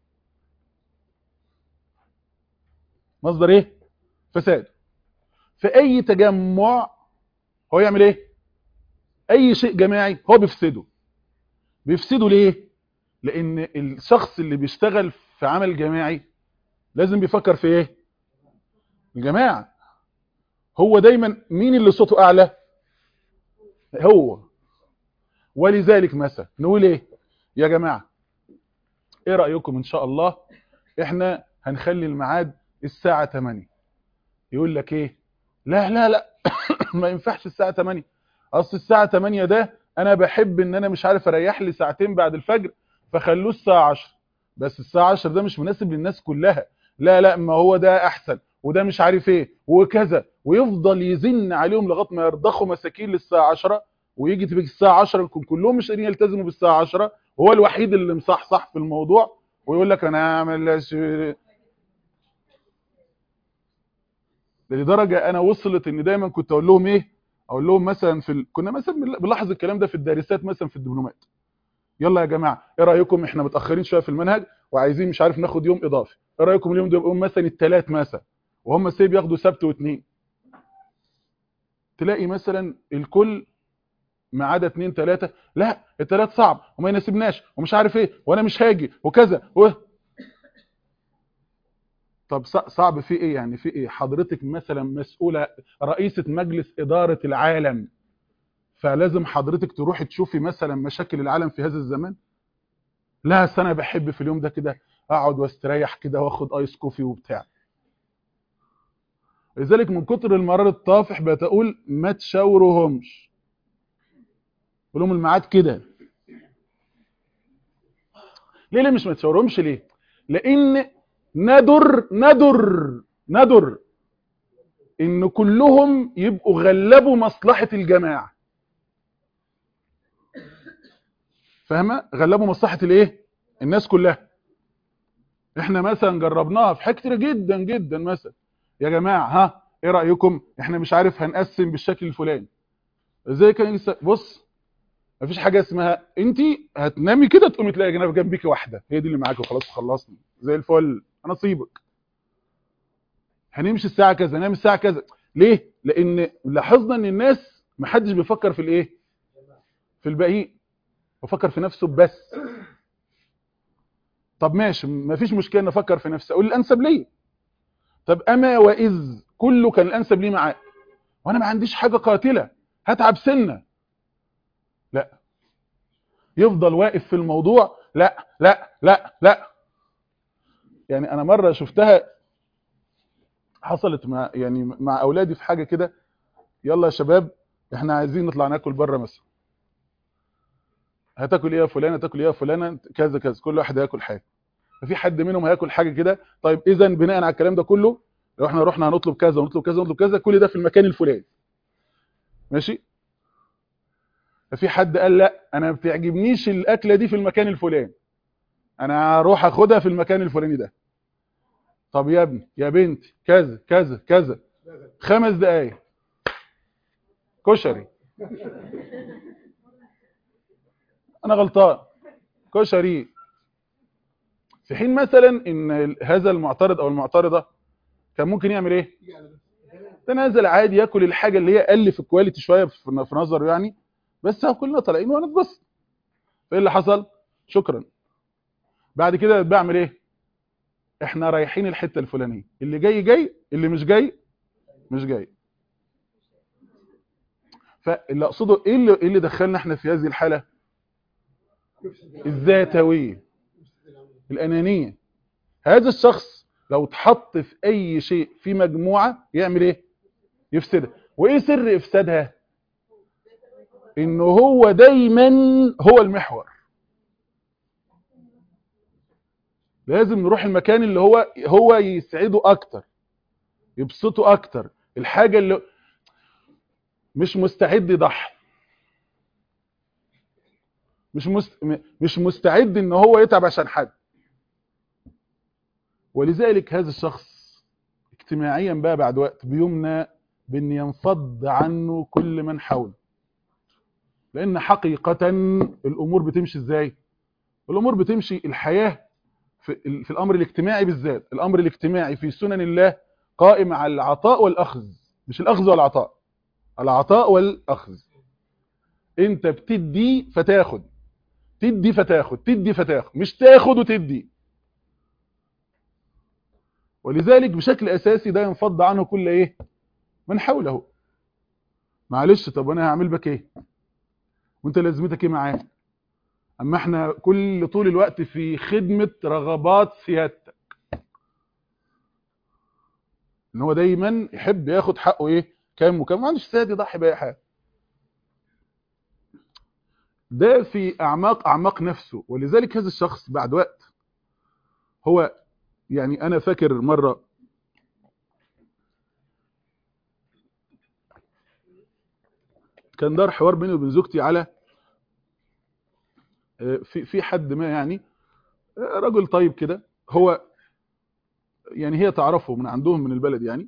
مصدر ايه؟ فساد. في اي تجمع هو يعمل ايه؟ اي شيء جماعي هو بيفسده. بيفسده ليه؟ لان الشخص اللي بيشتغل في عمل جماعي لازم بيفكر في ايه؟ الجماعه. هو دايما مين اللي صوته اعلى؟ هو. ولذلك مثلا نقول ايه؟ يا جماعه ايه رايكم ان شاء الله احنا هنخلي الميعاد الساعة 8. يقول لك ايه؟ لا لا لا ما ينفعش الساعة 8. اصل الساعة 8 ده انا بحب ان انا مش عارف اريح لي ساعتين بعد الفجر، فخلوه الساعة 10. بس الساعة 10 ده مش مناسب للناس كلها. لا لا، ما هو ده احسن، وده مش عارف ايه وكذا، ويفضل يزن عليهم لغايه ما يرضخوا مساكين للساعة 10. ويجي تبقى الساعة 10 يكون كلهم مش قادرين يلتزموا بالساعة 10، وهو الوحيد اللي مصحصح في الموضوع، ويقول لك انا هعمل. لدرجه انا وصلت ان دايما كنت اقول لهم ايه، اقول لهم مثلا كنا مثلا بنلاحظ الكلام ده في الدارسات مثلا في الدبلومات. يلا يا جماعه ايه رايكم، احنا متاخرين شويه في المنهج وعايزين مش عارف ناخد يوم اضافي، ايه رايكم اليوم ده يبقى مثلا الثلاث مثلا، وهم سيب ياخدوا سبت واثنين. تلاقي مثلا الكل ما عدا 2 3، لا الثلاث صعب وما يناسبناش ومش عارف ايه وانا مش هاجي وكذا طب صعب في ايه يعني؟ في ايه؟ حضرتك مثلا مسؤوله، رئيسه مجلس اداره العالم، فلازم حضرتك تروحي تشوفي مثلا مشاكل العالم في هذا الزمان؟ لا انا بحب في اليوم ده كده اقعد واستريح كده واخد ايس كوفي وبتاع. لذلك من كتر المرار الطافح بتقول ما تشاورهمش، قول لهم الميعاد كده. ليه مش ما تشاورهمش ليه؟ لان ندر ان كلهم يبقوا غلبوا مصلحة الجماعة. فاهمه؟ غلبوا مصلحة الايه؟ الناس كلها. احنا مثلا جربناها في حاجات كتير جدا جدا. مثلا يا جماعه ها ايه رايكم، احنا مش عارف هنقسم بالشكل الفلاني ازاي. كان بص، مفيش حاجه اسمها انت هتنامي كده تقومي تلاقي جنبك واحده هي دي اللي معاكي وخلاص خلصنا زي الفل نصيبك. هنمشي الساعه كذا، ننام الساعه كذا. ليه؟ لان لاحظنا ان الناس محدش بيفكر في الايه، في الباقيين، بفكر في نفسه بس. طب ماشي، مفيش مشكله نفكر في نفسي، اقول الانسب ليه. طب اما واذ كله كان الانسب ليه معاه وانا ما عنديش حاجه قاتله هتعب سنه، لا، يفضل واقف في الموضوع. لا لا لا لا. يعني انا مره شفتها حصلت مع يعني مع اولادي في حاجه كده. يلا يا شباب احنا عايزين نطلع ناكل بره مثلا. هتاكل ايه يا فلان؟ هتاكل ايه يا فلانه؟ كذا كذا، كل واحد هياكل حاجه. ففي حد منهم هياكل حاجه كده. طيب اذا بناء على الكلام ده كله لو احنا رحنا هنطلب كذا ونطلب كذا ونطلب كذا، كل ده في المكان الفلاني ماشي. ففي حد قال لا انا ما بتعجبنيش الاكله دي في المكان الفلاني، انا هروح اخدها في المكان الفلاني ده. طب يا ابني يا بنتي كذا كذا كذا، 5 دقايق كشري. انا غلطان، كشري. في حين مثلا ان هذا المعترض او المعترضه كان ممكن يعمل ايه؟ تنازل عادي، ياكل الحاجه اللي هي اقل في الكواليتي شويه في نظره يعني، بس كلنا طالعين وهنتبسط. فايه اللي حصل؟ شكرا. بعد كده بعمل ايه؟ احنا رايحين الحته الفلانيه، اللي جاي جاي، اللي مش جاي مش جاي. فاللي اقصده إيه اللي دخلنا احنا في هذه الحاله؟ الذاتويه، الانانيه. هذا الشخص لو اتحط في اي شيء في مجموعه يعمل ايه؟ يفسدها. وايه سر افسادها؟ انه هو دايما هو المحور. لازم نروح المكان اللي هو يسعده اكتر، يبسطه اكتر، الحاجه اللي مش مستعد يضحي، مش مستعد ان هو يتعب عشان حد. ولذلك هذا الشخص اجتماعيا بقى بعد وقت بيمنى بان ينفض عنه كل من حوله. لان حقيقه الامور بتمشي ازاي؟ الامور بتمشي، الحياه في الامر الاجتماعي بالذات، الامر الاجتماعي في سنن الله قائم على العطاء والاخذ، مش الاخذ والعطاء، العطاء والاخذ. انت بتدي فتاخد، تدي فتاخد، تدي فتاخد، مش تاخد وتدي. ولذلك بشكل اساسي ده ينفض عنه كل ايه من حوله. معلش طب انا هعمل بك ايه وانت لازمتك ايه معايا؟ اما احنا طول الوقت في خدمة رغبات سيادتك. ان هو دايما يحب ياخد حقه ايه كام وكام، ما عندوش استعداد يضحي باي حاجه. ده في اعماق نفسه. ولذلك هذا الشخص بعد وقت، هو يعني انا فاكر مره كان دار حوار بيني وبين زوجتي على في حد ما يعني رجل طيب كده، هو يعني هي تعرفه من عندهم من البلد يعني،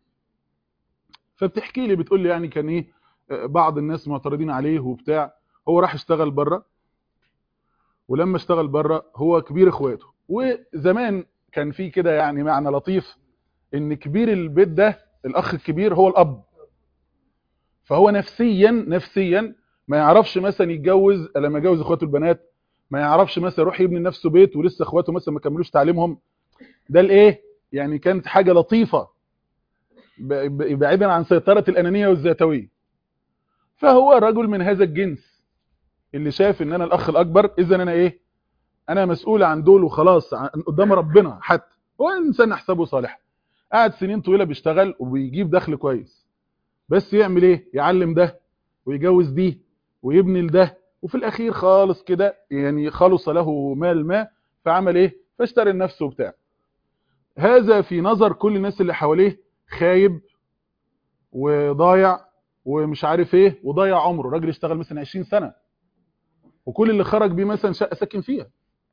فبتحكي لي بتقول لي يعني كان ايه بعض الناس معترضين عليه وبتاع. هو راح اشتغل بره، ولما اشتغل بره هو كبير اخواته. وزمان كان في كده يعني معنى لطيف ان كبير البيت ده الاخ الكبير هو الاب، فهو نفسيا ما يعرفش مثلا يتجوز لما يجوز اخواته البنات، ما يعرفش مثلا يروح يبني لنفسه بيت ولسه اخواته مثلا ما كملوش تعليمهم. ده الايه يعني كانت حاجه لطيفه بعيدا عن سيطره الانانيه والذاتويه. فهو رجل من هذا الجنس اللي شاف ان انا الاخ الاكبر، اذا انا ايه، انا مسؤول عن دول وخلاص قدام ربنا. حتى هو انسان احسبه صالح، قعد سنين طويله بيشتغل وبيجيب دخل كويس، بس يعمل ايه، يعلم ده ويجوز دي ويبني لده، وفي الاخير خالص كده يعني خلص له مال ما، فعمل ايه، فاشترى لنفسه بتاع. هذا في نظر كل الناس اللي حواليه خايب وضايع ومش عارف ايه، وضيع عمره. راجل اشتغل مثلا 20 سنه وكل اللي خرج بيه مثلا شقه ساكن فيها.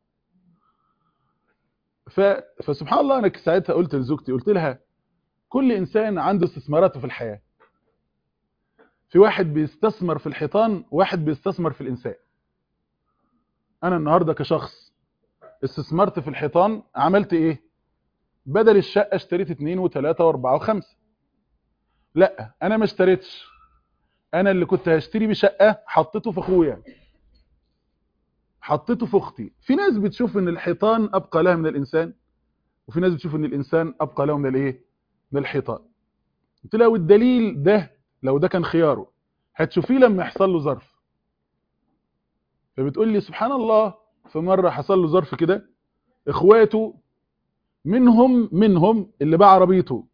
فسبحان الله، انا ساعتها قلت لزوجتي، قلت لها كل انسان عنده استثماراته في الحياه. في واحد بيستثمر في الحيطان، وواحد بيستثمر في الانسان. انا النهارده كشخص استثمرت في الحيطان، عملت ايه، بدل الشقه اشتريت 2 و3 و4 و5. لا، انا ما اشتريتش، انا اللي كنت هشتري بشقه حطيته في اخويا، حطيته في اختي. في ناس بتشوف ان الحيطان ابقى لها من الانسان، وفي ناس بتشوف ان الانسان ابقى له من الايه، من الحيطان. قلت لها والدليل ده لو ده كان خياره هتشوفيه لما يحصل له ظرف. فبتقول لي سبحان الله، في مره حصل له ظرف كده، اخواته منهم اللي باع عربيته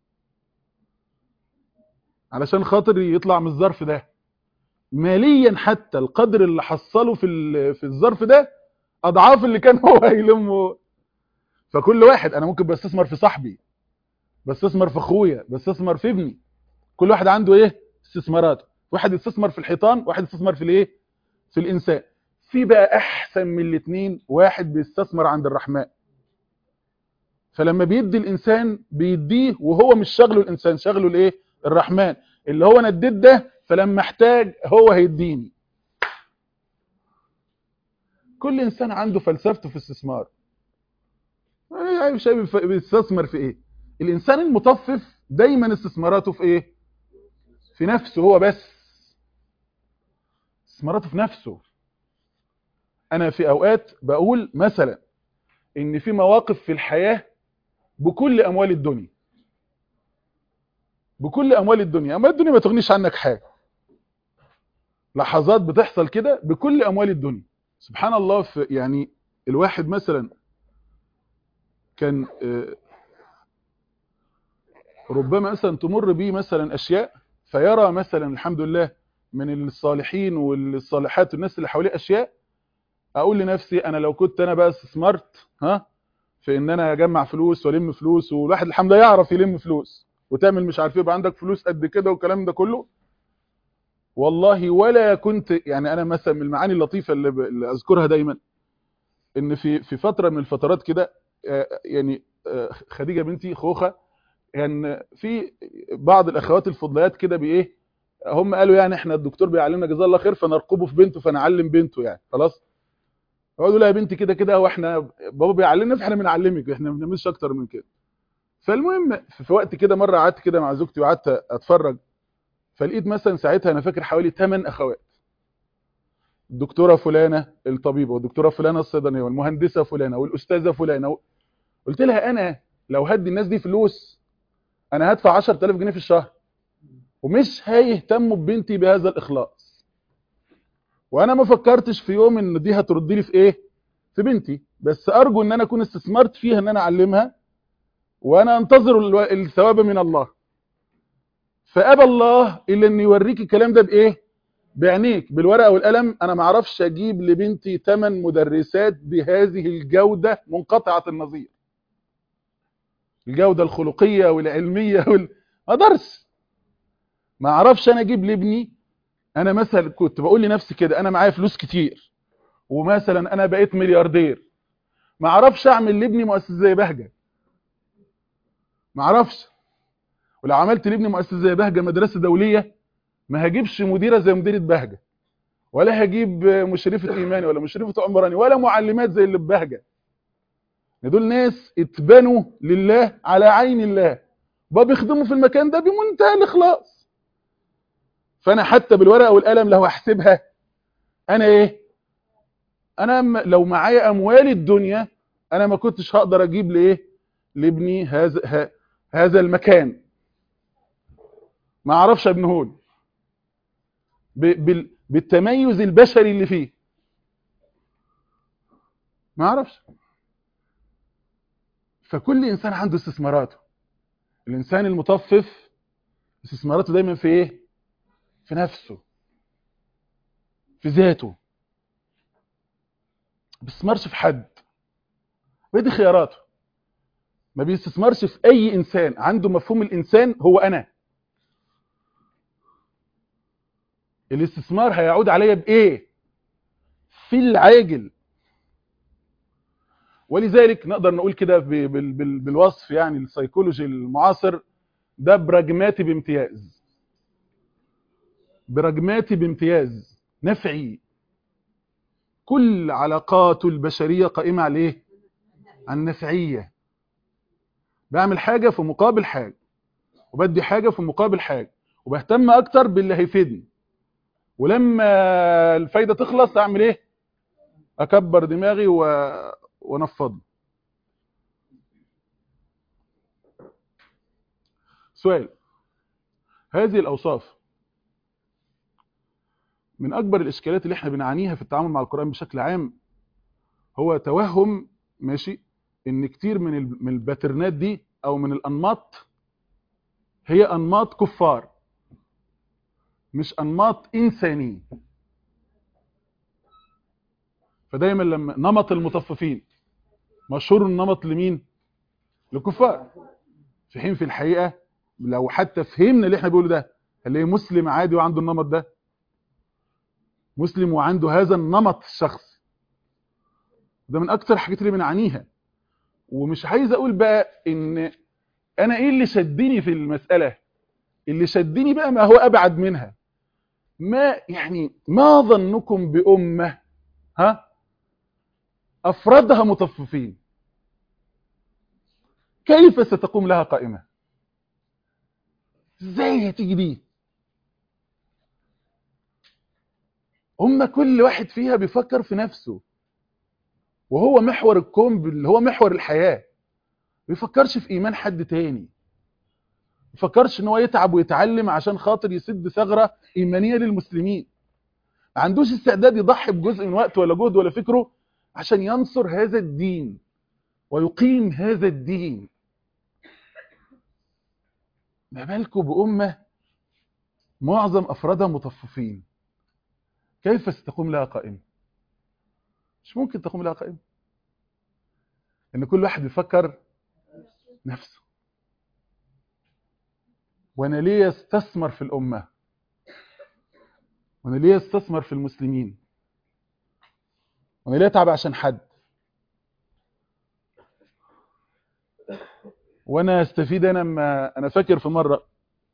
علشان خاطر يطلع من الظرف ده. ماليا حتى القدر اللي حصله في الظرف ده اضعاف اللي كان هو هيلمه. فكل واحد، انا ممكن بستثمر في صاحبي، بستثمر في اخويا، بستثمر في ابني. كل واحد عنده ايه استثمارات. واحد يستثمر في الحيطان، واحد يستثمر في الايه، في الانسان. في بقى احسن من الاثنين، واحد بيستثمر عند الرحمن. فلما بيدي الانسان بيديه وهو مش شغله الانسان، شغله الايه، الرحمن. اللي هو انا اديت ده، فلما احتاج هو هيديني. كل انسان عنده فلسفته في الاستثمار. يعني شايف بيستثمر في ايه. الانسان المطفف دايما استثماراته في ايه، في نفسه هو بس، استثماراته في نفسه. انا في اوقات بقول مثلا ان في مواقف في الحياة بكل اموال الدنيا، بكل اموال الدنيا، اموال الدنيا ما تغنيش عنك حاجة. لحظات بتحصل كده بكل اموال الدنيا. سبحان الله. في يعني الواحد مثلا كان ربما مثلا تمر بيه مثلا اشياء، فيرى مثلا الحمد لله من الصالحين والصالحات والناس اللي حواليه اشياء، اقول لنفسي انا لو كنت انا بقى استثمرت في ان انا اجمع فلوس والم فلوس، والواحد الحمد لله يعرف يلم فلوس وتعمل مش عارف ايه، يبقى عندك فلوس قد كده والكلام ده كله، والله ولا كنت يعني. انا مثلا من المعاني اللطيفه اللي اذكرها دايما، ان في فتره من الفترات كده يعني خديجه بنتي خوخه، كان في بعض الاخوات الفضليات كده بايه، هم قالوا يعني احنا الدكتور بيعلمنا جزاه الله خير فنرقبه في بنته فنعلم بنته يعني خلاص. يقعدوا لا يا بنتي كده كده، واحنا بابا بيعلمنا فاحنا بنعلمك، احنا ما بنعملش اكتر من كده. فالمهم في وقت كده مره قعدت كده مع زوجتي وقعدت اتفرج، فلقيت مثلا ساعتها انا فاكر حوالي 8 اخوات، الدكتوره فلانه الطبيبه، والدكتوره فلانه الصيدليه، والمهندسه فلانه، والاستاذه فلانه. قلت لها انا لو هدي الناس دي فلوس انا هدفع 10000 جنيه في الشهر، ومش هيهتموا ببنتي بهذا الاخلاص. وانا ما فكرتش في يوم ان دي هترد لي في ايه، في بنتي، بس ارجو ان انا اكون استثمرت فيها ان انا اعلمها وانا انتظر الثواب من الله. فابى الله الا ان يوريك الكلام ده بايه؟ بعينيك، بالورقه والقلم. انا ما اعرفش اجيب لبنتي 8 مدرسات بهذه الجوده منقطعه النظير، الجوده الخلقيه والعلميه ما اقدرش. ما اعرفش انا اجيب لابني. انا مثلا كنت بقول لنفسي كده، انا معايا فلوس كتير ومثلا انا بقيت ملياردير، ما اعرفش اعمل لابني مؤسسه زي بهجه، ما اعرفش. ولو عملت لابني مؤسسه زي بهجه مدرسه دوليه، ما هجيبش مديره زي مديره بهجه، ولا هجيب مشرفه ايماني ولا مشرفه عمراني ولا معلمات زي اللي ببهجه. دول ناس اتبنوا لله على عين الله، بيخدموا في المكان ده بمنتهى الاخلاص. فانا حتى بالورقه والقلم لو هحسبها، انا ايه؟ انا لو معايا اموال الدنيا انا ما كنتش هقدر اجيب لايه لابني هذا المكان. ما اعرفش ابنه له بالتميز البشري اللي فيه، ما اعرفش. فكل انسان عنده استثماراته. الانسان المطفف استثماراته دايما في ايه؟ في نفسه، في ذاته، ما بيستثمرش في حد. ودي خياراته. ما بيستثمرش في اي انسان. عنده مفهوم الانسان هو انا. الاستثمار هيعود عليا بايه؟ في العاجل. ولذلك نقدر نقول كده بالوصف يعني السيكولوجي المعاصر، ده براجماتي بامتياز. براجماتي بامتياز، نفعي. كل علاقاته البشرية قائمة على ايه؟ على النفعية. بعمل حاجة في مقابل حاجة، وبدي حاجة في مقابل حاجة، وبهتم اكتر باللي هيفيدني. ولما الفايدة تخلص اعمل ايه؟ اكبر دماغي ونفض. سؤال: هذه الاوصاف من اكبر الاشكالات اللي احنا بنعانيها في التعامل مع القرآن بشكل عام. هو توهم ماشي ان كتير من الباترنات دي او من الانماط هي انماط كفار، مش انماط انسانيه. فدايما لما نمط المطففين مشهور النمط لمين؟ للكفار. في حين في الحقيقه لو حتى فهمنا اللي احنا بنقوله ده، اللي مسلم عادي وعنده النمط ده، مسلم وعنده هذا النمط الشخصي، ده من اكتر الحاجات اللي بنعانيها. ومش عايز اقول بقى ان انا ايه اللي شدني في المساله. اللي شدني بقى ما هو ابعد منها. ما ظنكم بامه افرادها مطففين كيف ستقوم لها قائمه؟ ازاي هتيجي دي؟ هم كل واحد فيها بيفكر في نفسه، وهو محور الكون اللي هو محور الحياه. ما بيفكرش في ايمان حد تاني، ما بيفكرش ان هو يتعب ويتعلم عشان خاطر يسد ثغره ايمانيه للمسلمين. ما عندوش استعداد يضحي بجزء من وقته ولا جهد ولا فكره عشان ينصر هذا الدين ويقيم هذا الدين. ما بالكم بأمة معظم أفرادها مطففين، كيف ستقوم لها قائمة؟ مش ممكن تقوم لها قائمة. إن كل واحد يفكر نفسه. وأنا ليه استثمر في الأمة؟ وأنا ليه استثمر في المسلمين؟ وأنا ليه أتعب عشان حد؟ وأنا استفيد أنا فاكر في مرة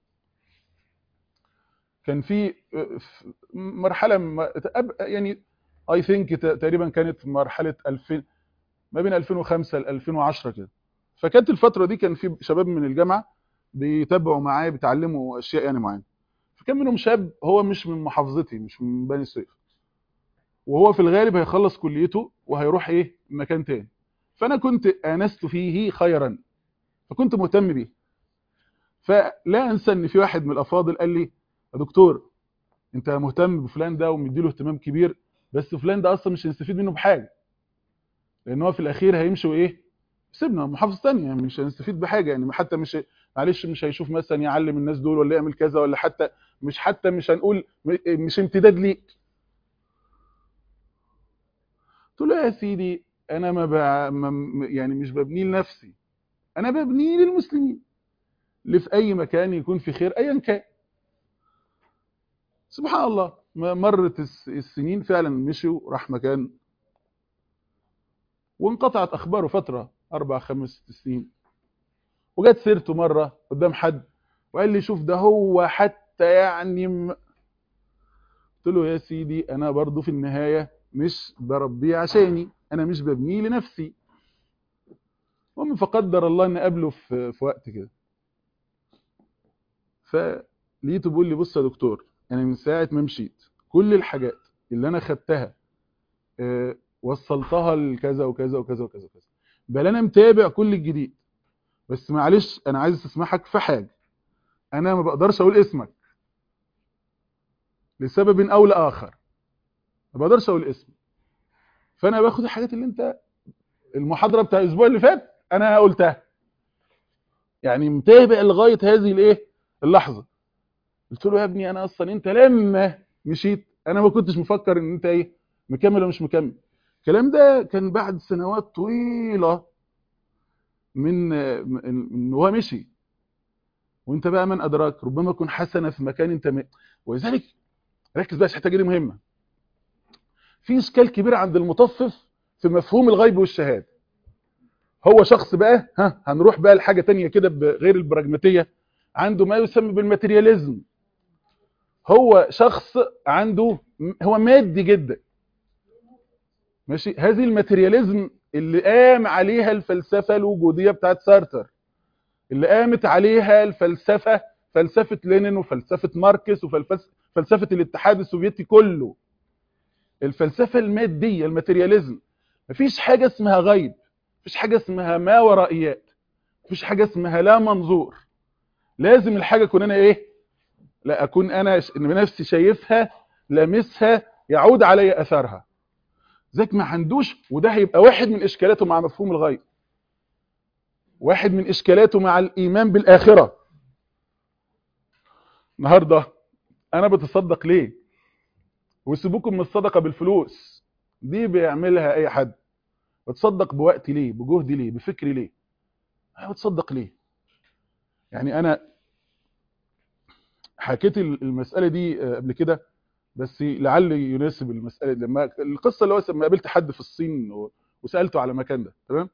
كان في مرحلة يعني I think تقريبا كانت مرحلة 2000 ما بين 2005 ل 2010 كده. فكانت الفترة دي كان في شباب من الجامعة بيتابعوا معايا بيتعلموا أشياء يعني معينة. فكان منهم شاب هو مش من محافظتي، مش من بني سويف، وهو في الغالب هيخلص كليته وهيروح ايه مكان تاني. فأنا كنت آنست فيه خيرا، فكنت مهتم بيه. فلا أنسى إن في واحد من الأفاضل قال لي: يا دكتور أنت مهتم بفلان ده ومديله اهتمام كبير، بس فلان ده أصلا مش هنستفيد منه بحاجة، لأن هو في الأخير هيمشي وإيه سيبنا محافظه ثانيه، يعني مش هنستفيد بحاجه، يعني حتى مش، معلش مش هيشوف مثلا يعلم الناس دول ولا يعمل كذا، ولا حتى مش هنقول مش امتداد ليك. قلت له يا سيدي انا يعني مش ببنيه لنفسي، انا ببنيه للمسلمين اللي في اي مكان يكون في خير ايا كان. سبحان الله، مرت السنين فعلا، مشوا راح مكان وانقطعت اخباره فتره 4 5 6 سنين، وجت سيرته مره قدام حد وقال لي شوف ده هو حتى يعني قلت له يا سيدي انا برضو في النهايه مش بربيه عشاني، انا مش ببنيه لنفسي. المهم فقدر الله ان قابله في وقت كده، فلقيته بيقول لي بص يا دكتور، انا من ساعه ما مشيت كل الحاجات اللي انا خدتها وصلتها لكذا وكذا وكذا وكذا وكذا، بل انا متابع كل الجديد، بس معلش انا عايز اسمحك في حاجه، انا ما بقدرش اقول اسمك لسبب او لاخر، ما بقدرش اقول اسمك، فانا باخد الحاجات اللي انت، المحاضره بتاع الاسبوع اللي فات انا قلتها، يعني متابع لغايه هذه الايه اللحظه. قلت له يا ابني انا اصلا انت لما مشيت انا ما كنتش مفكر ان انت ايه مكمل ولا مش مكمل. الكلام ده كان بعد سنوات طويله من هو مشي، وانت بقى من ادراك ربما يكون حسنه في مكان انت ولذلك ركز بقى، الحته دي مهمه. في اشكال كبير عند المطفف في مفهوم الغيب والشهاده. هو شخص بقى هنروح بقى لحاجه تانية كده بغير البراجماتيه، عنده ما يسمى بالماتيرياليزم. هو شخص عنده، هو مادي جدا، ماشي. هذه الماتيرياليزم اللي قام عليها الفلسفه الوجوديه بتاعت سارتر، اللي قامت عليها الفلسفه، فلسفه لينين وفلسفه ماركس وفلسفه الاتحاد السوفيتي كله، الفلسفه الماديه الماتيرياليزم. مفيش حاجه اسمها غيب، مفيش حاجه اسمها ما ورائيات، مفيش حاجه اسمها لا منظور. لازم الحاجه اكون انا ايه، لا اكون انا بنفسي شايفها لامسها يعود علي اثرها. ذاك ما عندوش، وده هيبقى واحد من اشكالاته مع مفهوم الغيب، واحد من اشكالاته مع الايمان بالاخره. النهارده انا بتصدق ليه؟ وسيبوكم من الصدقه بالفلوس، دي بيعملها اي حد. بتصدق بوقتي ليه؟ بجهدي ليه؟ بفكري ليه؟ انا بتصدق ليه؟ يعني انا حكيت المساله دي قبل كده، بس لعل يناسب المساله لما القصه اللي هو لما قابلت حد في الصين وسالته على مكان ده، تمام.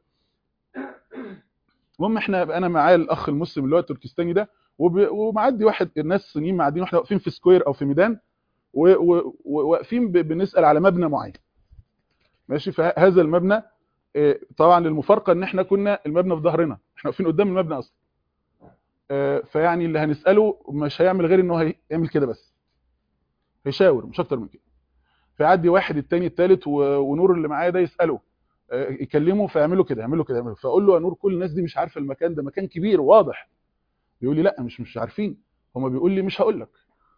المهم انا معايا الاخ المسلم اللي هو التركستاني ده، ومعدي واحد، الناس الصينيين معديين، واحنا واقفين في سكوير او في ميدان، وواقفين بنسال على مبنى معين، ماشي. فهذا المبنى طبعا المفارقه ان احنا كنا المبنى في ظهرنا، احنا واقفين قدام المبنى اصلا. فيعني اللي هنساله مش هيعمل غير ان هو هيعمل كده بس، هيشاور مش اكتر من كده. فيعدي واحد التاني التالت ونور اللي معايا ده يساله، يكلمه، فيعملوا كده يعملوا كده يعملوا. فاقول له يا نور كل الناس دي مش عارفه المكان ده مكان كبير واضح. بيقول لي لا مش عارفين، هما بيقول لي مش هقول لك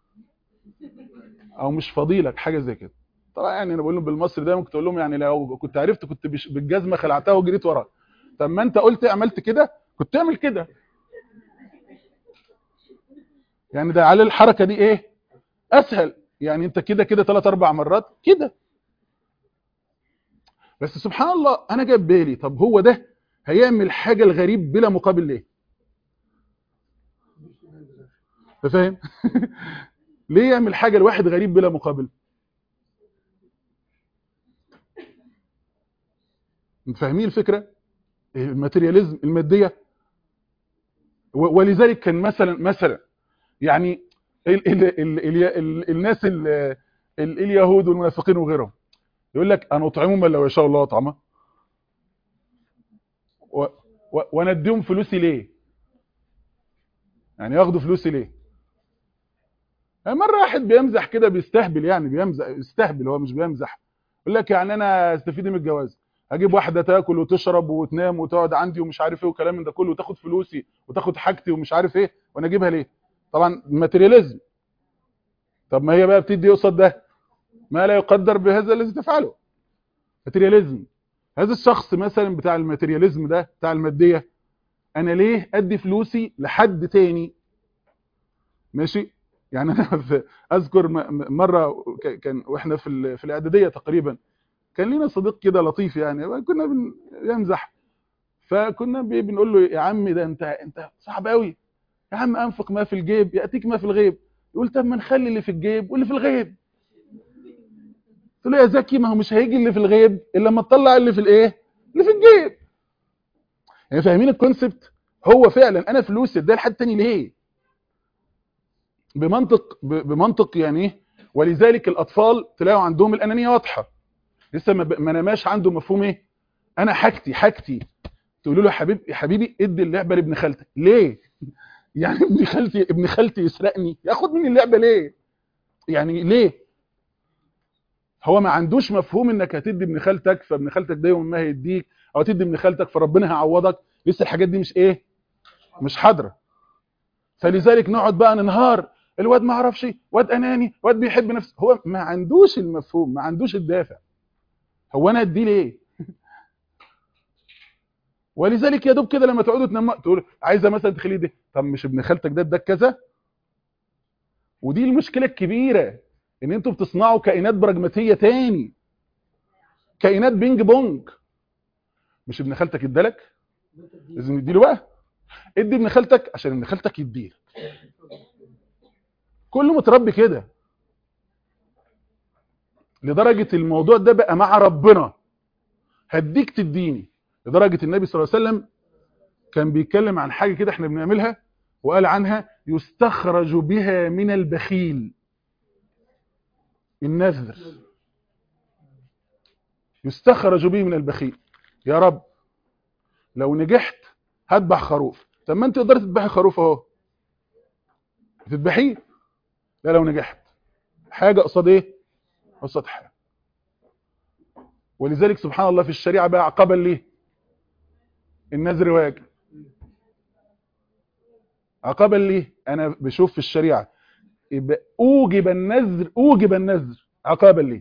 او مش فاضيلك حاجه زي كده. طبعا يعني انا بقول لهم بالمصري ده، ممكن تقول لهم يعني لو كنت عرفت كنت بالجزمه خلعتها وجريت وراك. طب ما انت قلت عملت كده كنت اعمل كده، يعني ده على الحركه دي ايه اسهل، يعني انت كده كده 3 4 مرات كده. بس سبحان الله انا جاب بالي، طب هو ده هيعمل حاجه الغريب بلا مقابل ليه؟ انت فاهم؟ ليه يعمل حاجه الواحد غريب بلا مقابل؟ انت فاهمين الفكره؟ الماتيرياليزم، الماديه. ولذلك كان مثلا يعني الناس اليهود والمنافقين وغيرهم يقول لك انا اطعمهم من لو يشاء الله اطعمه، وانا اديهم فلوسي ليه؟ يعني ياخدوا فلوسي ليه؟ مره واحد بيمزح كده بيستهبل، يعني بيمزح يستهبل، هو مش بيمزح. يقول لك يعني انا استفيد من الجواز، اجيب واحده تاكل وتشرب وتنام وتقعد عندي ومش عارف ايه وكلام من ده كله، وتاخد فلوسي وتاخد حاجتي ومش عارف ايه، وانا اجيبها ليه؟ طبعا ماتيرياليزم. طب ما هي بقى بتدي قصاد ده ما لا يقدر بهذا الذي تفعله، ماتيرياليزم. هذا الشخص مثلا بتاع الماتيرياليزم ده، بتاع الماديه، انا ليه ادي فلوسي لحد تاني؟ ماشي. يعني انا اذكر مره كان واحنا في الاعداديه تقريبا، كان لينا صديق كده لطيف يعني، كنا بنمزح، فكنا بنقول له يا عم ده انت صعب قوي، يا عم انفق ما في الجيب ياتيك ما في الغيب. يقول طب ما نخلي اللي في الجيب واللي في الغيب. قلت له يا زكي ما هو مش هيجي اللي في الغيب الا لما تطلع اللي في الايه، اللي في الجيب. يعني فاهمين الكونسبت؟ هو فعلا انا فلوسي اديها لحد تاني ليه؟ بمنطق يعني ايه؟ ولذلك الاطفال تلاقوا عندهم الانانيه واضحه، لسه ما نماش عنده مفهوم ايه، انا حاجتي. تقولوا له يا حبيبي ادي اللعبه لابن خالتك ليه؟ يعني ابن خالتي يسرقني ياخد مني اللعبه ليه؟ يعني ليه؟ هو ما عندوش مفهوم انك هتدي ابن خالتك فابن خالتك ده يوم ما هيديك، او تدي ابن خالتك فربنا هيعوضك. لسه الحاجات دي مش ايه، مش حاضره. فلذلك نقعد بقى ننهار، الواد ما اعرفش، واد اناني، واد بيحب نفسه. هو ما عندوش المفهوم، ما عندوش الدافع. هو انا ادي ليه؟ ولذلك يا دوب كده لما تقعدوا تقول عايزه مثلا تخليه ده، طب مش ابن خالتك ده اداك كذا؟ ودي المشكله الكبيره، ان انتوا بتصنعوا كائنات براجماتيه تاني، كائنات بينج بونج. مش ابن خالتك ادالك، لازم نديله بقى. ادي ابن خالتك عشان ابن خالتك يديلك. كله متربي كده، لدرجه الموضوع ده بقى مع ربنا، هديك تديني. لدرجه النبي صلى الله عليه وسلم كان بيتكلم عن حاجه كده احنا بنعملها، وقال عنها يستخرج بها من البخيل. النذر يستخرج به من البخيل. يا رب لو نجحت هذبح خروف. طب ما انت تقدر تذبحي خروف اهو، تذبحيه. لا لو نجحت، حاجه قصاد ايه، قصاد حاجه. ولذلك سبحان الله في الشريعه بقى عقابا ليه، النذر واجب. عقابا ليه، انا بشوف في الشريعه يبقى اوجب النذر عقابا ليه.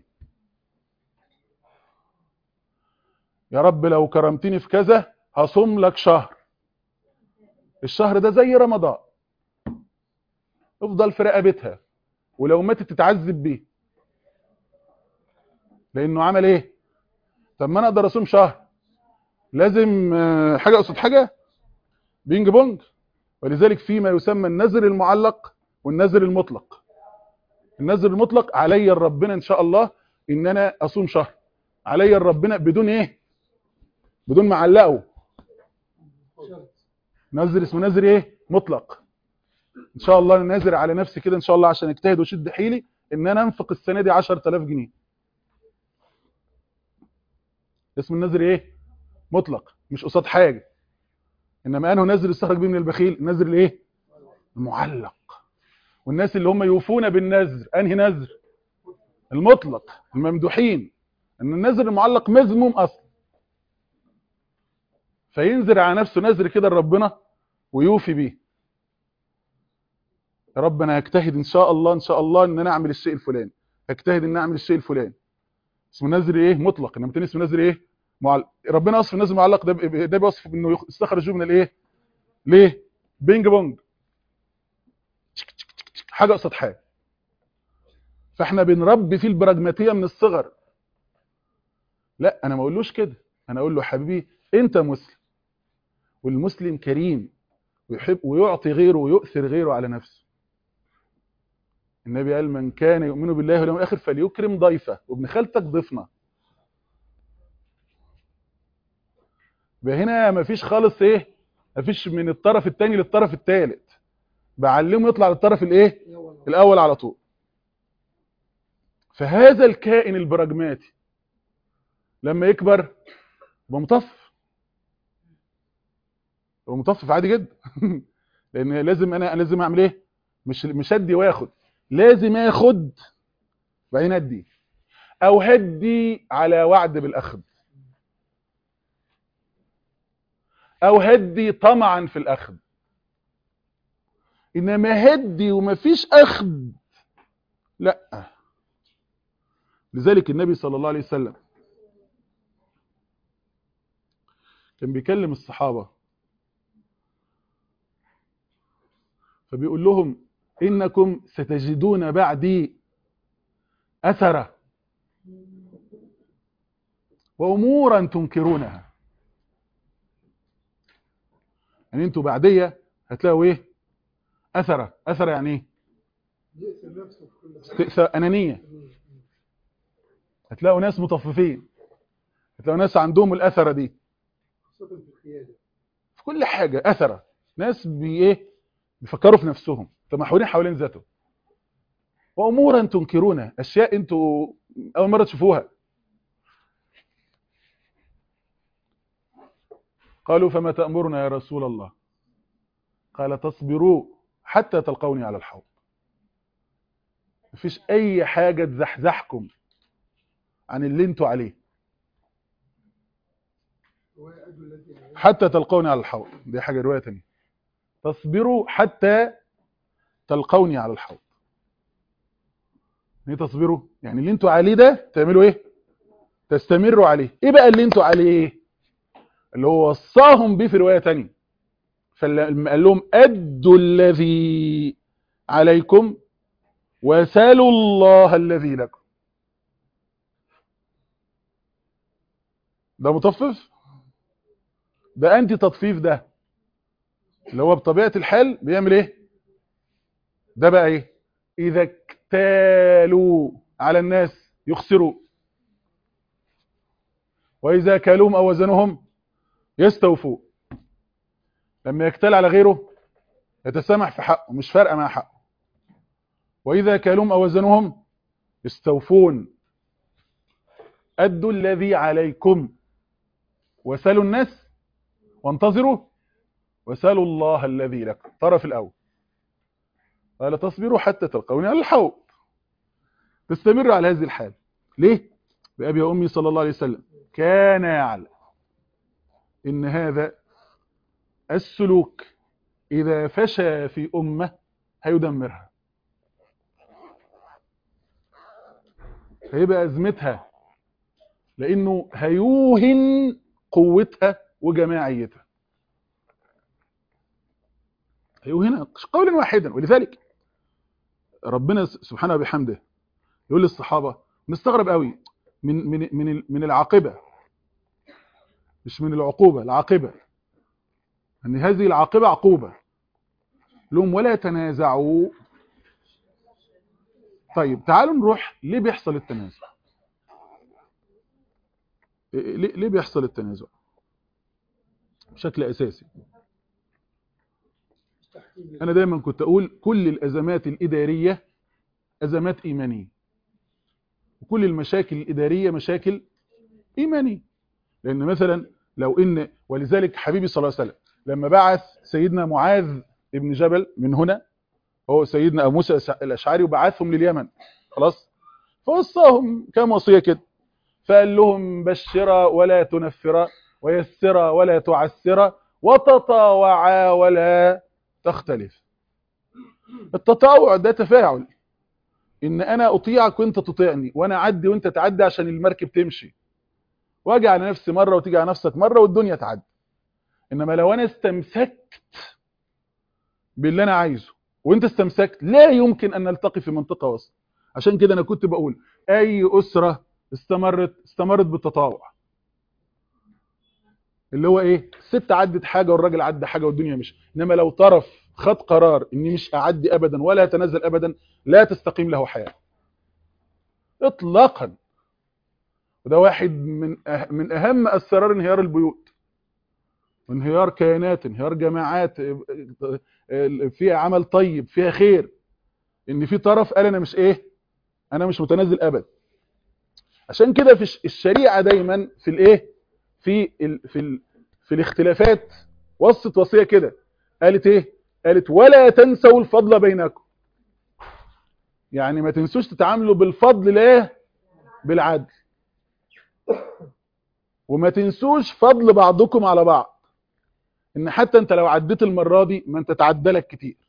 يا رب لو كرمتني في كذا هصوم لك شهر، الشهر ده زي رمضان، افضل في رقبتها، ولو ماتت تتعذب بيه، لانه عمل ايه. طب ما انا اقدر اصوم شهر، لازم حاجه قصاد حاجه، بينج بونج. ولذلك فيما يسمى النذر المعلق والنذر المطلق. النذر المطلق علي ربنا ان شاء الله ان انا اصوم شهر، علي ربنا بدون ايه، بدون ما اعلقه. نذر اسمه نذر ايه، مطلق. ان شاء الله انا نازل على نفسي كده ان شاء الله عشان اجتهد واشد حيلي ان انا انفق السنه دي 10000 جنيه. اسم النذر ايه، مطلق، مش قصاد حاجه. انما انه نذر يستخرج بيه من البخيل، نذر الايه، المعلق. والناس اللي هم يوفون بالنذر، انهي نذر، المطلق، الممدوحين. ان النذر المعلق مذموم اصلا، فينذر على نفسه نذر كده لربنا ويوفي بيه. يا رب انا هجتهد ان شاء الله ان انا اعمل الشيء الفلاني، هجتهد ان اعمل الشيء الفلاني. اسمه نذر ايه، مطلق. انما تاني اسمه نذر ايه، معلق. ربنا وصف النذر المعلق ده بيوصف انه يستخرج من الايه، ليه، بينج بونج، حاجه قصاد حاجه. فاحنا بنربي فيه البراجماتيه من الصغر. لا انا ما اقولوش كده، انا اقول له حبيبي انت مسلم، والمسلم كريم ويحب ويعطي غيره ويؤثر غيره على نفسه. النبي قال من كان يؤمن بالله واليوم الاخر فليكرم ضيفه، وابن خالتك ضيفنا. هنا مفيش خالص ايه، مفيش من الطرف الثاني للطرف الثالث، بعلمه يطلع للطرف الايه، الاول على طول. فهذا الكائن البراجماتي لما يكبر بمطفف، ومطفف عادي جدا. لان لازم اعمل ايه، مش ادي واخد، لازم اخد بعدين ادي، او هدي على وعد بالاخذ، او هدي طمعا في الاخذ. انما هدي ومفيش اخذ لا. لذلك النبي صلى الله عليه وسلم كان بيكلم الصحابة فبيقول لهم إنكم ستجدون بعدي أثرة وأمورا تنكرونها. يعني انتوا بعدية هتلاقوا ايه؟ أثرة يعني ايه؟ استئثار، أنانية. هتلاقوا ناس مطففين، هتلاقوا ناس عندهم الأثرة دي في كل حاجة. أثرة، ناس ايه؟ بيفكروا في نفسهم، فمحورين حوالين ذاته. وأمورا تنكرونها، أشياء انتوا أول مرة تشوفوها. قالوا فما تأمرنا يا رسول الله؟ قال تصبروا حتى تلقوني على الحوض. مفيش أي حاجة تزحزحكم عن اللي انتوا عليه حتى تلقوني على الحوض. دي حاجة رواية تانية. تصبروا حتى تلقوني على الحوض. ايه تصبروا؟ يعني اللي انتوا عليه ده تعملوا ايه؟ تستمروا عليه. ايه بقى اللي انتوا عليه؟ اللي هو وصاهم بيه في رواية تانية، فلما قال لهم أدوا الذي عليكم وسالوا الله الذي لكم. ده مطفف؟ ده أنتي تطفيف. ده اللي هو بطبيعة الحال بيعمل ايه؟ ده بقى ايه؟ إذا اكتالوا على الناس يخسروا، وإذا كالوهم أو وزنهم يستوفوا. لما يكتال على غيره يتسامح في حقه، مش فارقة مع حقه. وإذا كالوهم أو وزنهم يستوفون. أدوا الذي عليكم وسالوا الناس وانتظروا وسالوا الله الذي لكم. طرف الأول قال تصبروا حتى تلقوني على الحوض. تستمر على هذه الحال. ليه؟ بأبي وأمي صلى الله عليه وسلم كان يعلم إن هذا السلوك إذا فشى في أمة هيدمرها، هيبقى أزمتها، لأنه هيوهن قوتها وجماعيتها، هيوهنها قولا واحدا. ولذلك ربنا سبحانه وبحمده يقول للصحابة، نستغرب قوي من العاقبة، مش من العقوبة، العاقبة، أن هذه العاقبة عقوبة لهم ولا تنازعوا. طيب تعالوا نروح ليه بيحصل التنازع. ليه بيحصل التنازع بشكل أساسي؟ أنا دايما كنت أقول كل الأزمات الإدارية أزمات إيمانية، وكل المشاكل الإدارية مشاكل إيمانية. لأن مثلا لو إن، ولذلك حبيبي صلى الله عليه وسلم لما بعث سيدنا معاذ ابن جبل من هنا، هو سيدنا أبو موسى الأشعري، وبعثهم لليمن خلاص، فوصاهم كام وصية كده، فقال لهم بشرا ولا تنفرا، ويسرا ولا تعسرا، وتطاوعا ولا تختلف. التطاوع ده تفاعل، ان انا اطيعك وانت تطيعني، وانا اعدي وانت تعدي عشان المركب تمشي، واجي على نفسي مره وتيجي على نفسك مره والدنيا تعدي. انما لو انا استمسكت باللي انا عايزه وانت استمسكت، لا يمكن ان نلتقي في منطقه وسط. عشان كده انا كنت بقول اي اسره استمرت بالتطاوع، اللي هو ايه، الست عدت حاجه والراجل عدى حاجه والدنيا مشي. انما لو طرف خد قرار اني مش اعدي ابدا ولا اتنازل ابدا، لا تستقيم له حياه اطلاقا. وده واحد من اهم اسرار انهيار البيوت، انهيار كيانات، انهيار جماعات فيها عمل طيب، فيها خير، ان في طرف قال انا مش ايه، انا مش متنازل ابدا. عشان كده في الشريعه دايما في الايه، في الاختلافات وصت وصيه كده، قالت ايه؟ قالت ولا تنسوا الفضل بينكم. يعني ما تنسوش تتعاملوا بالفضل، لا بالعدل. وما تنسوش فضل بعضكم على بعض، ان حتى انت لو عديت المره دي ما انت تعدى لك كتير.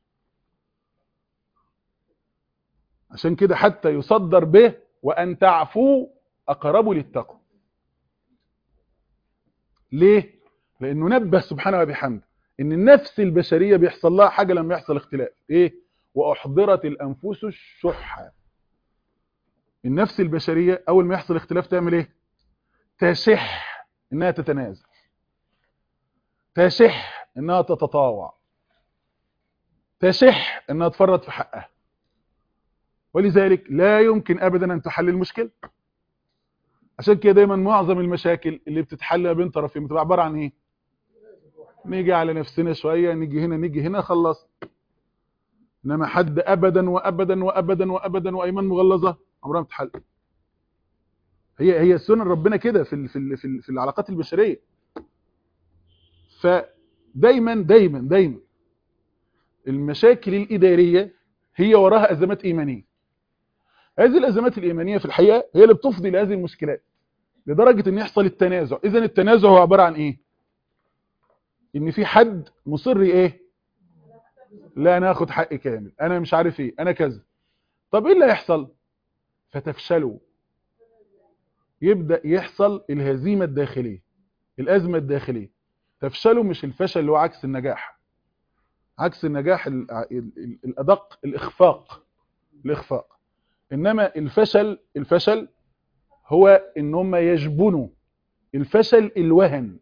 عشان كده حتى يصدر به وان تعفوا اقرب للتقوى. ليه؟ لانه نبه سبحانه وبحمده ان النفس البشريه بيحصل لها حاجه لما يحصل اختلاف، ايه؟ واحضرت الانفس الشح. النفس البشريه اول ما يحصل اختلاف تعمل ايه؟ تشح انها تتنازل، تشح انها تتطاوع، تشح انها تفرط في حقها. ولذلك لا يمكن ابدا ان تحل المشكله. عشان كده دايما معظم المشاكل اللي بتتحل ما بين طرفين بتبقى عباره عن ايه؟ نيجي على نفسنا شويه، نيجي هنا نيجي هنا، خلص. انما حد ابدا وابدا وابدا وابدا وايمان مغلظه عمرها ما تتحل. هي سنن ربنا كده في العلاقات البشريه. فدايما دايما دايما المشاكل الاداريه هي وراها ازمات ايمانيه. هذه الازمات الايمانيه في الحقيقه هي اللي بتفضي لهذه المشكلات لدرجه ان يحصل التنازع. اذا التنازع هو عباره عن ايه؟ ان في حد مصر ايه؟ لا انا اخد حقي كامل، انا مش عارف ايه، انا كذا. طب ايه اللي هيحصل؟ فتفشلوا. يبدا يحصل الهزيمه الداخليه، الازمه الداخليه. تفشلوا مش الفشل اللي هو عكس النجاح. عكس النجاح الادق الاخفاق، الاخفاق. انما الفشل هو ان هم يجبنوا. الفشل الوهن.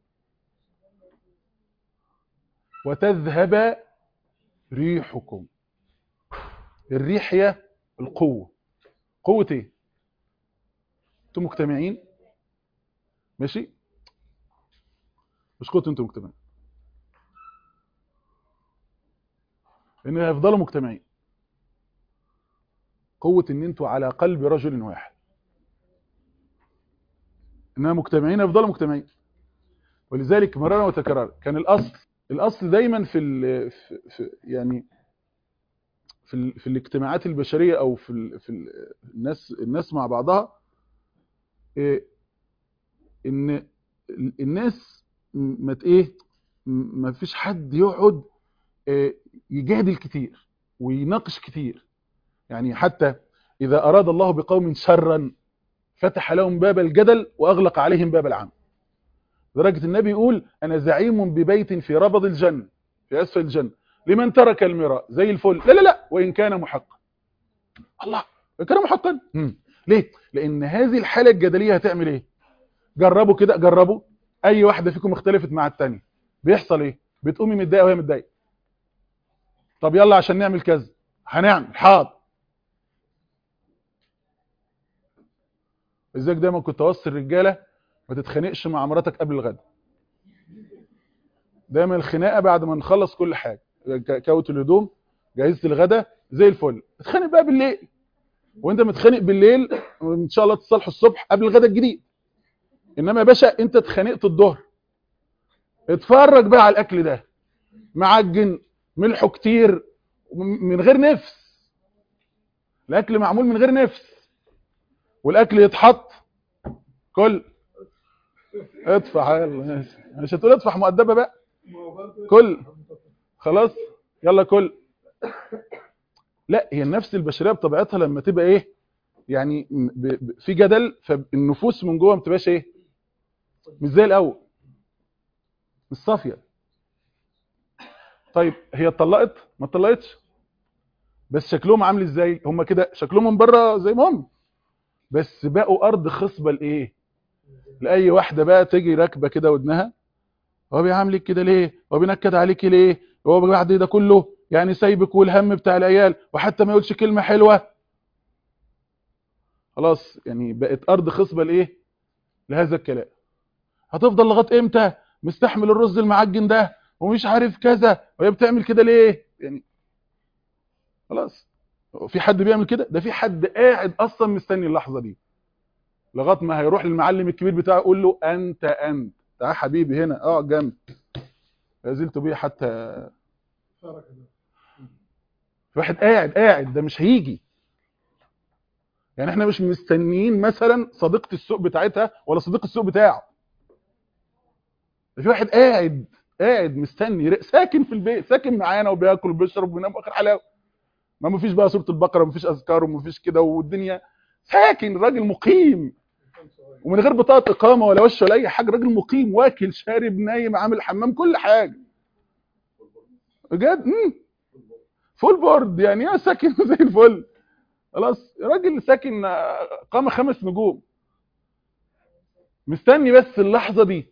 وتذهب ريحكم. الريح هي القوه. قوه ايه؟ انتم مجتمعين، ماشي؟ مش قوه انتم مجتمعين، ان هيفضلوا مجتمعين. قوه ان انتوا على قلب رجل واحد. انها مجتمعين يفضلوا مجتمعين. ولذلك مرارا وتكرارا كان الاصل دايما يعني في الاجتماعات البشريه او في الناس مع بعضها، ان الناس ما فيش حد يقعد يجادل كتير ويناقش كتير. يعني حتى اذا اراد الله بقوم شرا فتح لهم باب الجدل واغلق عليهم باب العمل. لدرجه النبي يقول انا زعيم ببيت في ربض الجنه، في اسفل الجنه، لمن ترك المراء زي الفل، لا لا لا، وان كان محقا. الله، وان كان محقا. ليه؟ لان هذه الحاله الجدليه هتعمل ايه؟ جربوا كده، جربوا. اي واحده فيكم اختلفت مع الثانيه بيحصل ايه؟ بتقومي متضايقه وهي متضايقه. طب يلا عشان نعمل كذا، هنعمل حاضر. ازيك؟ دايما كنت اوصي الرجاله ما تتخانقش مع مراتك قبل الغدا. دايما الخناقه بعد ما نخلص كل حاجه، كوت الهدوم، جهزت الغدا، زي الفل. اتخانق بقى بالليل، وانت متخانق بالليل ان شاء الله تصالحوا الصبح قبل الغدا الجديد. انما يا باشا انت اتخانقت الظهر، اتفرج بقى على الاكل ده معجن، ملحه كتير، من غير نفس. الاكل معمول من غير نفس، والاكل يتحط كل ادفع. يلا مش هتقول ادفع مؤدبه بقى، كل خلاص يلا كل. لا، هي النفس البشريه بطبيعتها لما تبقى ايه؟ يعني في جدل، فالنفوس من جوه ما بتبقاش ايه؟ مش زي الاول، مش صافيه. طيب هي اتطلقت؟ ما اتطلقتش، بس شكلهم عامل ازاي؟ هم كده شكلهم من بره زي ما هم، بس بقوا ارض خصبه لايه؟ لاي واحده بقى تيجي راكبه كده ودنها، هو بيعاملك كده ليه؟ هو بينكد عليكي ليه؟ هو بعد ده كله يعني سايبك والهم بتاع العيال وحتى ما يقولش كلمه حلوه. خلاص يعني بقت ارض خصبه لايه؟ لهذا الكلام. هتفضل لغايه امتى مستحمل الرز المعجن ده ومش عارف كذا، وهي بتعمل كده ليه؟ يعني خلاص. في حد بيعمل كده؟ ده في حد قاعد اصلا مستني اللحظه دي لغايه ما هيروح للمعلم الكبير بتاعه يقول له انت تعال حبيبي هنا اقعد جنب، لا زلت بيه حتى. في واحد قاعد ده مش هيجي. يعني احنا مش مستنيين مثلا صديقه السوق بتاعتها ولا صديق السوق بتاعه. في واحد قاعد مستني، ساكن في البيت، ساكن معانا وبياكل وبيشرب وبينام اخر حلاوه. ما فيش بقى سوره البقره، ما فيش اذكار وما فيش كده والدنيا، ساكن، راجل مقيم. ومن غير بطاقه اقامه ولا وش ولا اي حاجه، راجل مقيم واكل شارب نايم عامل حمام كل حاجه بجد. فول بورد يعني يا ساكن زي الفل خلاص، راجل ساكن قامه 5 نجوم، مستني بس اللحظه دي.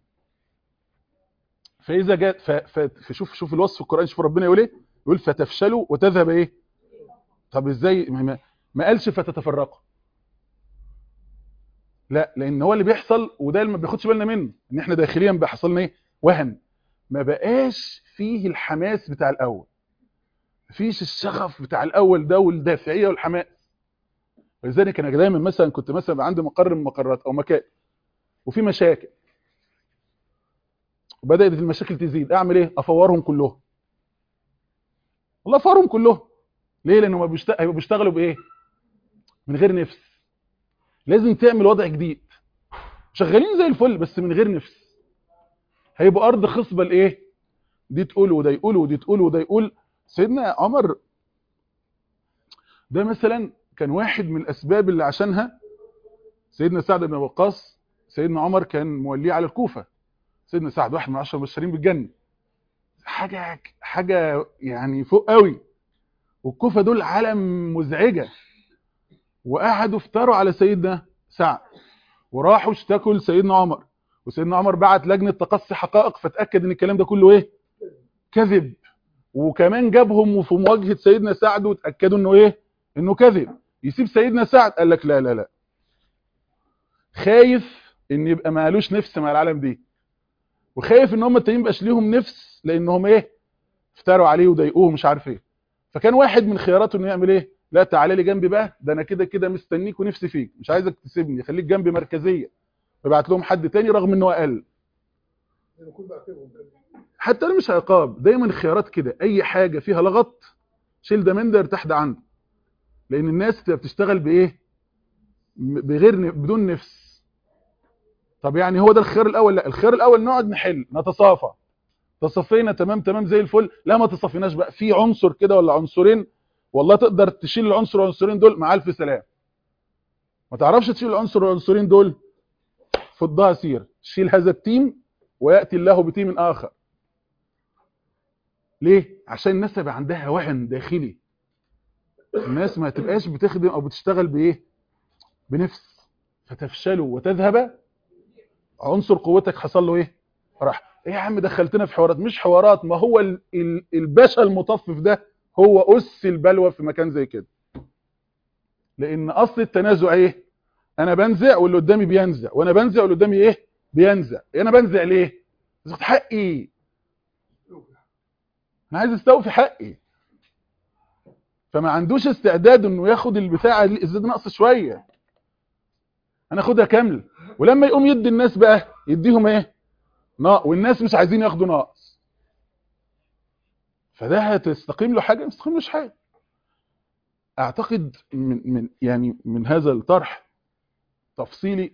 فاذا جاء فشوف الوصف القراني، شوف ربنا يقول ايه، يقول فتفشلوا وتذهب ايه. طب ازاي ما قالش فتتفرقوا؟ لا، لان هو اللي بيحصل وده اللي ما بياخدش بالنا منه، ان احنا داخليا بقى حصل لنا ايه، وهن، ما بقاش فيه الحماس بتاع الاول، مفيش الشغف بتاع الاول ده والدافعيه والحماس. ولذلك انا دايما مثلا كنت مثلا عندي مقر من المقرات او مكان وفي مشاكل وبدات المشاكل تزيد، اعمل ايه؟ افورهم كلهم. والله افورهم كلهم. ليه؟ لانه هيبقوا بيشتغلوا بايه؟ من غير نفس. لازم تعمل وضع جديد، شغالين زي الفل بس من غير نفس. هيبقوا ارض خصبه لايه؟ دي تقول وده يقول ودي تقول وده يقول. سيدنا عمر ده مثلا كان واحد من الاسباب اللي عشانها سيدنا سعد بن وقاص، سيدنا عمر كان موليه على الكوفه. سيدنا سعد واحد من 10 المبشرين بالجنه، حاجه يعني فوق قوي. والكوفه دول عالم مزعجه، وقعدوا افتروا على سيدنا سعد وراحوا اشتكوا لسيدنا عمر، وسيدنا عمر بعت لجنه تقصي حقائق فتاكد ان الكلام ده كله ايه؟ كذب. وكمان جابهم في مواجهه سيدنا سعد وتاكدوا انه ايه؟ انه كذب. يسيب سيدنا سعد؟ قال لك لا لا لا، خايف ان يبقى مالوش نفس مع العالم دي، وخايف ان هم التانيين مبقاش ليهم نفس لانهم ايه؟ افتروا عليه وضايقوه مش عارف ايه. فكان واحد من خياراته انه يعمل ايه؟ لا تعالى لي جنبي بقى، ده انا كده كده مستنيك ونفسي فيك، مش عايزك تسيبني، خليك جنبي مركزيه. فبعت لهم حد تاني رغم انه اقل. حتى انا مش عقاب، دايما الخيارات كده، اي حاجه فيها لغط شيل ده من ده ارتاح ده عنده. لان الناس تبقى بتشتغل بايه؟ بدون نفس. طب يعني هو ده الخيار الاول؟ لا، الخيار الاول نقعد نحل نتصافى. تصفينا تمام تمام زي الفل، لا ما تصفيناش بقى، في عنصر كده ولا عنصرين والله تقدر تشيل العنصر والعنصرين دول مع الف سلام. ما تعرفش تشيل العنصر والعنصرين دول، فضها سير، شيل هذا التيم وياتي الله بتيم اخر. ليه؟ عشان الناس يبقى عندها وهن داخلي، الناس ما تبقاش بتخدم او بتشتغل بايه؟ بنفس. فتفشلوا وتذهب، عنصر قوتك حصل له ايه؟ راح. ايه يا عم دخلتنا في حوارات؟ مش حوارات، ما هو الباشا المطفف ده هو اس البلوى في مكان زي كده. لان اصل التنازع ايه؟ انا بنزع واللي قدامي بينزع، وانا بنزع واللي قدامي ايه؟ بينزع. انا بنزع ليه؟ باخد حقي، انا عايز استوفي حقي. فما عندوش استعداد انه ياخد البتاعه اللي الزياده ناقص شويه، انا اخدها كامله. ولما يقوم يدي الناس بقى يديهم ايه؟ والناس مش عايزين ياخدوا ناقص. فده هتستقيم له حاجه؟ ما تستقيملوش حاجه. اعتقد من هذا الطرح تفصيلي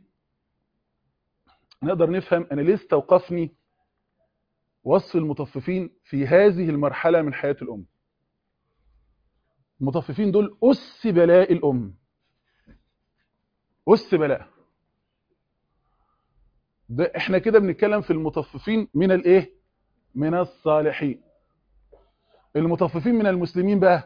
نقدر نفهم انا ليه استوقفني وصف المطففين في هذه المرحله من حياه الامه. المطففين دول اس بلاء الامه، اس بلاء. ده احنا كده بنتكلم في المطففين من الايه؟ من الصالحين. المطففين من المسلمين بقى،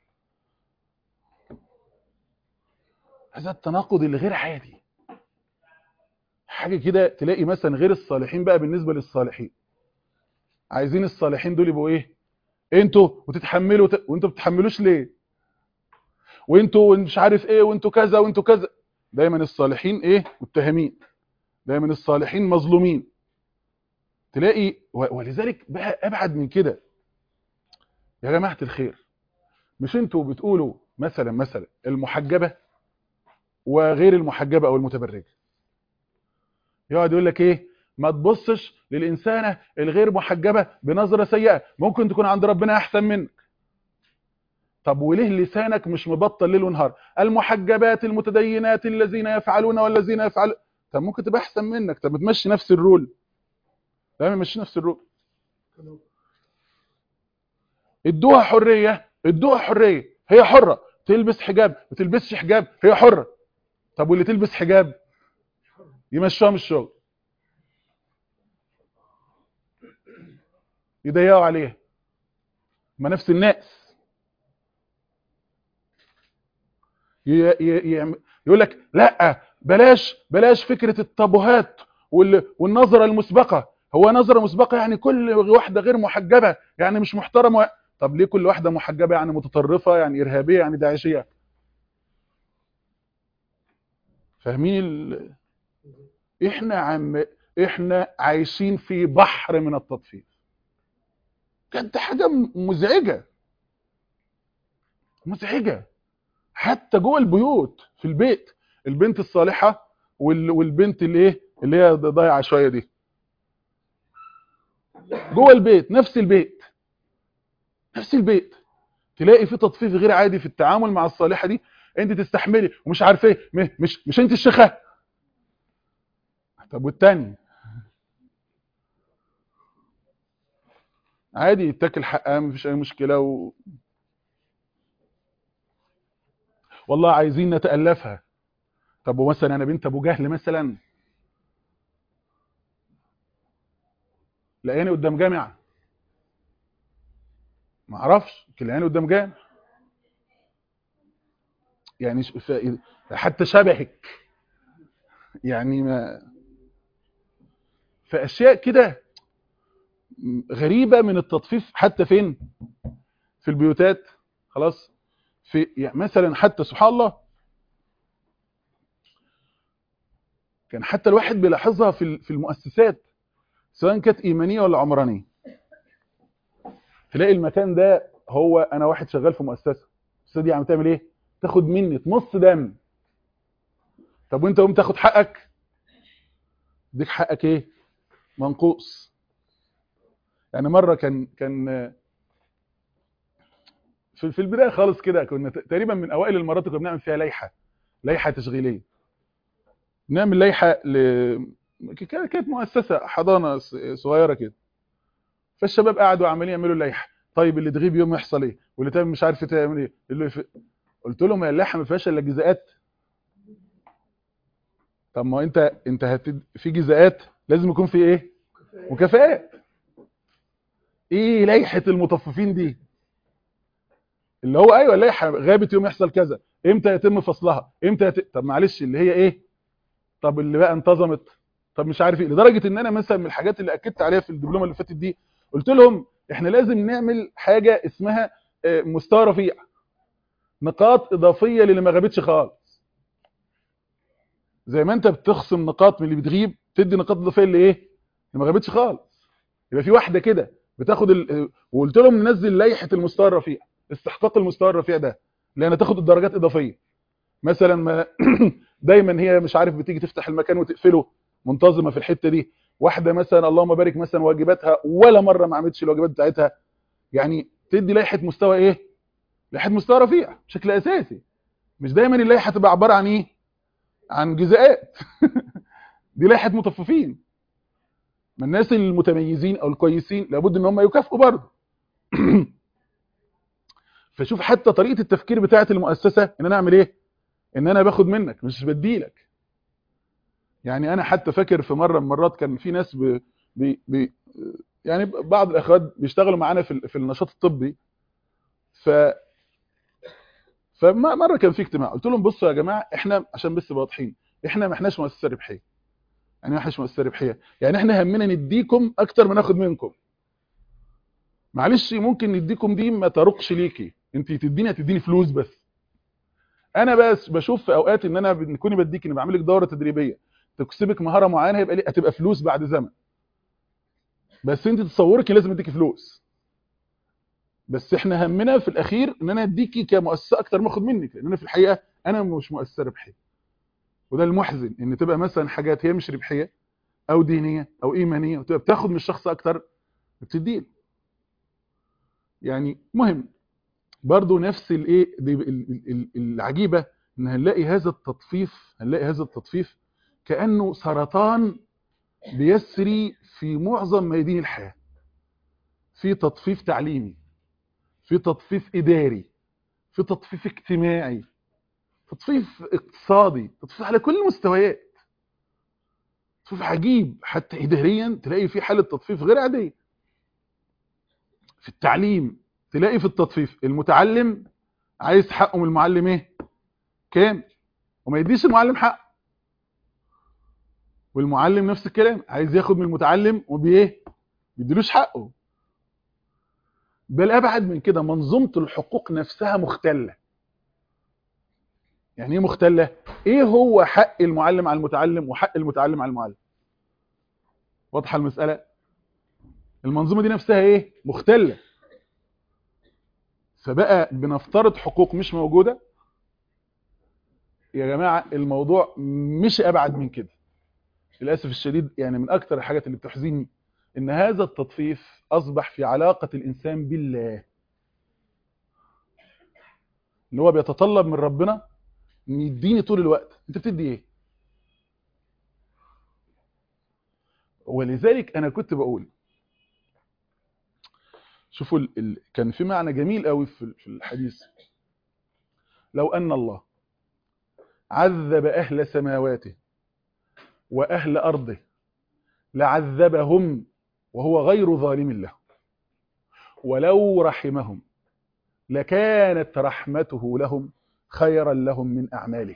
هذا التناقض اللي غير عادي. حاجه كده تلاقي مثلا غير الصالحين بقى بالنسبه للصالحين، عايزين الصالحين دول يبقوا ايه؟ انتوا وتتحملوا وانتوا ما بتتحملوش ليه؟ وانتوا مش عارف ايه، وانتوا كذا وانتوا كذا. دايما الصالحين ايه؟ متهمين. دايما الصالحين مظلومين. تلاقي ولذلك بقى ابعد من كده. يا جماعه الخير، مش انتوا بتقولوا مثلا المحجبه وغير المحجبه او المتبرجه، يقعد يقول لك ايه؟ ما تبصش للانسانه الغير محجبه بنظره سيئه، ممكن تكون عند ربنا احسن منك. طب وليه لسانك مش مبطل ليل ونهار؟ المحجبات المتدينات الذين يفعلون والذين يفعلون. طب ممكن تبقى احسن منك، طب تمشي نفس الرول. لا ما يمشي نفس الرول. ادوها حريه، ادوها حريه، هي حره تلبس حجاب ما تلبسش حجاب، هي حره. طب واللي تلبس حجاب يمشوها من الشغل، يضيقوا عليها. ما نفس الناس يقول لك لا بلاش فكره الطابوهات والنظره المسبقه. هو نظره مسبقه يعني كل واحده غير محجبه يعني مش محترمه؟ طب ليه كل واحده محجبه يعني متطرفه يعني ارهابيه يعني داعشيه؟ فاهمين احنا عايشين في بحر من التطفيف. كانت حاجه مزعجه حتى جوه البيوت. في البيت البنت الصالحه والبنت اللي هي ضايعه شويه دي، جوه البيت نفس البيت تلاقي في تطفيف غير عادي في التعامل مع الصالحه دي. انت تستحملي ومش عارفه ايه، مش انت الشيخه. طب والتاني عادي يتاكل حقها مفيش اي مشكله والله عايزين نتالفها. طب ومثلا انا بنت ابو جهل مثلا لقياني قدام جامع، ما اعرفش لقياني قدام جامع يعني حتى شبهك يعني ما في اشياء كده غريبه من التطفيف. حتى فين؟ في البيوتات. خلاص في يعني مثلا حتى سبحان الله كان حتى الواحد بيلاحظها في المؤسسات سواء كانت ايمانيه ولا عمرانيه. تلاقي المكان ده، هو انا واحد شغال في مؤسسه، المؤسسه دي عم تعمل ايه؟ تاخد مني تمص دم. طب وانت قوم تاخد حقك؟ ديك حقك ايه؟ منقوص. يعني مره كان في البدايه خالص كده، كنا تقريبا من اوائل المرات اللي بنعمل فيها لائحه تشغيليه. نعمل لائحه كانت مؤسسه حضانه صغيره كده. فالشباب قعدوا عمالين يعملوا لائحه. طيب اللي تغيب يوم يحصل ايه؟ واللي تعمل مش عارف تعمل ايه قلت لهم يا اللائحه ما فيهاش الا جزاءات. طب ما انت في جزاءات لازم يكون في ايه؟ مكافآت. ايه لائحه المطففين دي اللي هو ايوه اللائحه غابت يوم يحصل كذا، امتى يتم فصلها، طب معلش اللي هي ايه؟ طب اللي بقى انتظمت، طب مش عارف ايه. لدرجه ان انا مثلا من الحاجات اللي اكدت عليها في الدبلومه اللي فاتت دي قلت لهم احنا لازم نعمل حاجه اسمها مستوى رفيع، نقاط اضافيه للي ما غابتش خالص. زي ما انت بتخصم نقاط من اللي بتغيب تدي نقاط اضافيه اللي ايه؟ اللي ما غابتش خالص. يبقى في واحده كده بتاخد وقلت لهم ننزل لائحه المستوى الرفيع، استحقاق المستوى الرفيع ده لان تاخد الدرجات اضافيه. مثلا ما دايما هي مش عارف بتيجي تفتح المكان وتقفله، منتظمه في الحته دي. واحده مثلا اللهم بارك مثلا واجباتها ولا مره ما عملتش الواجبات بتاعتها. يعني تدي لائحه مستوى ايه؟ لائحه مستوى رفيع بشكل اساسي. مش دايما اللائحه تبقى عباره عن ايه؟ عن جزاءات. دي لائحه مطففين. ما الناس المتميزين او الكويسين لابد ان هم يكافئوا برضه. فشوف حتى طريقه التفكير بتاعه المؤسسه ان انا اعمل ايه؟ ان انا باخد منك مش بديلك. يعني انا حتى فاكر في مره من المرات كان في ناس بي بي يعني بعض الاخوات بيشتغلوا معانا في النشاط الطبي. ف فمره كان في اجتماع قلت لهم بصوا يا جماعه احنا عشان بس نبقى واضحين، احنا ما احناش مؤسسه ربحيه. يعني ما احناش مؤسسه ربحيه، يعني احنا همنا نديكم اكتر ما ناخد منكم. معلش ممكن نديكم دي ما ترقش ليكي، انت هتديني فلوس بس. انا بس بشوف في اوقات ان انا بنكوني بديك ان بعمل لك دوره تدريبيه تكسبك مهاره معينه هتبقى فلوس بعد زمن. بس انت تصورك لازم اديكي فلوس. بس احنا همنا في الاخير ان انا اديكي كمؤسسه اكتر ما اخد منك، لان انا في الحقيقه انا مش مؤسسه ربحيه. وده المحزن ان تبقى مثلا حاجات هي مش ربحيه او دينيه او ايمانيه وتبقى بتاخد من الشخص اكتر بتديه. يعني مهم برضو نفس الايه العجيبه ان هنلاقي هذا التطفيف كانه سرطان بيسري في معظم ميادين الحياه. في تطفيف تعليمي، في تطفيف اداري، في تطفيف اجتماعي، تطفيف اقتصادي، تطفيف على كل المستويات. تطفيف عجيب، حتى اداريا تلاقي في حاله تطفيف غير عاديه. في التعليم تلاقي في التطفيف المتعلم عايز حقه من المعلم ايه؟ كام؟ وما يديش المعلم حقه، والمعلم نفس الكلام عايز ياخد من المتعلم وبايه؟ بيديلوش حقه. بل ابعد من كده، منظومه الحقوق نفسها مختله. يعني ايه مختله؟ ايه هو حق المعلم على المتعلم وحق المتعلم على المعلم؟ واضحه المساله؟ المنظومه دي نفسها ايه؟ مختله. فبقى بنفترض حقوق مش موجوده. يا جماعه الموضوع مش ابعد من كده. للاسف الشديد يعني من اكثر الحاجات اللي بتحزنني ان هذا التطفيف اصبح في علاقه الانسان بالله، اللي هو بيتطلب من ربنا ان يديني طول الوقت. انت بتدي ايه؟ ولذلك انا كنت بقول شوفوا كان في معنى جميل قوي في الحديث. لو ان الله عذب اهل سماواته واهل ارضه لعذبهم وهو غير ظالم له، ولو رحمهم لكانت رحمته لهم خيرا لهم من اعمالهم.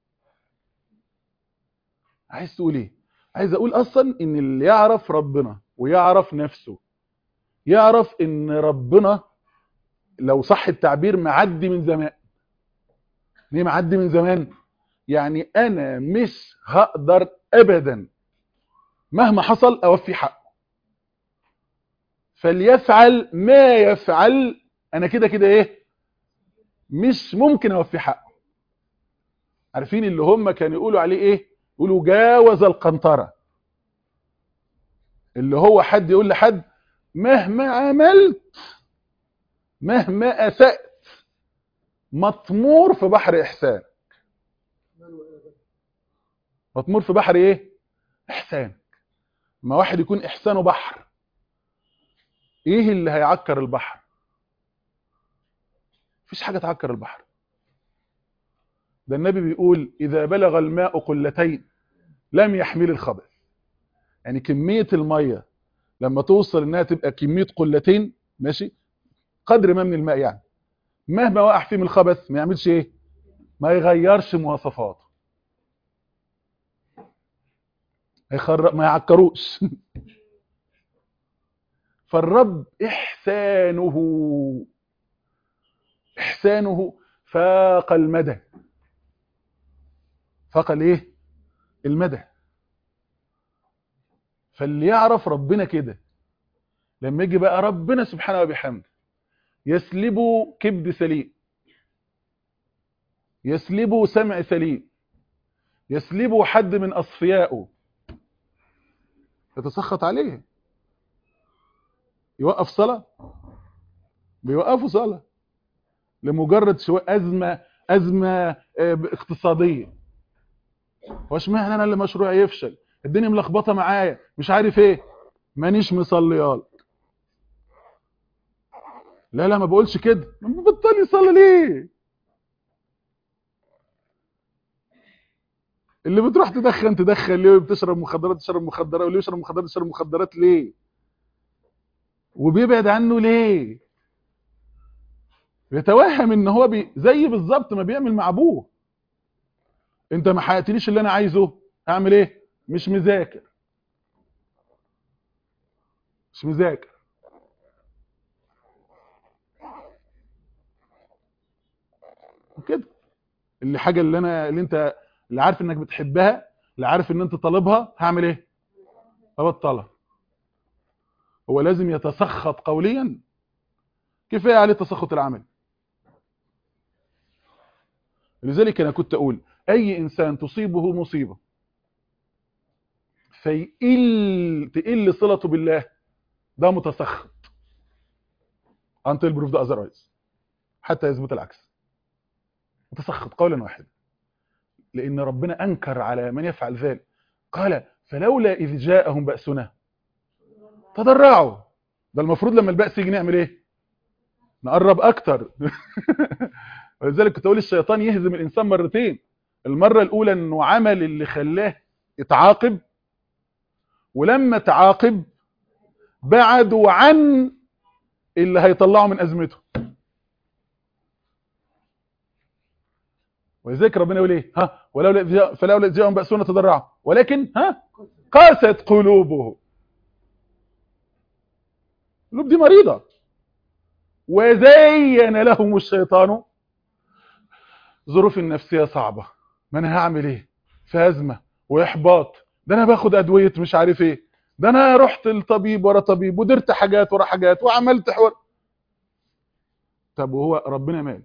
عايز تقول ايه؟ عايز اقول اصلا ان اللي يعرف ربنا ويعرف نفسه يعرف ان ربنا لو صح التعبير معدي من زمان. ليه معدي من زمان؟ يعني انا مش هقدر ابدا مهما حصل اوفي حقه، فليفعل ما يفعل، انا كده كده ايه؟ مش ممكن اوفي حقه. عارفين اللي هم كانوا يقولوا عليه ايه؟ يقولوا جاوز القنطرة. اللي هو حد يقول لحد مهما عملت مهما اسأت مطمور في بحر احسان. مطمور في بحر ايه؟ احسان. ما واحد يكون احسانه بحر، ايه اللي هيعكر البحر؟ مفيش حاجة تعكر البحر. ده النبي بيقول اذا بلغ الماء قلتين لم يحمل الخبث. يعني كمية المية لما توصل انها تبقى كمية قلتين، ماشي، قدر ما من الماء، يعني مهما وقع فيه من الخبث ما يعملش ايه؟ ما يغيرش مواصفاته، ما يعكروش. فالرب احسانه فاق المدى. فاق الايه؟ المدى. فاللي يعرف ربنا كده لما يجي بقى ربنا سبحانه وبحمده يسلبه كبد سليم، يسلبه سمع سليم، يسلبه حد من اصفيائه، يتسخط عليه، يوقف صلاة. بيوقفوا صلاة لمجرد شوية أزمة اقتصادية. واش معنى انا اللي مشروعي يفشل؟ الدنيا ملخبطة معايا، مش عارف ايه، مانيش مصليال. لا ما بقولش كده. بطل يصلي ليه؟ اللي بتروح تدخن ليه؟ وبتشرب مخدرات تشرب مخدرات، واللي يشرب مخدرات يشرب مخدرات ليه؟ وبيبعد عنه ليه؟ بيتوهم ان هو زي بالظبط ما بيعمل مع ابوه. انت ما حققتليش اللي انا عايزه، اعمل ايه؟ مش مذاكر. مش مذاكر. كده الحاجه اللي انت اللي عارف انك بتحبها، اللي عارف ان انت طالبها، هعمل ايه؟ ابطلها. هو لازم يتسخط قوليا؟ كفايه عليه التسخط العملي. لذلك انا كنت اقول اي انسان تصيبه مصيبه تقل صلته بالله، ده متسخط until proved otherwise، حتى يثبت العكس. متسخط قولا واحدا، لان ربنا انكر على من يفعل ذلك. قال فلولا اذ جاءهم بأسنا تضرعوا. ده المفروض لما البأس يجي نعمل ايه؟ نقرب اكتر. ولذلك كنت اقول الشيطان يهزم الانسان مرتين. المره الاولى انه عمل اللي خلاه يتعاقب، ولما تعاقب بعدوا عن اللي هيطلعوا من ازمته. ولذلك ربنا يقول ايه؟ فلولا إذ جاءهم بأسنا تضرعوا ولكن قاست قلوبهم. القلوب دي مريضة. وزين لهم الشيطان ظروف النفسية صعبة، ما انا هعمل ايه في أزمة واحباط، ده انا باخد ادوية مش عارف ايه، ده انا رحت لطبيب ورا طبيب ودرت حاجات ورا حاجات وعملت حوار. طب وهو ربنا مال؟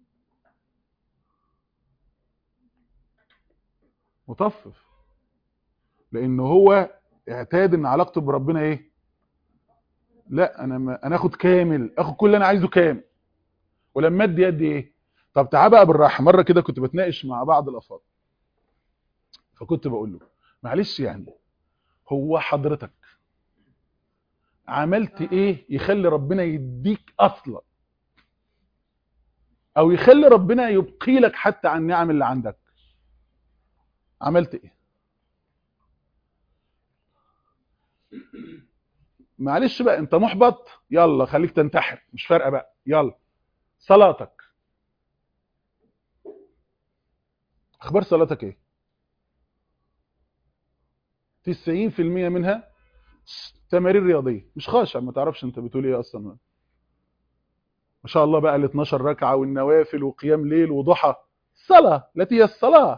مطفف، لان هو اعتاد ان علاقته بربنا ايه؟ لا انا اخد كامل، اخد كل اللي انا عايزه كامل، ولما ادي يدي ايه؟ طب تعال بقى بالراحه. مره كده كنت بتناقش مع بعض الافاضل، فكنت بقول له معلش يعني هو حضرتك عملت ايه يخلي ربنا يديك اصلا، او يخلي ربنا يبقي لك حتى عن النعم اللي عندك؟ عملت ايه؟ معلش بقى انت محبط، يلا خليك تنتحر، مش فارقه بقى، يلا. صلاتك، اخبار صلاتك ايه؟ 90% منها تمارين رياضيه، مش خاشع، ما تعرفش انت بتقول ايه اصلا. ما شاء الله بقى ال 12 ركعه والنوافل وقيام ليل وضحى. الصلاه التي هي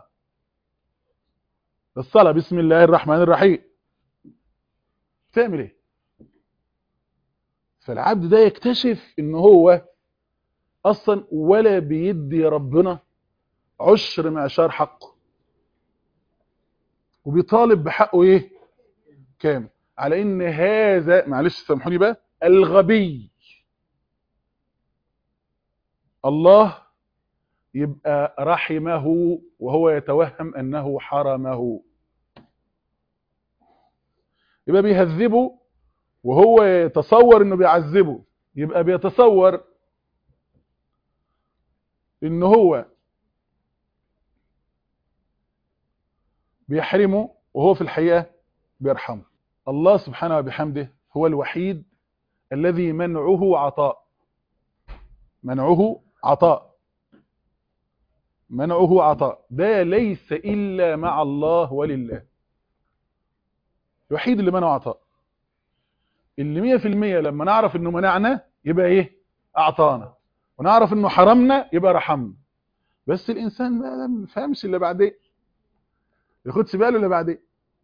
الصلاه بسم الله الرحمن الرحيم، تعمل ايه؟ فالعبد ده يكتشف ان هو اصلا ولا بيدي ربنا عشر معشار حقه، وبيطالب بحقه ايه؟ كامل. على ان هذا، معلش سامحوني بقى، الغبي الله يبقى رحمه وهو يتوهم انه حرمه، يبقى بيهذبه وهو يتصور انه بيعذبه، يبقى بيتصور ان هو بيحرمه وهو في الحقيقة بيرحمه. الله سبحانه وبحمده هو الوحيد الذي منعه عطاء، منعه عطاء، منعه عطاء، ده ليس إلا مع الله ولله. الوحيد اللي منعه عطاء، اللي 100% لما نعرف انه منعنا يبقى ايه؟ اعطانا. ونعرف انه حرمنا يبقى رحمنا. بس الانسان ما فهمش الا بعدين، ياخدش باله الا بعدين.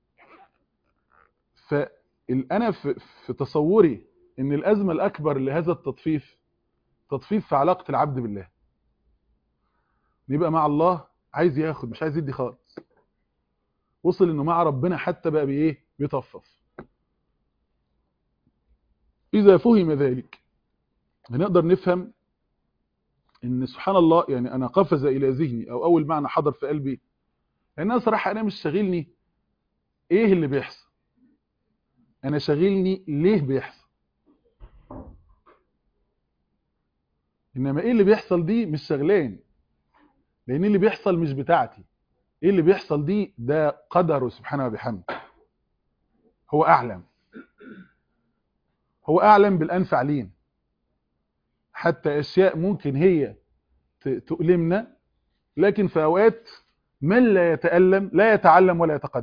فانا في تصوري ان الازمه الاكبر لهذا التطفيف، تطفيف في علاقه العبد بالله. يبقى مع الله عايز ياخد مش عايز يدي خالص، وصل انه مع ربنا حتى بقى بايه؟ بيطفف. اذا فهم ذلك هنقدر نفهم ان سبحان الله، يعني انا قفز الى ذهني او اول معنى حضر في قلبي، لان انا صراحه انا مش شاغلني ايه اللي بيحصل، انا شاغلني ليه بيحصل. انما ايه اللي بيحصل دي مش شغلاني، لان اللي بيحصل مش بتاعتي. ايه اللي بيحصل دي ده قدره سبحانه وبحمده. هو اعلم، هو اعلم بالانفع لينا. حتى اشياء ممكن هي تؤلمنا، لكن في اوقات من لا يتألم لا يتعلم ولا يتقدم.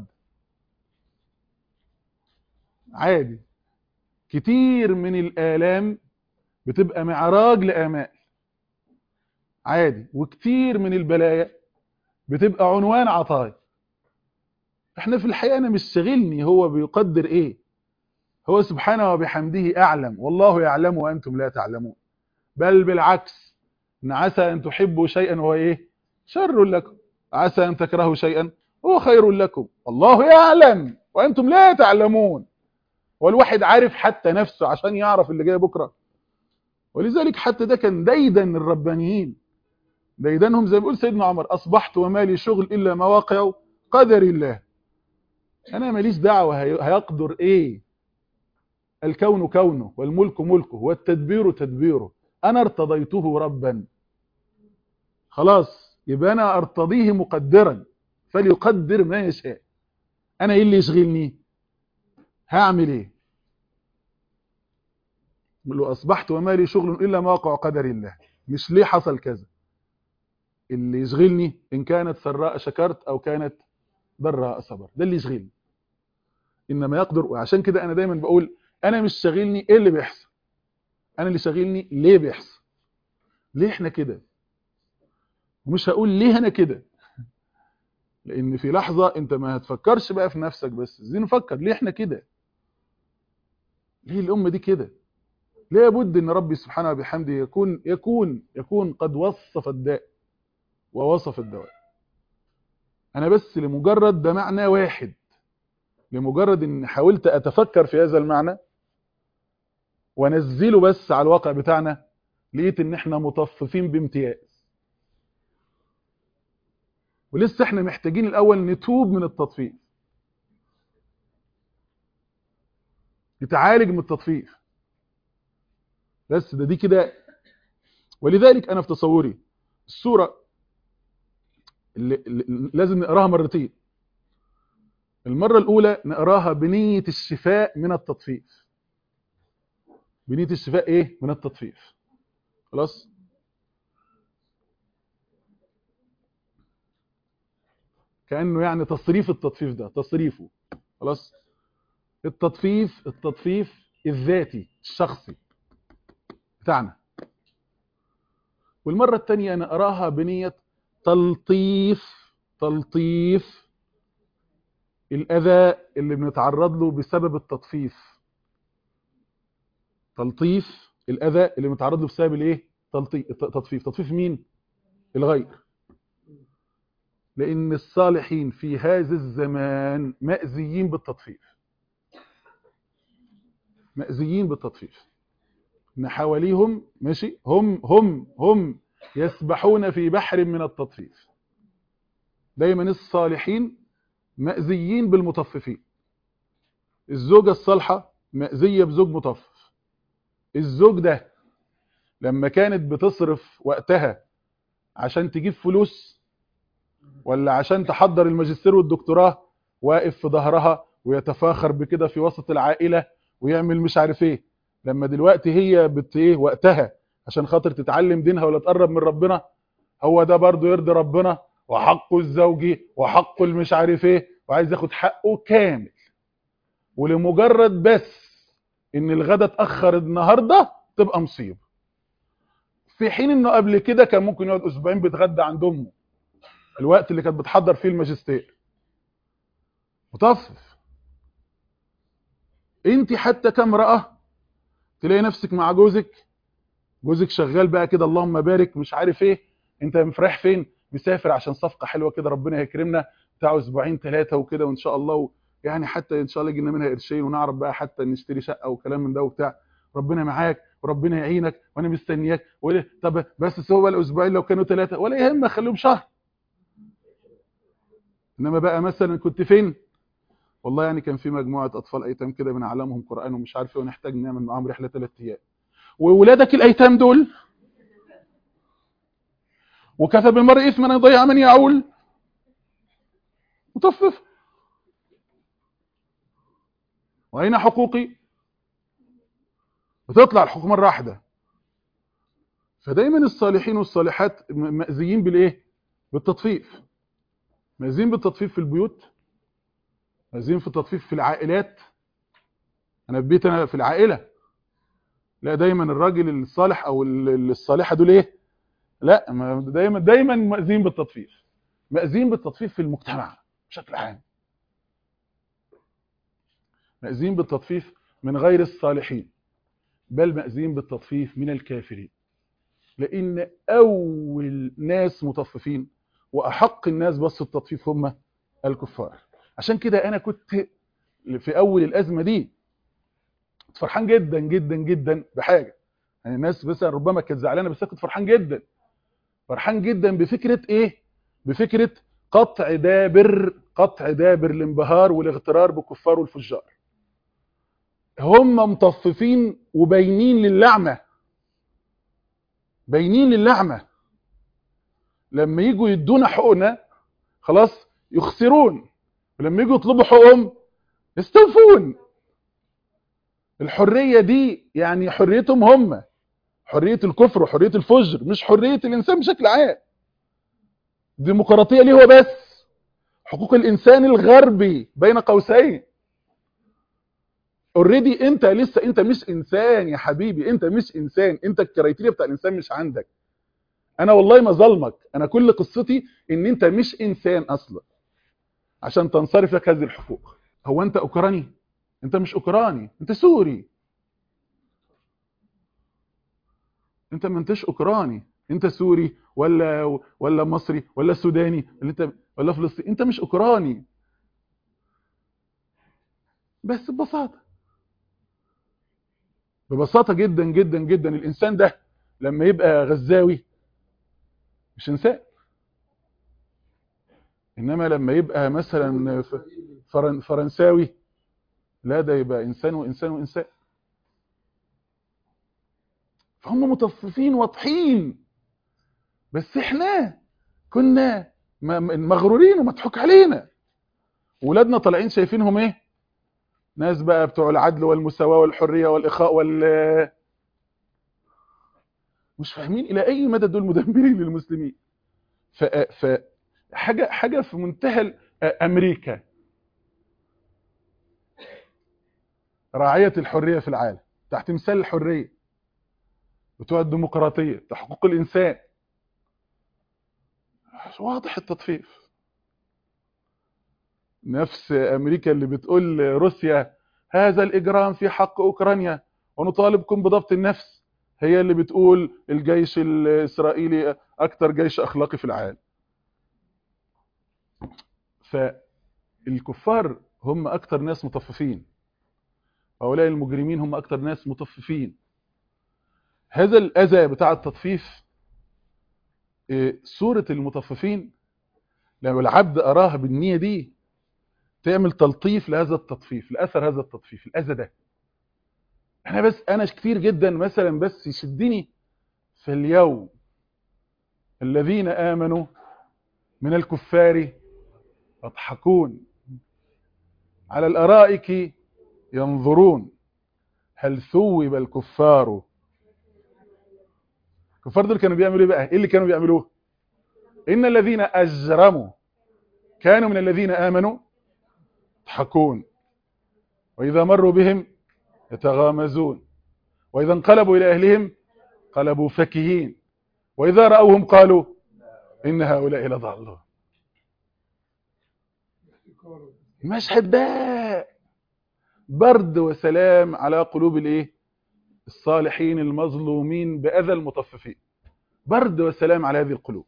عادي، كتير من الآلام بتبقى معراج لآمال، عادي. وكتير من البلايا بتبقى عنوان عطايا. احنا في الحقيقة انا مش شاغلني هو بيقدر ايه، هو سبحانه وبحمده اعلم، والله يعلم وانتم لا تعلمون. بل بالعكس، ان عسى ان تحبوا شيئا وهو ايه؟ شر لكم، عسى ان تكرهوا شيئا وهو خير لكم، الله يعلم وانتم لا تعلمون. والواحد عارف حتى نفسه عشان يعرف اللي جاي بكره. ولذلك حتى ده كان ديدن الربانيين، ديدنهم زي ما بيقول سيدنا عمر: اصبحت وما لي شغل الا مواقع قدر الله. انا ماليش دعوه هيقدر ايه، الكون كونه والملك ملكه والتدبير تدبيره، انا ارتضيته ربا، خلاص يبقى انا ارتضيه مقدرا فليقدر ما يشاء. انا ايه اللي يشغلني؟ هعمل ايه؟ لو اصبحت وما لي شغل الا ما وقع قدر الله، مش ليه حصل كذا. اللي يشغلني ان كانت سراء شكرت او كانت ضراء صبر، ده اللي يشغلني. انما يقدر. وعشان كده انا دايما بقول انا مش شاغلني ايه اللي بيحصل، انا اللي شاغلني ليه بيحصل، ليه احنا كده. ومش هقول ليه انا كده، لان في لحظه انت ما هتفكرش بقى في نفسك بس، عايزين نفكر ليه احنا كده، ليه الامه دي كده. لابد ان ربي سبحانه وبحمده يكون قد وصف الداء ووصف الدواء. انا بس لمجرد ده معنى واحد، لمجرد ان حاولت اتفكر في هذا المعنى وانزله بس على الواقع بتاعنا، لقيت ان احنا مطففين بامتياز. ولسه احنا محتاجين الاول نتوب من التطفيف، نتعالج من التطفيف. بس دي كده. ولذلك انا في تصوري السوره اللي لازم نقراها مرتين. المره الاولى نقراها بنيه الشفاء من التطفيف. بنيه الشفاء ايه؟ من التطفيف. خلاص. كانه يعني تصريف التطفيف ده، تصريفه. خلاص. التطفيف الذاتي الشخصي بتاعنا. والمره الثانيه نقراها بنيه تلطيف الاذى اللي بنتعرض له بسبب التطفيف. تلطيف الاذى اللي بنتعرض له بسبب الايه؟ تطفيف مين؟ الغير. لان الصالحين في هذا الزمان مأذيين بالتطفيف، مأذيين بالتطفيف. ان حواليهم ماشي هم يسبحون في بحر من التطفيف. دايما الصالحين مأذيين بالمطففين. الزوجة الصالحة مأذية بزوج مطفف. الزوج ده لما كانت بتصرف وقتها عشان تجيب فلوس ولا عشان تحضر الماجستير والدكتوراه، واقف في ظهرها ويتفاخر بكده في وسط العائلة ويعمل مش عارف ايه. لما دلوقتي هي ايه وقتها عشان خاطر تتعلم دينها ولا تقرب من ربنا، هو ده برضو يرضي ربنا وحقه الزوجي وحقه المش عارف ايه، وعايز ياخد حقه كامل. ولمجرد بس ان الغدا اتأخر النهاردة تبقى مصيبة، في حين انه قبل كده كان ممكن يقعد اسبوعين بيتغدى عند امه الوقت اللي كانت بتحضر فيه الماجستير. مطفف. انت حتى كامرأة تلاقي نفسك مع جوزك شغال بقى كده اللهم بارك مش عارف ايه، انت رايح فين؟ مسافر عشان صفقة حلوة كده ربنا يكرمنا بتاعه اسبوعين ثلاثة وكده وان شاء الله يعني حتى ان شاء الله جينا منها قرشين ونعرف بقى حتى نشتري شقة وكلام من ده وبتاع. ربنا معاك وربنا يعينك وانا مستنياك. طب بس هو الاسبوعين لو كانوا ثلاثة ولا يهمك خليهم شهر. انما بقى مثلا كنت فين؟ والله يعني كان في مجموعة اطفال ايتام كده بنعلمهم قرآن ومش عارف ايه ونحتاج نعمل معاهم رحلة 3 ايام. وولادك الايتام دول وكفى بالمرء اثما ان يضيع من يعول. مطفف. واين حقوقي؟ بتطلع الحقوق مره واحده. فدايما الصالحين والصالحات مأذيين بالايه؟ بالتطفيف. مأذيين بالتطفيف في البيوت، مأذيين في التطفيف في العائلات. انا في بيتي، انا في العائله لا دايما الراجل الصالح او الصالحه دول ايه؟ لا دايما مأذيين بالتطفيف. مأذيين بالتطفيف في المجتمع بشكل عام، مأذيين بالتطفيف من غير الصالحين، بل مأذيين بالتطفيف من الكافرين. لأن أول ناس مطففين وأحق الناس بس التطفيف هم الكفار. عشان كده أنا كنت في أول الأزمة دي فرحان جدا جدا جدا بحاجة. يعني الناس بس ربما كانت زعلانة بس كنت فرحان جدا. فرحان جدا بفكرة إيه؟ بفكرة قطع دابر الانبهار والاغترار بالكفار والفجار. هم مطففين وباينين للعمة، باينين للعمة. لما يجوا يدونا حقوقنا خلاص يخسرون، ولما يجوا يطلبوا حقوقهم يستوفون. الحرية دي يعني حريتهم هم، حرية الكفر وحرية الفجر، مش حرية الإنسان بشكل عام. الديمقراطية ليه هو بس حقوق الإنسان الغربي بين قوسين. اوريدي انت لسه انت مش انسان يا حبيبي، انت مش انسان، انت الكرايتيريا بتاع الانسان مش عندك. انا والله ما ظلمك، انا كل قصتي ان انت مش انسان اصلا عشان تنصرف لك هذه الحقوق. هو انت اوكراني؟ انت مش اوكراني، انت سوري. انت ما انتش اوكراني، انت سوري ولا مصري ولا سوداني اللي انت ولا فلسطيني، انت مش اوكراني. بس ببساطه جدا جدا جدا الانسان ده لما يبقى غزاوي مش انسان، انما لما يبقى مثلا فرنساوي لا ده يبقى انسان وانسان وانسان. فهم مطففين واضحين، بس احنا كنا مغرورين ومضحوك علينا. ولادنا طالعين شايفينهم ايه؟ ناس بقى بتوع العدل والمساواة والحرية والإخاء مش فاهمين إلى أي مدى دول مدمرين للمسلمين. ف حاجة في منتهى أمريكا راعية الحرية في العالم تحت مثال الحرية، بتوع الديمقراطية بتوع حقوق الإنسان، واضح التطفيف. نفس أمريكا اللي بتقول روسيا هذا الإجرام في حق أوكرانيا ونطالبكم بضبط النفس، هي اللي بتقول الجيش الإسرائيلي أكثر جيش أخلاقي في العالم. فالكفار هم أكثر ناس مطففين، هؤلاء المجرمين هم أكثر ناس مطففين. هذا الأذى بتاع التطفيف سورة المطففين لما العبد أراها بالنية دي تعمل تلطيف لهذا التطفيف، لأثر هذا التطفيف، الأذى ده. أنا كتير جدا مثلا بس يشدني في اليوم الذين آمنوا من الكفار يضحكون على الأرائك ينظرون هل ثوب الكفار. الكفار دول كانوا بيعملوا ايه بقى؟ ايه اللي كانوا بيعملوه؟ ان الذين اجرموا كانوا من الذين امنوا يضحكون واذا مروا بهم يتغامزون واذا انقلبوا الى اهلهم قلبوا فكهين واذا راوهم قالوا ان هؤلاء لضالون. المشهد ده برد وسلام على قلوب الايه؟ الصالحين المظلومين باذى المطففين، برد وسلام على هذه القلوب.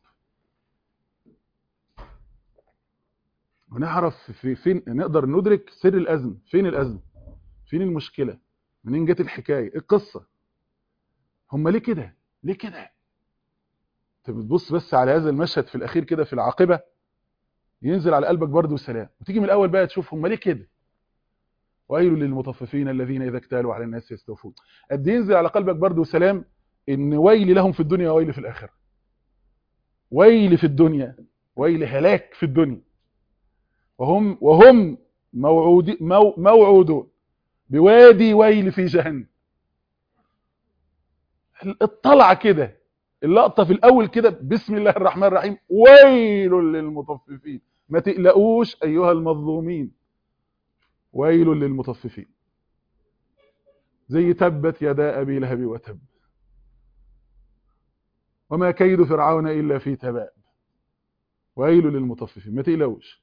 ونعرف فين نقدر ندرك سر الأزمة، فين الأزمة، فين المشكلة، منين جت الحكاية، القصة، هم ليه كده، ليه كده. انت بتبص بس على هذا المشهد في الأخير كده في العاقبة ينزل على قلبك برد وسلام، وتيجي من الأول بقى تشوف هم ليه كده. ويل للمطففين الذين إذا اكتالوا على الناس يستوفون. قد ينزل على قلبك برد وسلام إن ويل لهم في الدنيا وويل في الآخرة. ويل في الدنيا، ويل هلاك في الدنيا، وهم موعودون بوادي ويل في جهنم. الطلعه كده، اللقطه في الاول كده، بسم الله الرحمن الرحيم، ويل للمطففين. ما تقلقوش ايها المظلومين، ويل للمطففين. زي تبت يدا ابي لهب وتب وما كيد فرعون الا في تباب. ويل للمطففين، ما تقلقوش،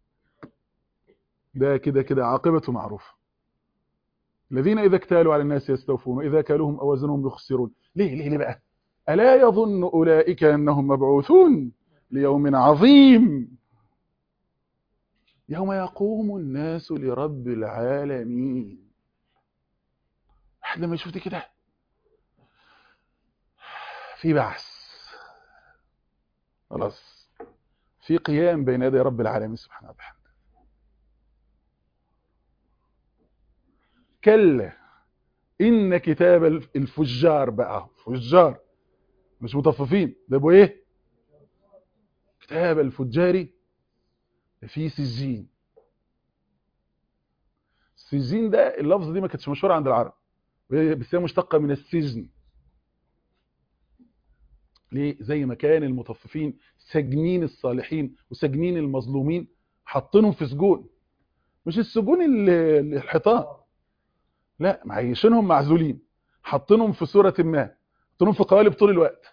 ده كده كده عاقبته معروفه. الذين اذا اكتالوا على الناس يستوفون واذا كالوهم او وزنهم يخسرون. ليه بقى؟ الا يظن اولئك انهم مبعوثون ليوم عظيم يوم يقوم الناس لرب العالمين. واحد لما يشوف كده في بعث، خلاص في قيام بين يدي رب العالمين سبحانه وتعالى. كلا ان كتاب الفجار، بقى فجار مش مطففين، ده يبقوا ايه؟ كتاب الفجار في سجين. سجين ده اللفظ دي ما كانتش مشهوره عند العرب، بس هي مشتقه من السجن. ليه؟ زي ما كان المطففين ساجنين الصالحين وساجنين المظلومين، حاطينهم في سجون، مش السجون الحيطان، لا، معيشينهم معزولين، حاطينهم في صوره ما، حاطينهم في قوالب طول الوقت.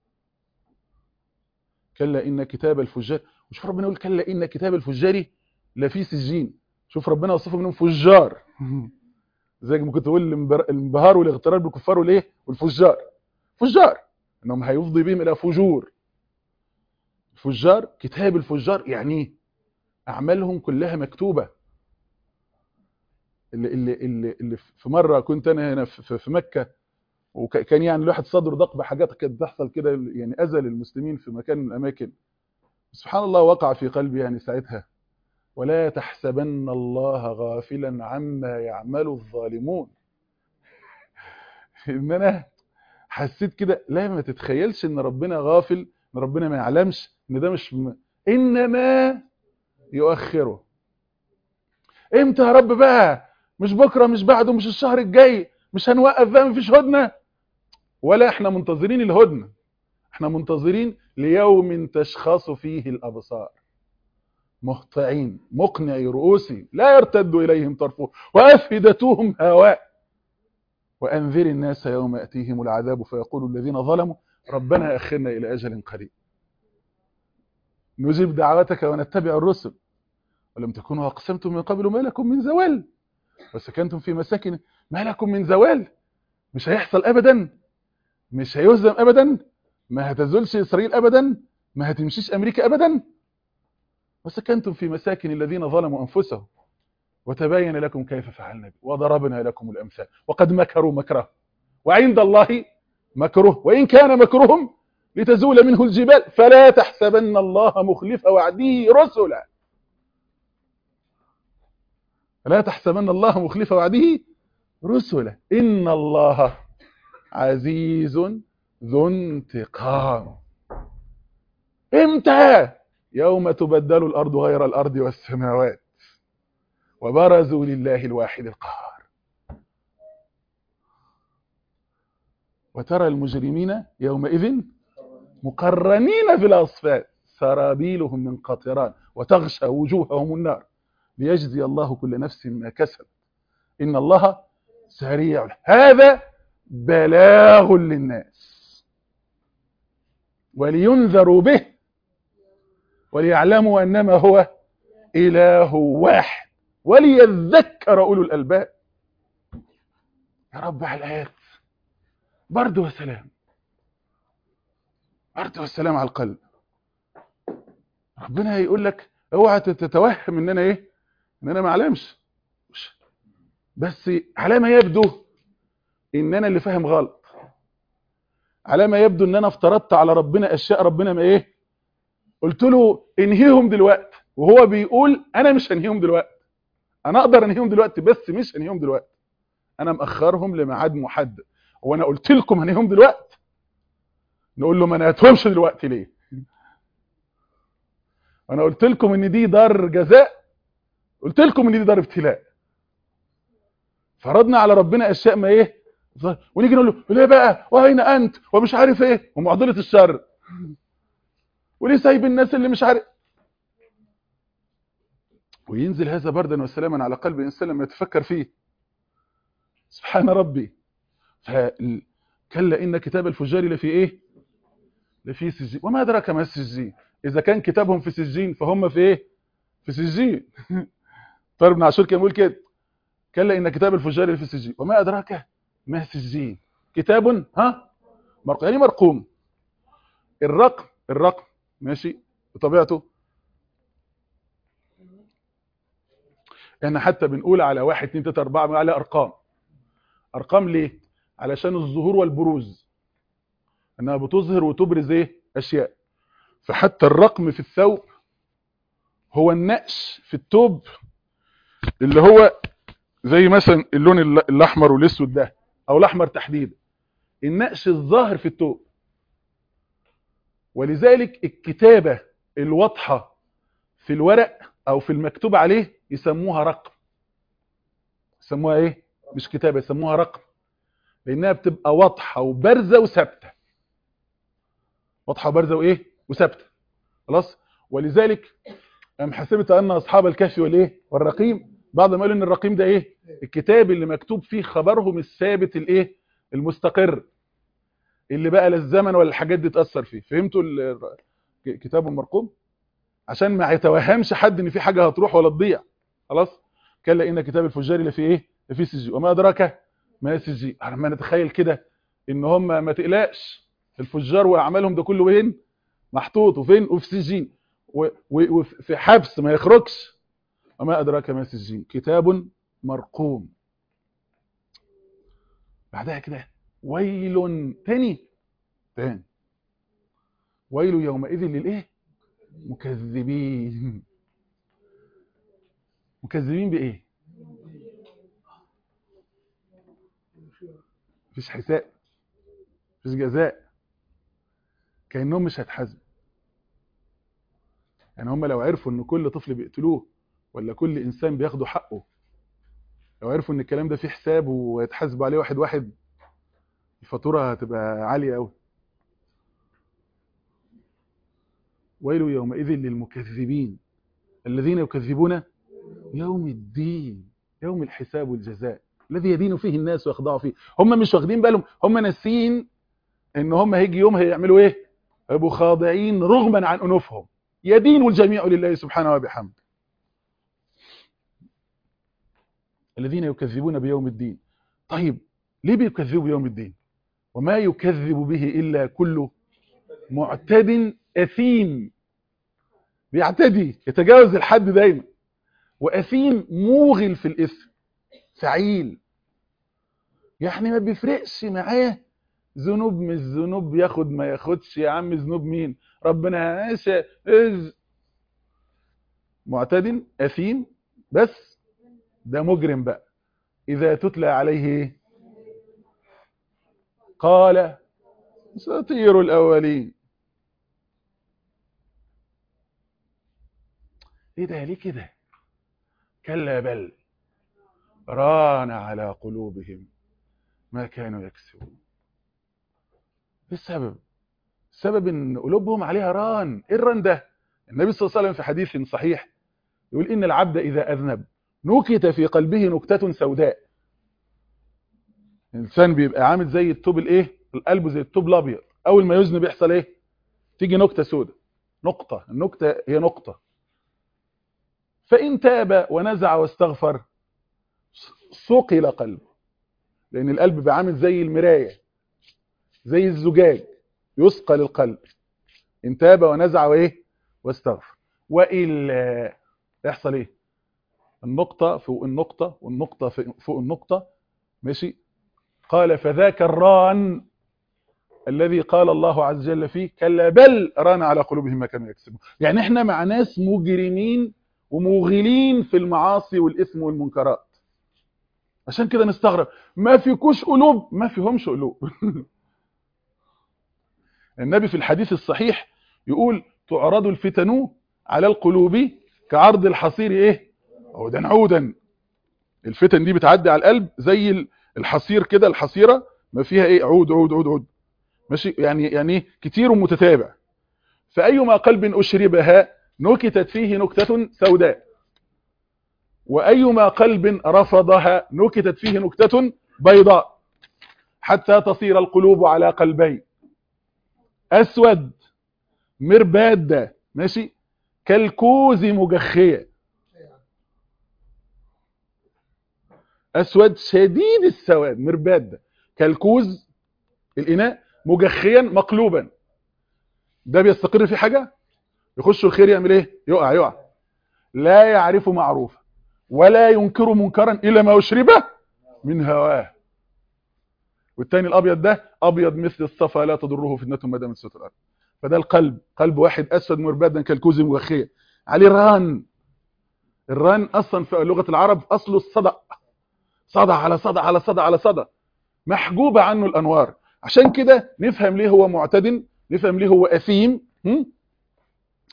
كلا ان كتاب الفجار، وشوف ربنا يقول كلا ان كتاب الفجار لفي سجين. شوف ربنا وصفه منهم فجار زي ما كنت تقول الانبهار والاغترار بالكفار والايه والفجار. فجار انهم هيفضي بهم الى فجور. فجار، كتاب الفجار يعني اعمالهم كلها مكتوبه. اللي في مره كنت انا هنا في مكه، وكان يعني الواحد صدره ضق بحاجات كانت بتحصل كده، يعني اذى للمسلمين في مكان من الاماكن. سبحان الله وقع في قلبي يعني ساعتها ولا تحسبن الله غافلا عما يعمل الظالمون. ان انا حسيت كده، لا ما تتخيلش ان ربنا غافل، ان ربنا ما يعلمش ان ده مش انما يؤخره. امتى يا رب بقى؟ مش بكره، مش بعده، مش الشهر الجاي، مش هنوقف بقى، مفيش هدنه؟ ولا احنا منتظرين الهدنه، احنا منتظرين ليوم تشخص فيه الابصار مهطعين مقنعي رؤوسهم لا يرتد اليهم طرفهم وافئدتهم هواء وانذر الناس يوم ياتيهم العذاب فيقول الذين ظلموا ربنا اخرنا الى اجل قريب نجيب دعوتك ونتبع الرسل ولم تكونوا اقسمتم من قبل ما لكم من زوال وسكنتم في مساكن ما لكم من زوال. مش هيحصل ابدا، مش هيهزم ابدا، ما هتزولش اسرائيل ابدا، ما هتمشيش امريكا ابدا. وسكنتم في مساكن الذين ظلموا انفسهم وتبين لكم كيف فعلنا وضربنا لكم الامثال وقد مكروا مكره وعند الله مكره وان كان مكرهم لتزول منه الجبال فلا تحسبن الله مخلف وعده رسلا. لا تحسبن الله مخلف وعده رسلا ان الله عزيز ذو انتقام. امتى؟ يوم تبدل الارض غير الارض والسماوات وبرزوا لله الواحد القهار وترى المجرمين يومئذ مقرنين في الاصفاد سرابيلهم من قطران وتغشى وجوههم النار ليجزي الله كل نفس ما كسبت ان الله سريع. هذا بلاغ للناس ولينذروا به وليعلموا انما هو اله واحد وليذكر اولو الالباب. يا رب على الايات برد وسلام، برد والسلام على القلب. ربنا يقول لك اوعى تتوهم ان انا ايه، ان انا ما اعلمش، بس على ما يبدو ان انا اللي فاهم غلط، على ما يبدو ان انا افترضت على ربنا اشياء ربنا ما ايه، قلت له انهيهم دلوقتي وهو بيقول انا مش هنهيهم دلوقتي، انا اقدر انهيهم دلوقتي بس مش هنهيهم دلوقتي، انا مأخرهم لميعاد محدد. وانا قلت لكم هنهيهم دلوقتي، نقول له ما نهيتهمش دلوقتي ليه؟ انا قلت لكم ان دي دار جزاء، قلت لكم ان دي دار ابتلاء. فرضنا على ربنا اشياء ما ايه، ونيجي نقول له ليه بقى واين انت ومش عارف ايه ومعضله الشر وليه سايب الناس اللي مش عارف. وينزل هذا بردا وسلاما على قلب الانسان لما يتفكر فيه. سبحان ربي. كلا ان كتاب الفجار لفي ايه، لفي سجين وما ادراك ما السجين. اذا كان كتابهم في سجين فهم في ايه، في سجين. طارق بن عاشور كان بيقول كده كلا ان كتاب الفجار لفي سجين وما ادراك ما سجين كتاب مرقوم، يعني مرقوم. الرقم ماشي بطبيعته احنا حتى بنقول على 1 2 3 4 على ارقام ليه؟ علشان الظهور والبروز، انها بتظهر وتبرز ايه، اشياء. فحتى الرقم في الثوب هو النقش في الثوب اللي هو زي مثلا اللون الاحمر والاسود ده او الاحمر تحديدا، النقش الظاهر في الثوب. ولذلك الكتابة الواضحة في الورق او في المكتوب عليه يسموها رقم. يسموها ايه؟ مش كتابه، يسموها رقم، لانها بتبقى واضحه وبارزه وثابته. واضحه وبارزه وايه؟ وثابته. خلاص. ولذلك ام حسبت ان اصحاب الكهف والايه؟ والرقيم، بعض ما قالوا ان الرقيم ده ايه؟ الكتاب اللي مكتوب فيه خبرهم الثابت الايه؟ المستقر، اللي بقى لا الزمن ولا الحاجات دي تاثر فيه. فهمتوا كتاب المرقوم؟ عشان ما يتوهمش حد ان في حاجه هتروح ولا تضيع. خلاص. كلا ان كتاب الفجار اللي فيه ايه؟ في سجين. وما ادراك ما سجين. لما نتخيل كده ان هم، ما تقلقش، الفجار واعمالهم ده كله وين؟ محطوط. وفين؟ وفي سجين، وفي حبس ما يخرجش. وما ادراك ما سجين، كتاب مرقوم. بعدها كده ويل تاني ويل يومئذ للايه؟ مكذبين. مكذبين بايه؟ مفيش حساب، مفيش جزاء، كأنهم مش هيتحاسبوا. يعني هم لو عرفوا ان كل طفل بيقتلوه ولا كل انسان بياخدوا حقه، لو عرفوا ان الكلام ده فيه حساب ويتحاسبوا عليه واحد واحد، الفاتوره هتبقى عاليه قوي. ويل يومئذ للمكذبين الذين يكذبون يوم الدين، يوم الحساب والجزاء الذي يدين فيه الناس ويخضعوا فيه. هم مش واخدين بالهم، هم ناسين ان هم هيجي يوم هيعملوا ايه؟ هيبقوا خاضعين رغما عن انوفهم، يدين الجميع لله سبحانه وبحمده. الذين يكذبون بيوم الدين. طيب ليه بيكذبوا بيوم الدين؟ وما يكذب به إلا كل معتد أثيم. بيعتدي، يتجاوز الحد دايما. وأثيم موغل في الإثم، فعيل. يعني ما بيفرقش معاه ذنوب مش ذنوب، ياخد ما ياخدش، يا عم ذنوب مين؟ ربنا معتد أثيم. بس ده مجرم بقى. إذا تتلى عليه قال أساطير الأولين. ايه ده؟ ليه كده؟ كلا بل ران على قلوبهم ما كانوا يكسبون. ايه السبب؟ السبب ان قلوبهم عليها ران. ايه الران ده؟ النبي صلى الله عليه وسلم في حديث صحيح يقول ان العبد اذا اذنب نكت في قلبه نكتة سوداء. الانسان بيبقى عامل زي الطوب الايه؟ القلب زي الطوب الابيض. اول ما يذنب يحصل ايه؟ تيجي نكتة سوداء. نقطة، النكتة هي نقطة. فإن تاب ونزع واستغفر ثقل قلبه. لأن القلب بيبقى عامل زي المراية، زي الزجاج، يثقل القلب. إن تاب ونزع وإيه؟ واستغفر. وإلا يحصل إيه؟ النقطة فوق النقطة والنقطة فوق النقطة. ماشي؟ قال فذاك الران الذي قال الله عز وجل فيه كلا بل ران على قلوبهم ما كانوا يكسبون. يعني احنا مع ناس مجرمين وموغلين في المعاصي والإثم والمنكرات. عشان كده نستغرب ما فيكوش قلوب. ما فيهمش قلوب. النبي في الحديث الصحيح يقول تعرض الفتن على القلوب كعرض الحصير ايه؟ عودا عودا. الفتن دي بتعدي على القلب زي الحصير كده، الحصيرة ما فيها ايه؟ عود عود عود عود. ماشي؟ يعني كتير ومتتابع. فأيما قلب أشربها نكتت فيه نكتة سوداء، وأيما قلب رفضها نكتت فيه نكتة بيضاء، حتى تصير القلوب على قلبين أسود مرباد. ماشي؟ كالكوز مجخية. أسود شديد السواد، مرباد كالكوز الإناء، مجخيا مقلوبا. ده بيستقر في حاجة، يخش الخير يعمل ايه؟ يقع. لا يعرف معروفا ولا ينكر منكرا إلا ما أشربه من هواه. والتاني الأبيض ده أبيض مثل الصفا لا تضره فتنة ما دامت ستر الأرض. فده القلب، قلب واحد أسود مربادا كالكوز مجخية عليه ران. الران أصلا في لغة العرب أصله الصدأ، صدى على صدى على صدى على صدى، محجوبة عنه الأنوار. عشان كده نفهم ليه هو معتدل، نفهم ليه هو أثيم.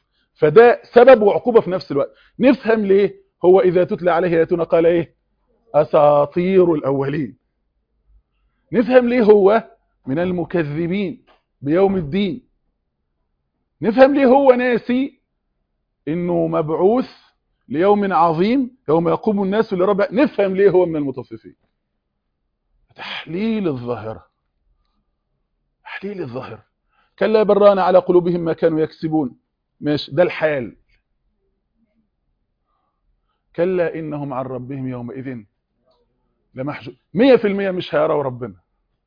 فده سبب وعقوبة في نفس الوقت. نفهم ليه هو إذا تتلى عليه آياتنا قال إيه؟ أساطير الأولين. نفهم ليه هو من المكذبين بيوم الدين، نفهم ليه هو ناسي إنه مبعوث ليوم عظيم يوم يقوم الناس لرب، نفهم ليه هو من المطففين. تحليل الظاهرة، تحليل الظاهرة. كلا بران على قلوبهم ما كانوا يكسبون، ماشي، ده الحال. كلا إنهم عن ربهم يومئذ لمحجوب، 100% مش هيروا ربنا.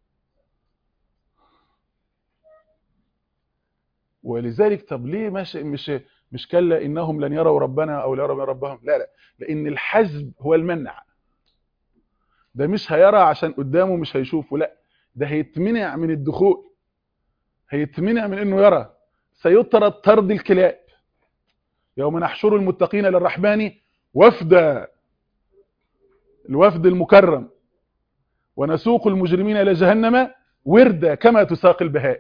ولذلك طب ليه مش كلا إنهم لن يروا ربنا أو لا يروا ربهم؟ لا لا، لأن الحزب هو المنع. ده مش هيرى عشان قدامه مش هيشوفه، لا، ده هيتمنع من الدخول، هيتمنع من إنه يرى. سيطرد طرد الكلاب. يوم نحشر المتقين للرحمن وفدا، الوفد المكرم، ونسوق المجرمين إلى جهنم وردا كما تساق البهائم.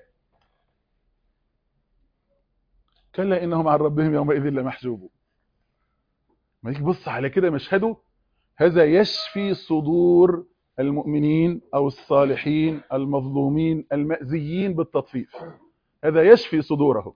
كلا إنهم عن ربهم يومئذ لمحجوبون. ما يجي بص على كده مشهده، هذا يشفي صدور المؤمنين أو الصالحين المظلومين المأذيين بالتطفيف، هذا يشفي صدوره.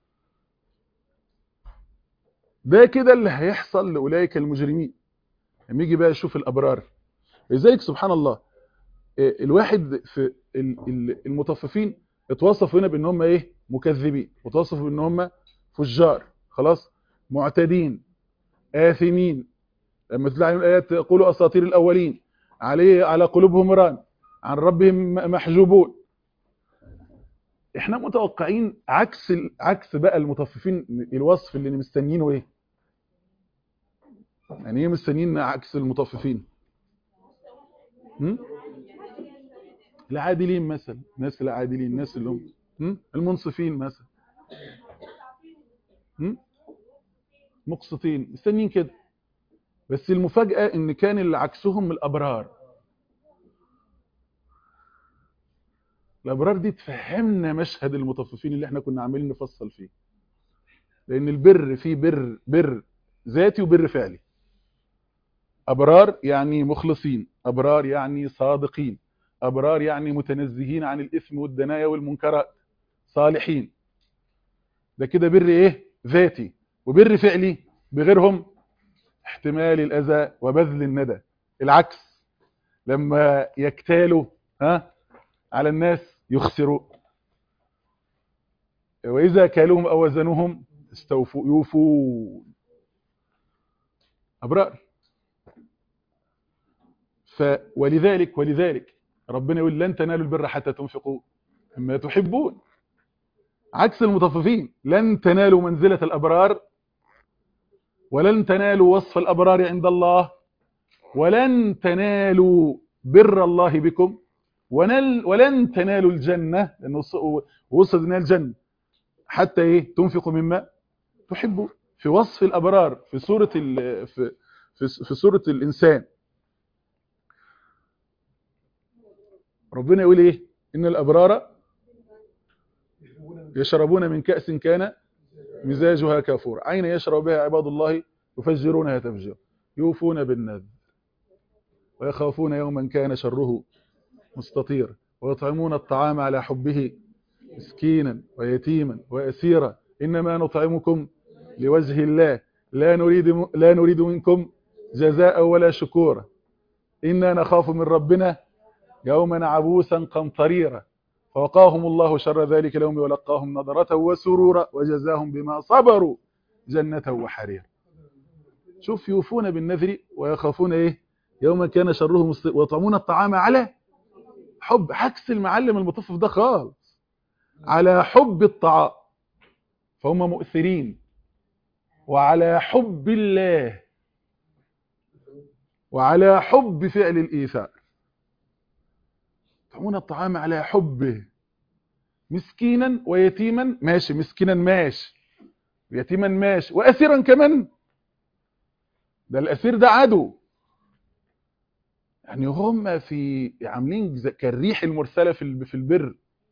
ده كده اللي هيحصل لأولئك المجرمين لما يجي بقى يشوف الأبرار. لذلك سبحان الله الواحد في المطففين اتوصفوا هنا بان هم ايه؟ مكذبين، وتوصفوا بان هم فجار، خلاص، معتدين، آثمين. لما تلاقي الايات يقولوا اساطير الاولين، على قلوبهم ران، عن ربهم محجوبون. احنا متوقعين عكس بقى المطففين. الوصف اللي مستنيينه ايه؟ يعني ايه مستنيين عكس المطففين؟ العادلين مثلا، الناس العادلين، الناس اللي هم المنصفين مثلا، مقسطين، مستنيين كده. بس المفاجأة ان كان اللي عكسهم الابرار. الابرار دي تفهمنا مشهد المطففين اللي احنا كنا عاملين نفصل فيه. لان البر فيه بر ذاتي وبر فعلي. ابرار يعني مخلصين، ابرار يعني صادقين، ابرار يعني متنزهين عن الاثم والدنايا والمنكرات، صالحين. ده كده بر ايه؟ ذاتي. وبر فعلي بغيرهم احتمال الاذى وبذل الندى. العكس، لما يكتالوا على الناس يخسروا، واذا كالوهم او وزنوهم استوفوا يوفوا. ابرار. ولذلك ربنا يقول لن تنالوا البر حتى تنفقوا مما تحبون. عكس المطففين، لن تنالوا منزلة الأبرار، ولن تنالوا وصف الأبرار عند الله، ولن تنالوا بر الله بكم، ولن تنالوا الجنة، لأنه وصل لنا الجنة حتى ايه؟ تنفقوا مما تحبوا. في وصف الأبرار في سورة الإنسان ربنا يقول ايه؟ إن الأبرار يشربون من كأس كان مزاجها كافورا عين يشرب بها عباد الله يفجرونها تفجيرا يوفون بالنذر ويخافون يوما كان شره مستطيرا ويطعمون الطعام على حبه مسكينا ويتيما وأسيرا إنما نطعمكم لوجه الله لا نريد منكم جزاء ولا شكورا إنا نخاف من ربنا يوما عبوسا قمطريرا فوقاهم الله شر ذلك اليوم ولقاهم نضرة وسرورا وجزاهم بما صبروا جنة وحريرا. شوف، يوفون بالنذر ويخافون ايه؟ يوما كان شره ويطعمون الطعام على حب. عكس المعلم المطفف ده خالص، على حب الطعام، فهم مؤثرين، وعلى حب الله، وعلى حب فعل الإيثار. يطعمون الطعام على حبه مسكينا ويتيما، ماشي، مسكينا ماشي، ويتيما ماشي، وأسيرا كمان. ده الأسير ده عدو، يعني هم في عاملين كالريح المرسلة في البر.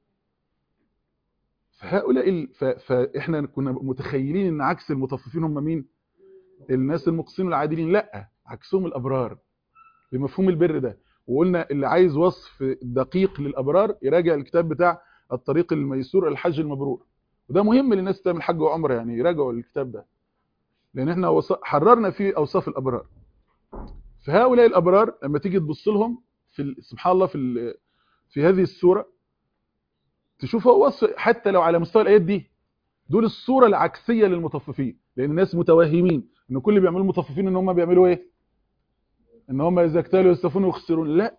فهؤلاء فإحنا كنا متخيلين إن عكس المطففين هم مين؟ الناس المقسطين العادلين. لا، عكسهم الأبرار. بمفهوم البر ده. وقلنا اللي عايز وصف دقيق للابرار يراجع الكتاب بتاع الطريق الميسور الحج المبرور، وده مهم للناس تعمل حج وعمره، يعني يراجعوا الكتاب ده، لان احنا حررنا فيه اوصاف الابرار. فهؤلاء الابرار لما تيجي تبص لهم سبحان الله في هذه السوره، تشوف هو حتى لو على مستوى الايات دي، دول الصوره العكسيه للمطففين، لان الناس متوهمين ان كل اللي بيعملوا المطففين ان هم بيعملوا ايه؟ ان هم اذا اكتالوا يستفونوا ويخسرون. لا،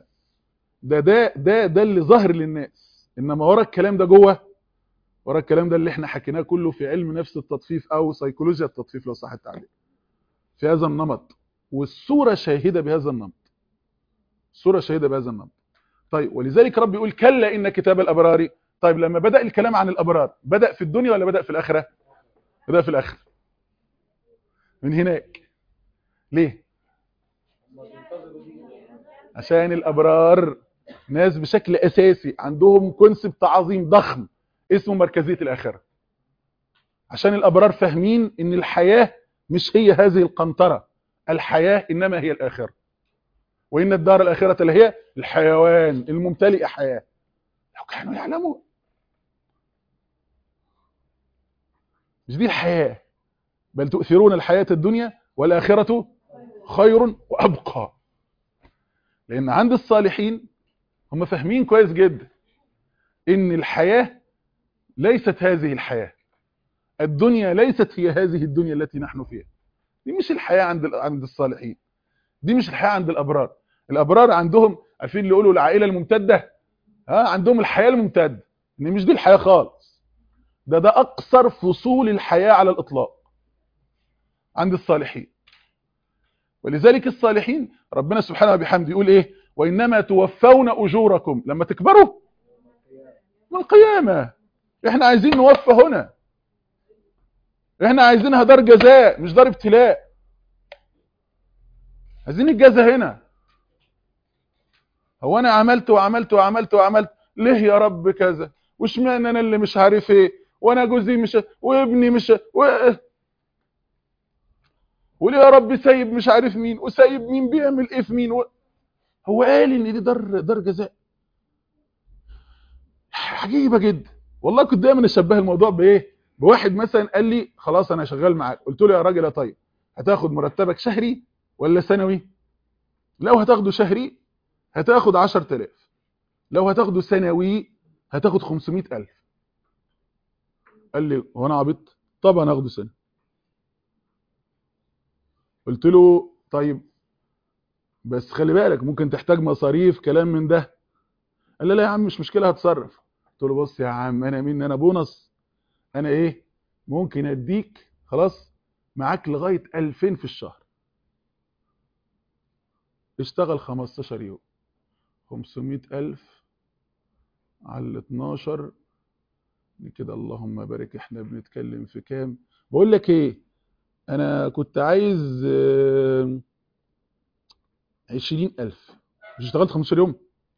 ده اللي ظاهر للناس، انما ورا الكلام ده جوه، ورا الكلام ده اللي احنا حكيناه كله في علم نفس التطفيف او سيكولوجيا التطفيف لو صح التعبير، في هذا النمط. والصوره شاهده بهذا النمط، الصوره شاهده بهذا النمط. طيب ولذلك رب يقول كلا ان كتاب الابرار. طيب لما بدأ الكلام عن الابرار، بدأ في الدنيا ولا بدأ في الاخره؟ بدأ في الاخره. من هناك ليه؟ عشان الابرار ناس بشكل اساسي عندهم كونسبت عظيم ضخم اسمه مركزيه الاخره. عشان الابرار فاهمين ان الحياه مش هي هذه القنطره، الحياه انما هي الاخره، وان الدار الاخره اللي هي الحيوان الممتلئ حياه. لو كانوا يعلمون، مش دي الحياه، بل تؤثرون الحياه الدنيا والاخره خير وابقى. لان عند الصالحين هم فاهمين كويس جدا ان الحياه ليست هذه الحياه، الدنيا ليست هي هذه الدنيا التي نحن فيها. دي مش الحياه عند الصالحين، دي مش الحياه عند الابرار. الابرار عندهم، عارفين اللي يقولوا العائله الممتده، عندهم الحياه الممتده، ان مش دي الحياه خالص، ده اقصر فصول الحياه على الاطلاق عند الصالحين. ولذلك الصالحين ربنا سبحانه وبحمده يقول ايه؟ وانما توفون اجوركم لما تكبروا من القيامه. احنا عايزين نوفى هنا، احنا عايزينها دار جزاء مش دار ابتلاء، عايزين الجزاء هنا. هو انا عملت وعملت وعملت وعملت ليه يا رب كذا، واشمعنى انا اللي مش عارف ايه، وانا جوزي مش، وابني مش، وليه يا رب سايب مش عارف مين، وسايب مين بيعمل ايه في مين هو قال ان دي دار جزاء. عجيبه جدا والله. كنت دايما اشبه الموضوع بايه؟ بواحد مثلا قال لي خلاص انا شغال معاك، قلت له يا راجل طيب هتاخد مرتبك شهري ولا سنوي؟ لو هتاخده شهري هتاخد 10000، لو هتاخده سنوي هتاخد 500000. قال لي هو انا عبيط؟ طبعا هاخده سنه. قلت له طيب بس خلي بالك ممكن تحتاج مصاريف كلام من ده. قال لي لا يا عم مش مشكله هتصرف. قلت له بص يا عم انا مين، انا بونص، انا ايه ممكن اديك خلاص معاك لغايه 2000 في الشهر، اشتغل 15 يوم، 500000 على 12 كده اللهم بارك. احنا بنتكلم في كام؟ بقول لك ايه، انا كنت عايز 20000. مش اشتغلت 15 يوم؟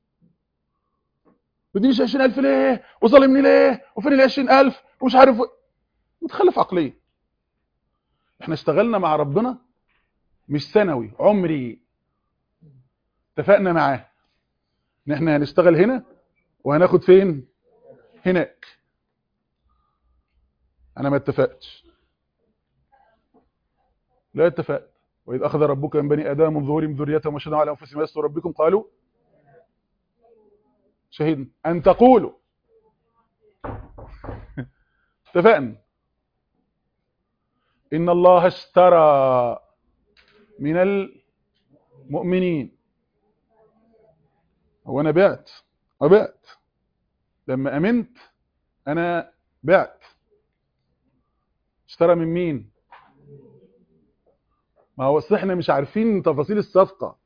ما تدينيش 20000 ليه؟ وظالمني ليه؟ وفين ال 20000 ومش عارف متخلف عقليا. احنا اشتغلنا مع ربنا مش سنوي، عمري. اتفقنا معاه ان احنا هنشتغل هنا وهناخد فين؟ هناك. انا ما اتفقتش، لا اتفقت. واذ اخذ ربك من بني ادم من ظهورهم ذريتهم وشهدوا على انفسهم الست ربكم قالوا شهدنا ان تقولوا. اتفقنا. ان الله اشترى من المؤمنين. هو انا بعت؟ وبعت لما امنت، انا بعت. اشترى من مين؟ ما هو اصل احنا مش عارفين تفاصيل الصفقه.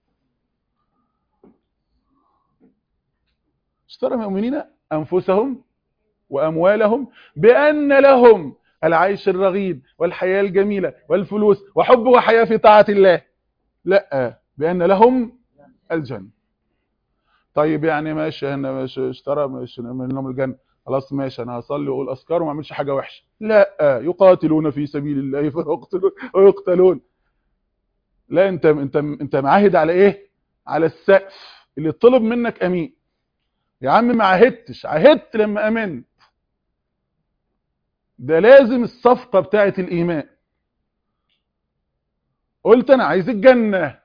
اشترى من المؤمنين انفسهم واموالهم بان لهم العيش الرغيد والحياه الجميله والفلوس وحب وحياه في طاعه الله. لا، بان لهم الجنه. طيب يعني ماشي، انا ماشي اشترى ماشي منهم الجنه، خلاص ماشي انا هصلي واقول اذكار وما اعملش حاجه وحشه. لا، يقاتلون في سبيل الله فيقتلون ويقتلون. لا، انت معاهد على ايه؟ على السقف اللي طلب منك امين. يا عم ما عهدتش، عهدت لما امنت. ده لازم الصفقة بتاعت الايمان. قلت انا عايز الجنة،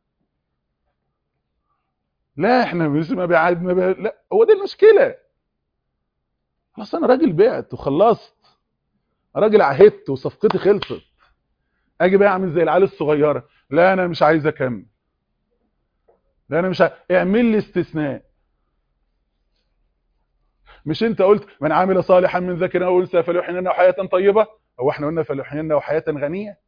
لا احنا مش ما بعد ما بع... لا هو دي المشكلة. خلاص انا راجل بعت وخلصت، راجل عهدت وصفقتي خلصت. اجي بقى اعمل زي العيال الصغيرة، لا انا مش عايز اكمل، لا انا مش عايز. اعمل لي استثناء. مش انت قلت من عمل صالحا من ذكر او انثى فليحيينه حياة طيبة؟ هو احنا قلنا فليحيينه حياة غنية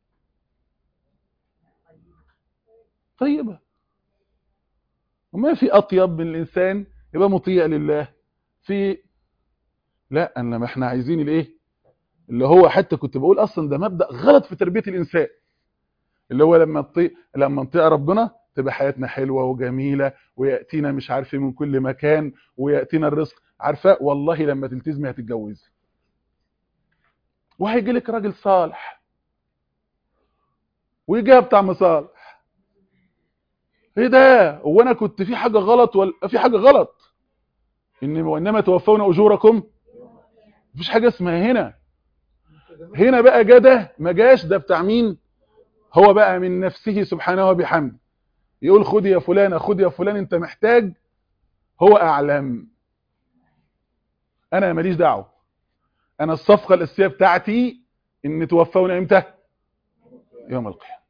طيبة؟ وما في اطيب من الانسان يبقى مطيع لله في. لا انما احنا عايزين الايه اللي هو، حتى كنت بقول اصلا ده مبدأ غلط في تربية الانسان، اللي هو لما نطيع ربنا تبقى حياتنا حلوة وجميلة، ويأتينا مش عارف من كل مكان، ويأتينا الرزق. عارفة والله لما تلتزمي هتتجوزي، وهيجي لك راجل صالح ويجي بتاع مصالح. ايه ده؟ هو انا كنت في حاجة غلط ولا في حاجة غلط؟ وانما توفون اجوركم. مفيش حاجة اسمها هنا بقى ده ما جاش، ده بتاع مين؟ هو بقى من نفسه سبحانه وبحمده يقول خد يا فلان، خد يا فلان، انت محتاج، هو اعلم. انا ماليش دعوه. انا الصفقه الاساسيه بتاعتي ان توفون امتى؟ يوم القيامه.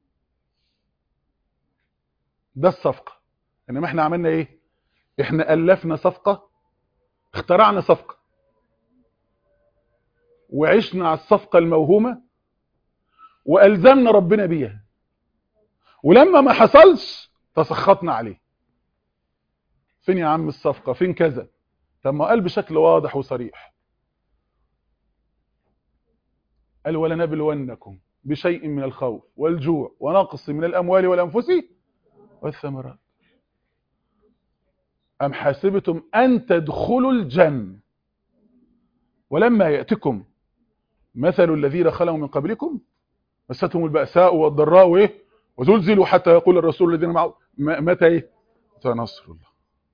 ده الصفقه. انما احنا عملنا ايه؟ احنا الفنا صفقه، اخترعنا صفقه، وعشنا على الصفقه الموهومه، والزمنا ربنا بيها، ولما ما حصلش تسخطنا عليه. فين يا عم الصفقه؟ فين كذا؟ طب ما قال بشكل واضح وصريح، قال ولنبلونكم بشيء من الخوف والجوع ونقص من الاموال والانفس والثمرات. أم حسبتم أن تدخلوا الجنة ولما يأتكم مثل الذين خلوا من قبلكم مستهم البأساء والضراء وإيه وزلزلوا حتى يقول الرسول الذين معه متى إيه؟ متى نصر الله.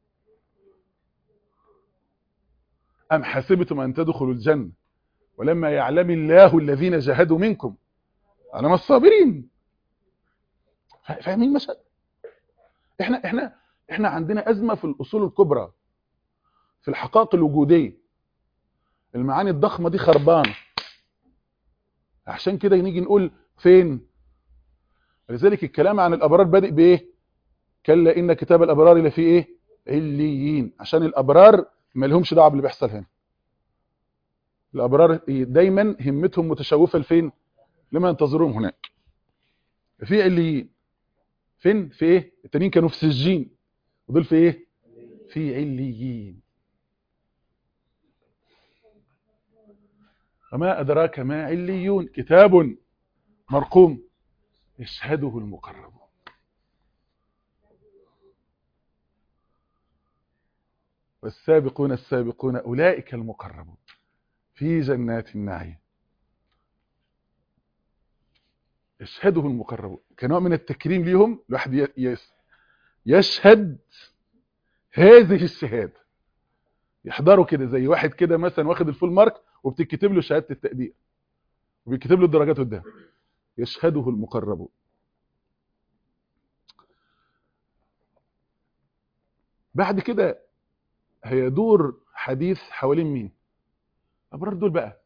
أم حسبتم أن تدخلوا الجنة ولما يعلم الله الذين جاهدوا منكم علم الصابرين. فاهمين المشهد؟ احنا عندنا أزمة في الأصول الكبرى، في الحقائق الوجودية. المعاني الضخمة دي خربانة. عشان كده نيجي نقول فين؟ لذلك الكلام عن الأبرار بادئ بإيه؟ كلا إن كتاب الأبرار لفي إيه؟ عليين. عشان الأبرار ما لهمش دعوه باللي بيحصل هنا. الأبرار دايما همتهم متشوفة لفين؟ لما ينتظرون هناك. في عليين. فين؟ في إيه؟ التانيين كانوا في سجين، ودول في إيه؟ في عليين. وما أدراك ما عليون، كتاب مرقوم يشهده المقربون. والسابقون السابقون أولئك المقربون في جنات النعيم يشهده المقربون. كنوع من التكريم ليهم الواحد يشهد هذه الشهادة، يحضروا كده زي واحد كده مثلا واخد الفول مارك وبتكتب له شهادة التقدير وبيكتب له الدرجات قدام. يشهده المقربون. بعد كده هيدور حديث حوالين مين؟ الابرار دول بقى.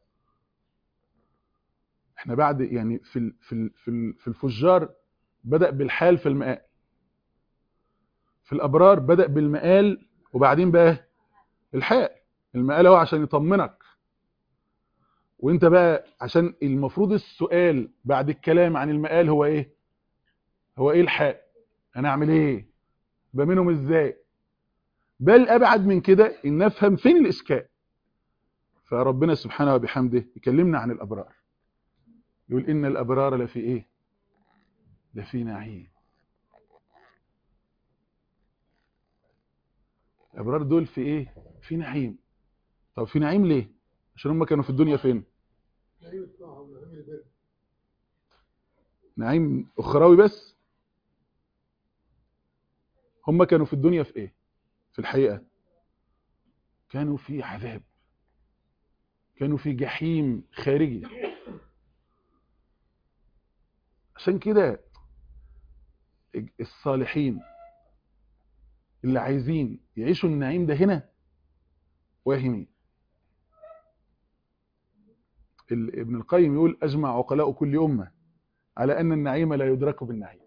احنا بعد يعني في الفجار بدأ بالحال في المآل، في الابرار بدأ بالمآل وبعدين بقى الحال. المآل هو عشان يطمنك، وانت بقى عشان المفروض السؤال بعد الكلام عن المآل هو ايه؟ هو ايه الحال؟ انا اعمل ايه؟ بمنهم ازاي؟ بل ابعد من كده ان نفهم فين الاشكال. فربنا سبحانه وبحمده يكلمنا عن الابرار، يقول ان الابرار لفي ايه؟ لفي نعيم. الابرار دول في ايه؟ في نعيم. طب في نعيم ليه؟ عشان هم كانوا في الدنيا فين؟ نعيم اخروي بس. هم كانوا في الدنيا في ايه؟ في الحقيقة كانوا في عذاب، كانوا في جحيم خارجي. عشان كده الصالحين اللي عايزين يعيشوا النعيم ده هنا واهمين. ابن القيم يقول أجمع عقلاء كل أمة على أن النعيم لا يدرك بالنعيم،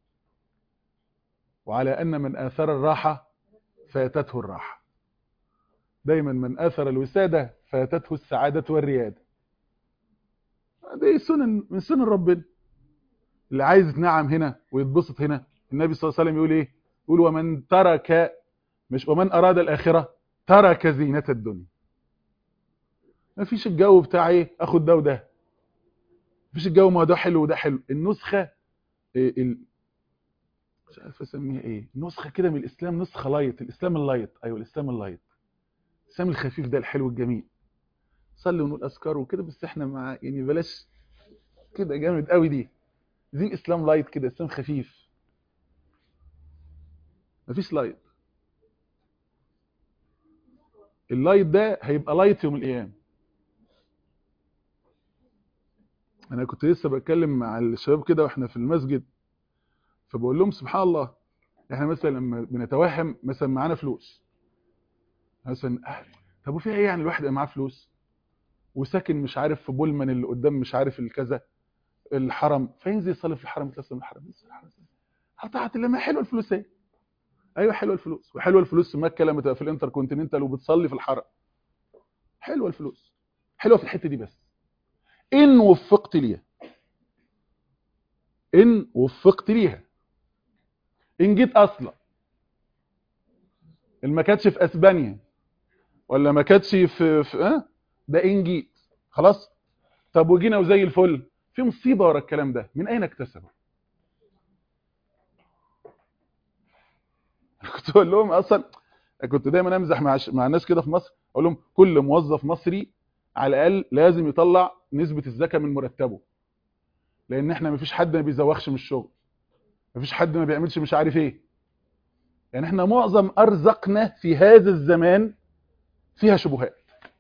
وعلى أن من آثر الراحة فاتته الراحة. دايما من آثر الوسادة فاتته السعادة والريادة. دي سنن من سنن ربنا. اللي عايز يتنعم هنا ويتبسط هنا، النبي صلى الله عليه وسلم يقول ايه؟ يقول ومن ترك، مش ومن أراد الآخرة ترك زينة الدنيا. ما فيش الجو بتاع ايه اخد ده وده، مفيش الجو ما ده حلو وده حلو. النسخة مش عارف اسميها ايه، نسخة كده من الإسلام، نسخة لايت، الإسلام اللايت. ايوه الإسلام اللايت، الإسلام الخفيف ده الحلو الجميل. صلي ونقول أذكار وكده، بس احنا مع يعني بلاش كده جامد قوي دي. عايزين إسلام لايت كده، إسلام خفيف. مفيش لايت. اللايت ده هيبقى لايت يوم القيامة. انا كنت لسه بتكلم مع الشباب كده واحنا في المسجد، فبقول لهم سبحان الله، احنا مثلا لما بنتوهم مثلا معانا فلوس مثلا، طب وفي ايه يعني الواحد يبقى معاه فلوس وساكن مش عارف في بولمان اللي قدام مش عارف الكذا الحرم، فينزل يصلي في الحرم، يتلصم الحرم، قطعت اللي ما حلوه الفلوس ايه. ايوه حلوه الفلوس، وحلوه الفلوس في مكه لما تبقى في الانتر كونتيننتال وبتصلي في الحرم. حلوه الفلوس، حلوه في الحته دي بس ان وفقت ليها، ان وفقت ليها. ان جيت اصلا اللي ما كانتش في اسبانيا ولا ما كانتش في ده ان جيت خلاص. طب وجينا وزي الفل، في مصيبه ورا الكلام ده، من اين اكتسبه؟ كنت اقول لهم اصلا، كنت دايما امزح مع الناس كده في مصر، اقول لهم كل موظف مصري على الاقل لازم يطلع نسبه الزكاه من مرتبه، لان احنا ما فيش حد ما بيزوخش من الشغل، ما فيش حد ما بيعملش مش عارف ايه. يعني احنا معظم ارزقنا في هذا الزمان فيها شبهات،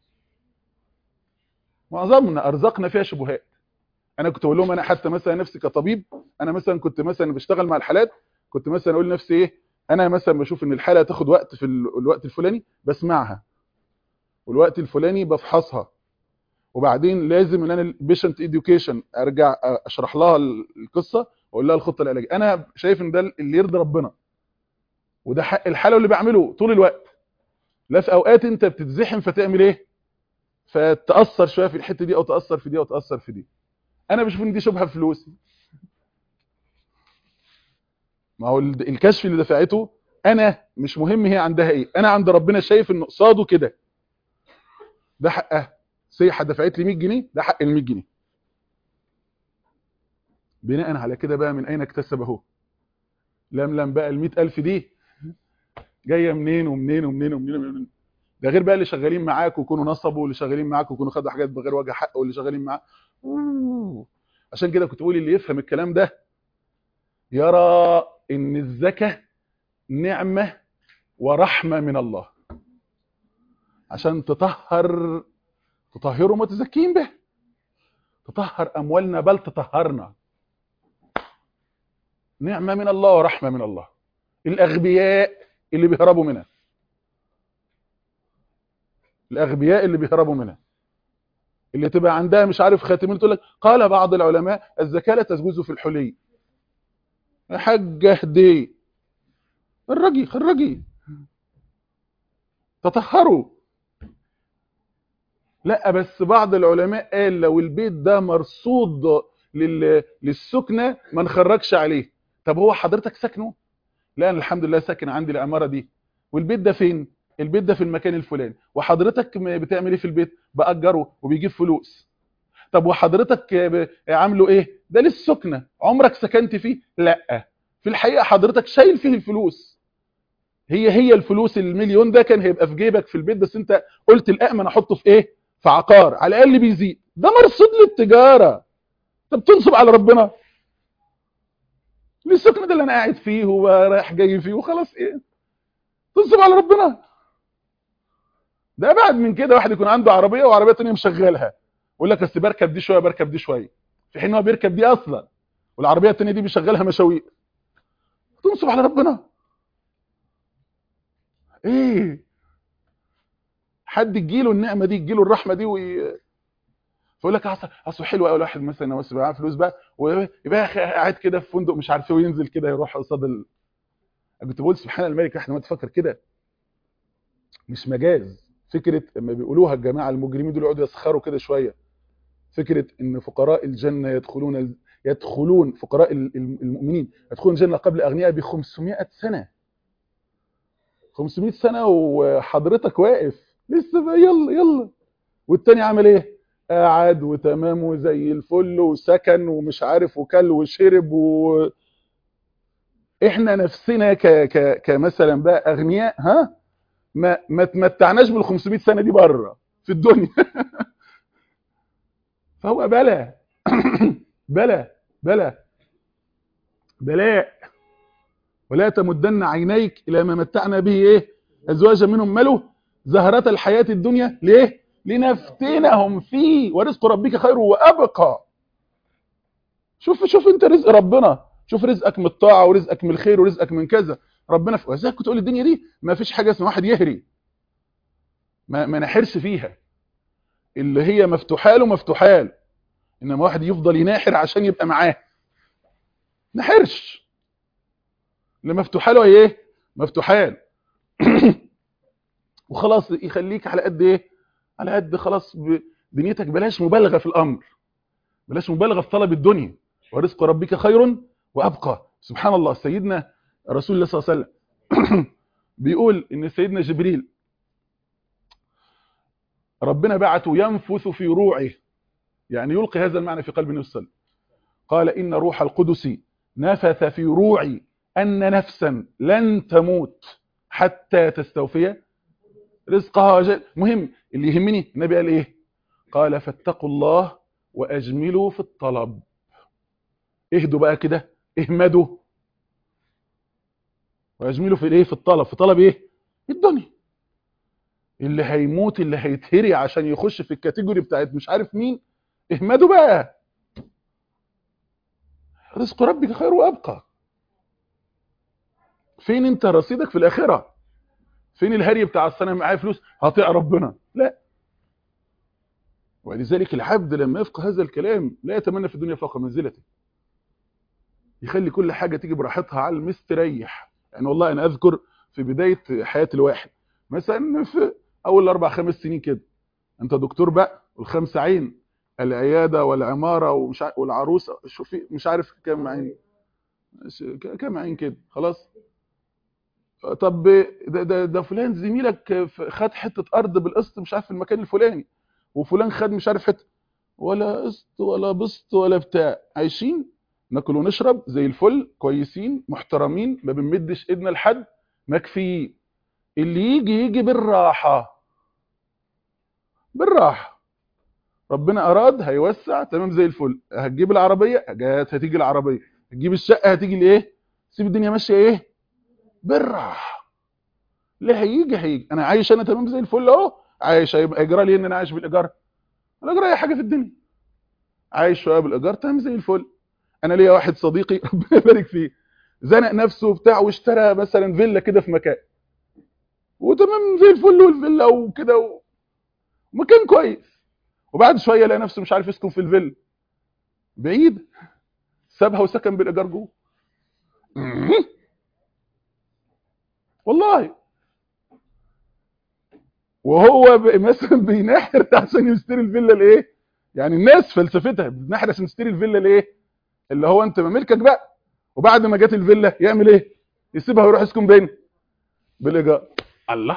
معظمنا ارزقنا فيها شبهات. انا كنت اقول لهم انا حتى مثلا نفسي كطبيب، انا مثلا كنت مثلا بشتغل مع الحالات، كنت مثلا اقول لنفسي ايه، انا مثلا بشوف ان الحاله هتاخد وقت في الوقت الفلاني بسمعها، والوقت الفلاني بفحصها، وبعدين لازم ان انا البيشنت اديوكيشن ارجع اشرح لها القصه واقول لها الخطه العلاجيه. انا شايف ان ده اللي يرضي ربنا، وده حق الحاله اللي بعمله طول الوقت. لا في اوقات انت بتتزحم فتعمل ايه، فتاثر شويه في الحته دي او تاثر في دي او تاثر في دي. انا بشوف ان دي شبهه في فلوسي. ما هو الكشف اللي دفعته انا مش مهم هي عندها ايه، انا عند ربنا شايف ان قصاده كده ده حقها. سيحه دفعت لي 100 جنيه، ده حق ال 100 جنيه. بناء على كده بقى من اين اكتسبه؟ لم بقى ال 100,000 دي جايه منين ومنين ومنين ومنين ومنين. ده غير بقى اللي شغالين معاك ويكونوا نصبوا، واللي شغالين معاك ويكونوا خدوا حاجات بغير وجه حق، واللي شغالين معاك. عشان كده كنت بقول اللي يفهم الكلام ده يرى ان الزكاه نعمه ورحمه من الله، عشان تطهروا متزكين به، تطهر اموالنا بل تطهرنا. نعمه من الله ورحمه من الله. الاغبياء اللي بيهربوا منها، الاغبياء اللي بيهربوا منها، اللي تبقى عندها مش عارف خاتمين تقول لك قال بعض العلماء الزكاه لا تجوز في الحلي. يا حاج اهدي، خرجي تطهروا. لا بس بعض العلماء قال لو البيت ده مرصود للسكنه ما نخرجش عليه. طب هو حضرتك ساكنه؟ لا انا الحمد لله ساكن عندي العماره دي. والبيت ده فين؟ البيت ده في المكان الفلاني. وحضرتك بتعمل ايه في البيت؟ باجره وبيجيب فلوس. طب وحضرتك عامله ايه؟ ده للسكنه. عمرك سكنت فيه؟ لا. في الحقيقه حضرتك شايل فيه الفلوس. هي الفلوس المليون ده كان هيبقى في جيبك في البيت، بس انت قلت الامن احطه في ايه؟ في عقار على الاقل بيزيد. ده مرصود للتجاره. انت بتنصب على ربنا. للسكن ده اللي انا قاعد فيه ورايح جاي فيه وخلاص، ايه تنصب على ربنا؟ ده ابعد من كده واحد يكون عنده عربيه وعربيه ثانيه مشغلها ويقول لك بس بركب دي شويه بركب دي شويه، في حين هو بيركب دي اصلا والعربيه الثانيه دي بيشغلها مشاوير. تنصب على ربنا؟ ايه حد تجيله النعمه دي تجيله الرحمه دي فيقول لك اصل حلو قوي الواحد مثلا بس معاه فلوس بقى ويبقى قاعد كده في فندق مش عارف ايه وينزل كده يروح قصاد كنت بقول سبحان الملك احنا ما تفكر كده مش مجاز. فكره لما بيقولوها الجماعه المجرمين دول يقعدوا يسخروا كده شويه، فكره ان فقراء الجنه يدخلون فقراء المؤمنين يدخلون الجنه قبل اغنياء ب 500 سنه. 500 سنه وحضرتك واقف لسه بقى يلا يلا، والتاني عمل ايه؟ قعد وتمام وزي الفل وسكن ومش عارف وكل وشرب احنا نفسنا كمثلا بقى اغنياء، ها ما تمتعناش بال 500 سنه دي بره في الدنيا. فهو بلا بلا بلا بلاء. ولا تمدن عينيك الى ما متعنا به ايه ازواجا منهم ماله زهرة الحياة الدنيا ليه لنفتنهم فيه ورزق ربك خير وابقى. شوف انت رزق ربنا، شوف رزقك من الطاعه ورزقك من الخير ورزقك من كذا. ربنا وذلك كنت تقول الدنيا دي ما فيش حاجه اسمها واحد يهري ما نحرش فيها، اللي هي مفتوحه له مفتوحه له، انما واحد يفضل يناحر عشان يبقى معاه. نحرش اللي مفتوحه له ايه مفتوحه له. وخلاص يخليك على قد ايه على قد خلاص دنيتك. بلاش مبالغه في الامر، بلاش مبالغه في طلب الدنيا. ورزق ربك خير وابقى. سبحان الله سيدنا رسول الله صلى الله عليه وسلم بيقول ان سيدنا جبريل ربنا بعته ينفث في روعه، يعني يلقي هذا المعنى في قلب النبي صلى الله عليه وسلم. قال ان روح القدس نفث في روعي ان نفسا لن تموت حتى تستوفي رزقها. مهم اللي يهمني النبي قال ايه؟ قال فاتقوا الله واجملوا في الطلب. اهدوا بقى كده اهمدوا واجملوا في الايه في الطلب. في طلب ايه؟ الدنيا. اللي هيموت اللي هيتهري عشان يخش في الكاتيجوري بتاعت مش عارف مين، اهمدوا بقى. رزق ربك خير وابقى. فين انت رصيدك في الاخره؟ فين الهري بتاع السنه معايا فلوس هطيع ربنا؟ لا. ولذلك العبد لما يفقه هذا الكلام لا يتمنى في الدنيا فوق منزلته، يخلي كل حاجه تيجي براحتها على المستريح. يعني والله انا اذكر في بدايه حياه الواحد مثلا في اول 4-5 سنين كده، انت دكتور بقى والخمسه عين العياده والعماره ومش والعروسه شوفي مش عارف كام عين كام عين كده خلاص. طب ده فلان زميلك خد حته ارض بالقسط مش عارف في المكان الفلاني، وفلان خد مش عارف حته، ولا قسط ولا بسط ولا بتاع، عايشين ناكل ونشرب زي الفل كويسين محترمين ما بنمدش ايدنا لحد مكفي. اللي يجي بالراحه بالراحه. ربنا اراد هيوسع تمام زي الفل. هتجيب العربيه جات هتيجي العربيه، هتجيب الشقه هتيجي الايه. سيب الدنيا ماشيه ايه بالراحه. لا هيجي انا عايش انا تمام زي الفل اهو عايش. هيبقى اجرى لي ان انا عايش بالايجار؟ الايجار اي حاجه في الدنيا. عايش شويه بالايجار تمام زي الفل. انا ليا واحد صديقي ربنا يبارك فيه زنق نفسه بتاع واشترى مثلا فيلا كده في مكان وتمام زي الفل والفيلا وكده ومكان كويس، وبعد شويه لقى نفسه مش عارف يسكن في الفيلا بعيد، سابها وسكن بالايجار جوه. والله وهو مثلا بينحر عشان يشتري الفيلا الايه. يعني الناس فلسفتها بتنحر عشان يشتري الفيلا الايه اللي هو انت ملكك بقى، وبعد ما جت الفيلا يعمل ايه؟ يسيبها ويروح يسكن بين بالايجار. الله،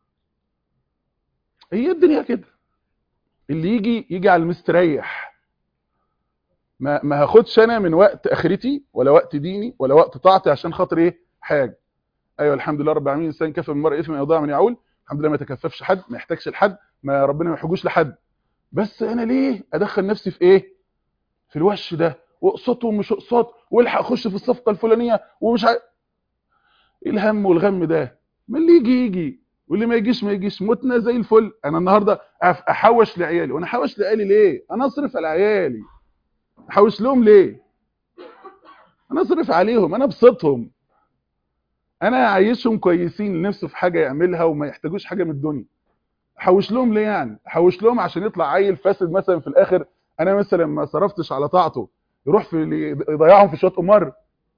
هي الدنيا كده. اللي يجي على المستريح. ما هاخدش انا من وقت اخرتي ولا وقت ديني ولا وقت طاعتي عشان خاطر ايه حاجه. ايوه الحمد لله رب العالمين. الانسان كفى من المرء اثما يضاع من يعول. الحمد لله ما يتكففش حد ما يحتاجش لحد، ما ربنا ما يحوجوش لحد. بس انا ليه ادخل نفسي في ايه في الوش ده واقسطه ومش اقسط، والحق اخش في الصفقه الفلانيه ومش عارف. ايه الهم والغم ده؟ ما اللي يجي يجي واللي ما يجيش ما يجيش، متنا زي الفل. انا النهارده احوش لعيالي، وانا احوش لعيالي ليه؟ انا اصرف على عيالي، احوش لهم ليه؟ انا اصرف عليهم، انا ابسطهم، انا اعيشهم كويسين، نفسه في حاجه يعملها وما يحتاجوش حاجه من الدنيا. احوش لهم ليه يعني؟ احوش لهم عشان يطلع عيل فاسد مثلا في الاخر، انا مثلا ما صرفتش على طاعته، يروح في يضيعهم في شويه قمار.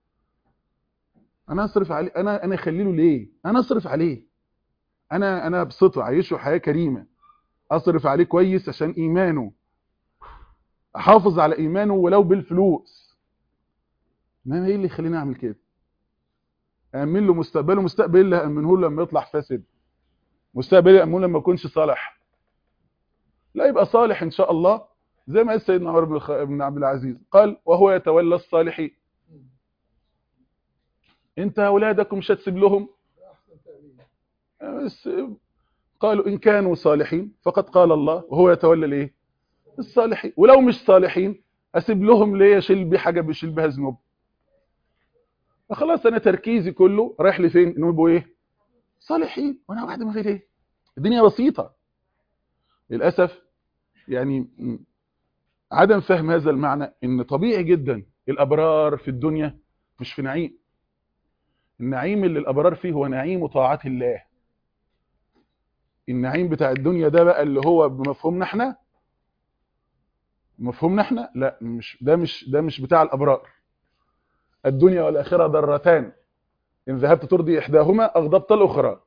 انا اصرف عليه، انا اخلي له ليه؟ انا اصرف عليه، انا ابسطه، اعيشه حياه كريمه، اصرف عليه كويس عشان ايمانه، احافظ على ايمانه ولو بالفلوس. ما ايه اللي يخليني اعمل كده؟ امن له مستقبله، مستقبل اللي امنه له لما يطلع فاسد، مستقبل امنه لما يكونش صالح. لا يبقى صالح ان شاء الله، زي ما قال سيدنا عمر بن عبد العزيز، قال وهو يتولى الصالحين. انت اولادكم مش هتسيب لهم؟ بس قالوا ان كانوا صالحين فقد قال الله وهو يتولى الايه؟ الصالحين. ولو مش صالحين اسيب لهم ليه؟ اشيل بيه حاجه بيشيل بها ذنوب. فخلاص انا تركيزي كله رايح لفين؟ انهم يبقوا ايه؟ صالحين. وانا واحد من غير ايه؟ الدنيا بسيطه. للاسف يعني عدم فهم هذا المعنى، ان طبيعي جدا الابرار في الدنيا مش في نعيم. النعيم اللي الابرار فيه هو نعيم طاعات الله. النعيم بتاع الدنيا ده بقى اللي هو بمفهومنا احنا، مفهومنا احنا، لا مش ده مش بتاع الابرار. الدنيا والاخره ضرتان، ان ذهبت ترضي احداهما اغضبت الاخرى.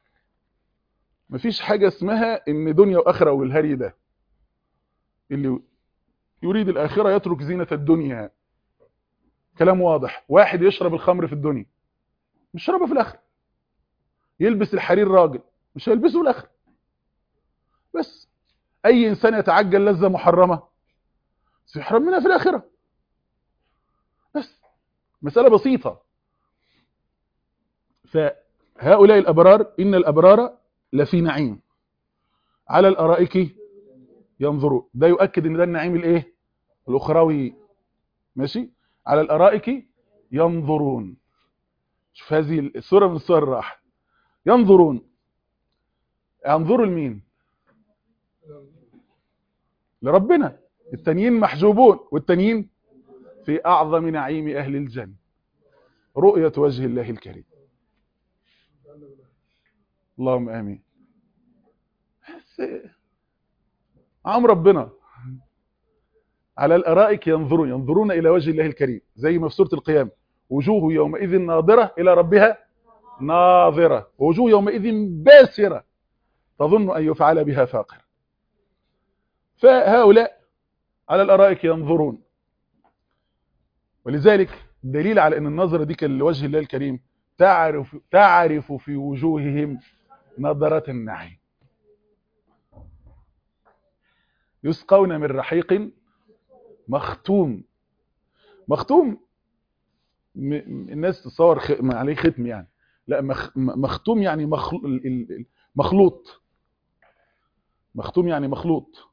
مفيش حاجه اسمها ان دنيا واخره والهري ده. اللي يريد الاخره يترك زينه الدنيا. كلام واضح. واحد يشرب الخمر في الدنيا مش شربه في الاخره، يلبس الحرير راجل مش هيلبسه في الاخره. بس اي انسان يتعجل لذه محرمه سيحرم منها في الاخره. بس مساله بسيطه. فهؤلاء الابرار، ان الابرار لفي نعيم على الارائك ينظرون. ده يؤكد ان ده النعيم الايه؟ الاخروي. ماشي. على الارائك ينظرون. شوف هذه السوره من سور الراحه. ينظرون. ينظروا لمين؟ لربنا. التانيين محجوبون، والتانيين في اعظم نعيم اهل الجنه، رؤيه وجه الله الكريم. اللهم امين. بس عم ربنا على الارائك ينظرون، ينظرون الى وجه الله الكريم، زي ما في سوره القيامه وجوه يومئذ ناظره الى ربها ناظره، ووجوه يومئذ باسره تظن ان يفعل بها فاقر. فهؤلاء على الارائك ينظرون. ولذلك دليل على ان النظره دي كان لوجه الله الكريم، تعرف في وجوههم نظره النعيم. يسقون من رحيق مختوم. مختوم الناس تصور عليه ختم يعني، لا مختوم يعني مخلوط. مختوم يعني مخلوط.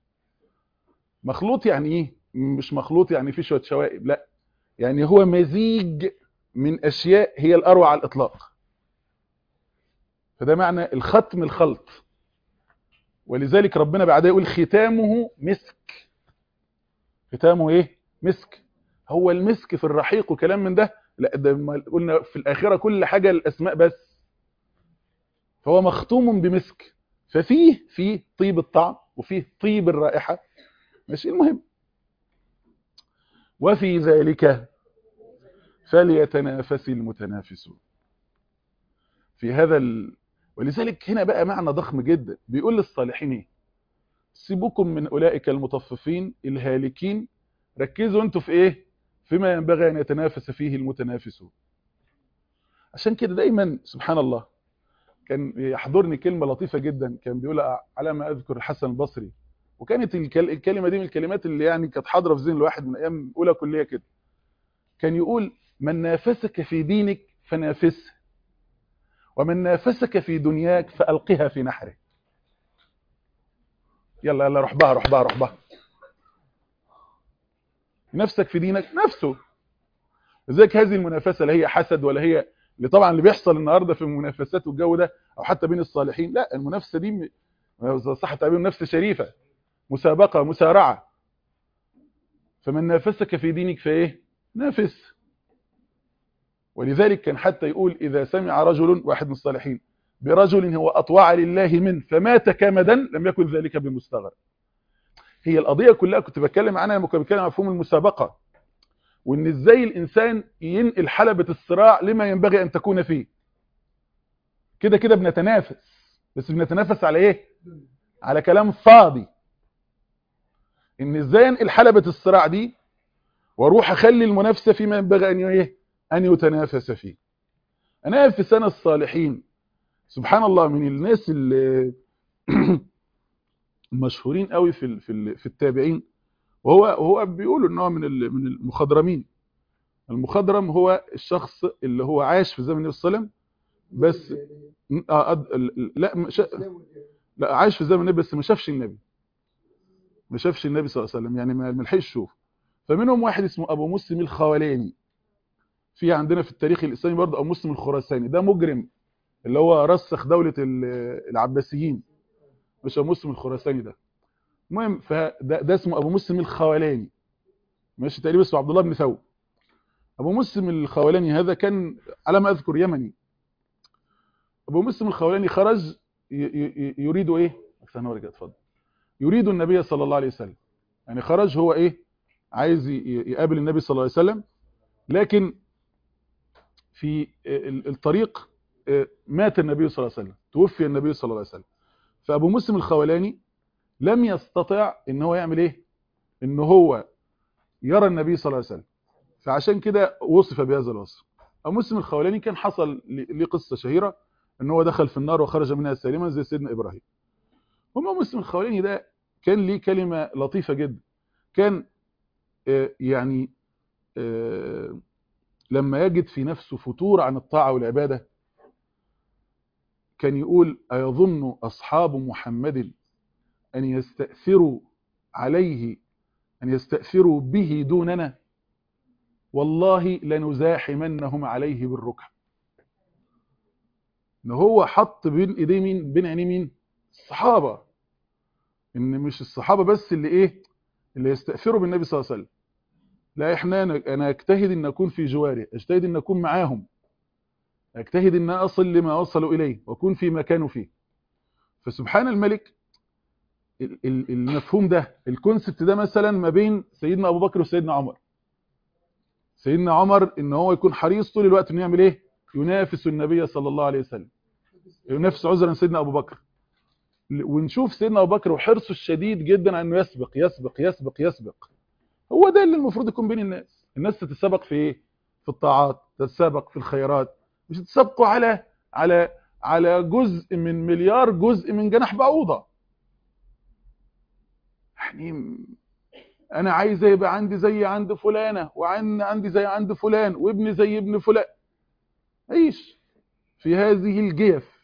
مخلوط يعني ايه؟ مش مخلوط يعني فيه شويه شوائب، لا، يعني هو مزيج من اشياء هي الاروع على الاطلاق. فده معنى الختم، الخلط. ولذلك ربنا بعدها يقول ختامه مسك. ختامه ايه؟ مسك. هو المسك في الرحيق وكلام من ده، لا ده قلنا في الاخره كل حاجه الاسماء بس. فهو مختوم بمسك، فيه طيب الطعم وفيه طيب الرائحه. ماشي. المهم وفي ذلك فليتنافس المتنافسون. في هذا ولذلك هنا بقى معنى ضخم جدا. بيقول للصالحين ايه؟ سيبوكم من اولئك المطففين الهالكين، ركزوا انتوا في ايه؟ فيما ينبغي ان يتنافس فيه المتنافسون. عشان كده دايما سبحان الله كان يحضرني كلمه لطيفه جدا كان بيقولها على ما اذكر الحسن البصري، وكانت الكلمه دي من الكلمات اللي يعني كانت حاضره في ذهن الواحد من ايام اولى كليه كده. كان يقول من نافسك في دينك فنافسه، ومن نافسك في دنياك فألقها في نحره. يلا يلا روح بها روح بها روح بها. نفسك في دينك نفسه. لذلك هذه المنافسه لا هي حسد ولا هي اللي طبعا اللي بيحصل النهارده في المنافسات والجو ده، او حتى بين الصالحين. لا، المنافسه دي صح التعبير نفس شريفه، مسابقه، مسارعه. فمن نافسك في دينك فايه؟ نافس. ولذلك كان حتى يقول اذا سمع رجل، واحد من الصالحين، برجل هو اطوع لله منه فمات كمدا لم يكن ذلك بمستغرب. هي القضيه كلها كنت بتكلم عنها لما كنت بتكلم عن مفهوم المسابقه، وان ازاي الانسان ينقل حلبة الصراع لما ينبغي ان تكون فيه. كده كده بنتنافس، بس بنتنافس على ايه؟ على كلام فاضي. ان ازاي انقل حلبة الصراع دي واروح اخلي المنافسه فيما ينبغي ان ايه؟ ان يتنافس فيه. انا في سنه الصالحين سبحان الله من الناس اللي المشهورين قوي في التابعين، وهو بيقولوا ان هو من المخضرمين. المخضرم هو الشخص اللي هو عاش في زمن النبي صلى الله عليه وسلم بس لا عايش في زمن النبي بس ما شافش النبي، ما شافش النبي صلى الله عليه وسلم، يعني ما لحقش يشوف. فمنهم واحد اسمه ابو مسلم الخولاني. في عندنا في التاريخ الاسلامي برضه ابو مسلم الخراساني، ده مجرم اللي هو رسخ دولة العباسيين، مش ابو مسلم الخراساني ده. المهم ده اسمه ابو مسلم الخولاني، ماشي، تقريبا اسمه عبد الله بن ثوب. ابو مسلم الخولاني هذا كان على ما اذكر يمني. ابو مسلم الخولاني خرج يريد ايه؟ اتفضل. يريد النبي صلى الله عليه وسلم، يعني خرج هو ايه؟ عايز يقابل النبي صلى الله عليه وسلم، لكن في الطريق مات النبي صلى الله عليه وسلم، توفي النبي صلى الله عليه وسلم. فابو مسلم الخولاني لم يستطع ان هو يعمل ايه؟ ان هو يرى النبي صلى الله عليه وسلم، فعشان كده وصف بهذا الوصف. ابو مسلم الخولاني كان حصل ليه قصه شهيره ان هو دخل في النار وخرج منها سالما زي سيدنا ابراهيم. ابو مسلم الخولاني ده كان ليه كلمه لطيفه جدا. كان يعني لما يجد في نفسه فتور عن الطاعه والعباده كان يقول: ايظن اصحاب محمد ان يستأثروا عليه، ان يستأثروا به دوننا، والله لنزاحمنهم عليه بالركب. ان هو حط بين ايديه مين؟ بين عينيه مين؟ الصحابه. ان مش الصحابه بس اللي ايه؟ اللي يستأثروا بالنبي صلى الله عليه وسلم، لا انا اجتهد ان اكون في جواره، اجتهد ان اكون معاهم، اجتهد ان اصل لما وصلوا اليه واكون في مكانه فيه. فسبحان الملك المفهوم ده، الكونسبت ده مثلا ما بين سيدنا ابو بكر وسيدنا عمر. سيدنا عمر ان هو يكون حريص طول الوقت انه يعمل ايه؟ ينافس النبي صلى الله عليه وسلم، ينافس عذرا سيدنا ابو بكر. ونشوف سيدنا ابو بكر وحرصه الشديد جدا على انه يسبق يسبق يسبق يسبق. هو ده اللي المفروض يكون بين الناس تتسابق في ايه؟ في الطاعات، تتسابق في الخيرات، مش تتسابقوا على جزء من مليار جزء من جناح بعوضه. يعني انا عايز يبقى عندي زي عند فلانه، وعندي زي عند فلان، وابني زي ابن فلان. عيش في هذه الجيف.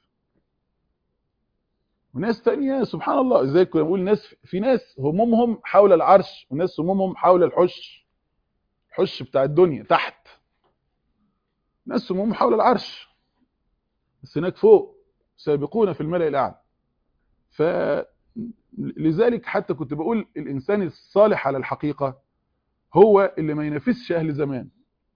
وناس تانية سبحان الله، زي كنا بنقول في ناس همومهم حول العرش، وناس همومهم حول الحش بتاع الدنيا تحت. ناس همومهم حول العرش بس هناك فوق سابقون في الملأ الأعلى. فلذلك حتى كنت بقول الإنسان الصالح على الحقيقة هو اللي ما ينافسش أهل زمان،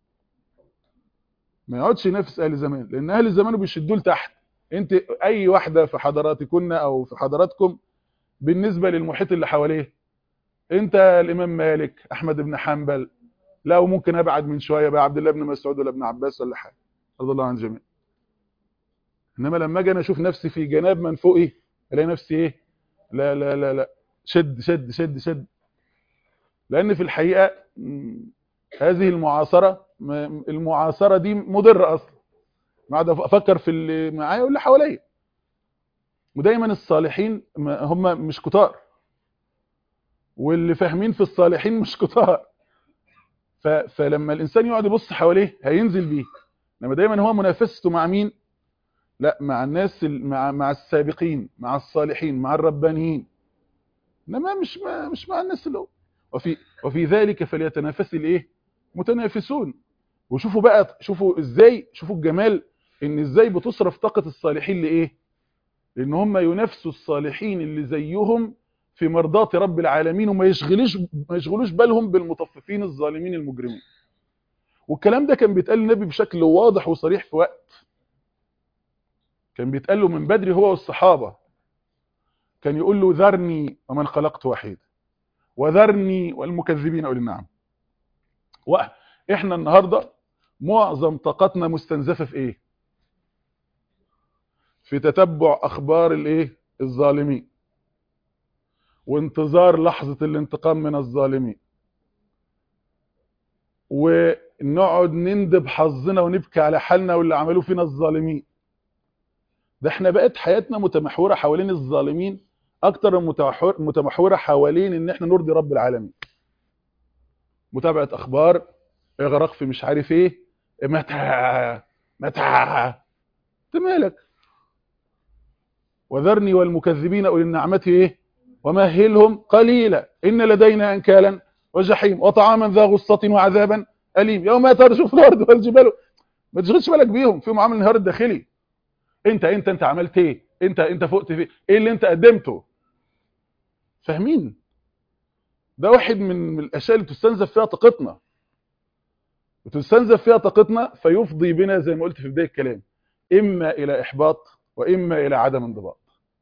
ما يقعدش ينافس أهل زمان، لأن أهل زمان بيشدوه لتحت. انت اي واحدة في حضراتكن او في حضراتكم بالنسبة للمحيط اللي حواليه، انت الامام مالك، احمد بن حنبل، لا وممكن ابعد من شوية بقى عبد الله بن مسعود ولا ابن عباس ولا حاجة، رضي الله عن الجميع. انما لما اجي انا اشوف نفسي في جناب من فوقي الاقي نفسي ايه؟ لا لا لا لا، شد شد شد شد. لان في الحقيقة هذه المعاصرة دي مضرة اصلا، ما عاد افكر في اللي معايا واللي حواليا. ودايما الصالحين هم مش كتار، واللي فاهمين في الصالحين مش كتار. فلما الانسان يقعد يبص حواليه هينزل بيه. انما دايما هو منافسته مع مين؟ لا، مع الناس مع السابقين، مع الصالحين، مع الربانيين. انما مش مع الناس اللي هو. وفي ذلك فليتنافس الايه متنافسون. وشوفوا بقى، شوفوا ازاي، شوفوا الجمال ان ازاي بتصرف طاقة الصالحين لايه، لان هم ينافسوا الصالحين اللي زيهم في مرضاة رب العالمين، وما يشغلوش بالهم بالمطففين الظالمين المجرمين. والكلام ده كان بيتقال للنبي بشكل واضح وصريح في وقت، كان بيتقال له من بدري هو والصحابة. كان يقول له ذرني ومن خلقت وحيد، وذرني والمكذبين أولي النعم. واحنا النهاردة معظم طاقتنا مستنزفة في ايه؟ في تتبع اخبار الايه الظالمين، وانتظار لحظة الانتقام من الظالمين، ونقعد نندب حظنا ونبكي على حالنا واللي عملوه فينا الظالمين. ده احنا بقت حياتنا متمحورة حوالين الظالمين اكتر من متمحورة حوالين ان احنا نرضي رب العالمين. متابعة اخبار، اغراق في مش عارف ايه، متى انت مالك؟ وذرني والمكذبين اولي النعمة ايه ومهلهم قليلا ان لدينا انكالا وجحيم وطعاما ذا غصة وعذابا اليم يوم ترجف الارض والجبال. ما تشغلش بالك بيهم، فيهم عامل النهار الداخلي. انت عملت ايه؟ انت فقت في ايه اللي انت قدمته؟ فاهمين؟ ده واحد من الاشياء اللي تستنزف فيها طاقتنا، وتستنزف فيها طاقتنا فيفضي بنا زي ما قلت في بدايه الكلام اما الى احباط واما الى عدم انضباط.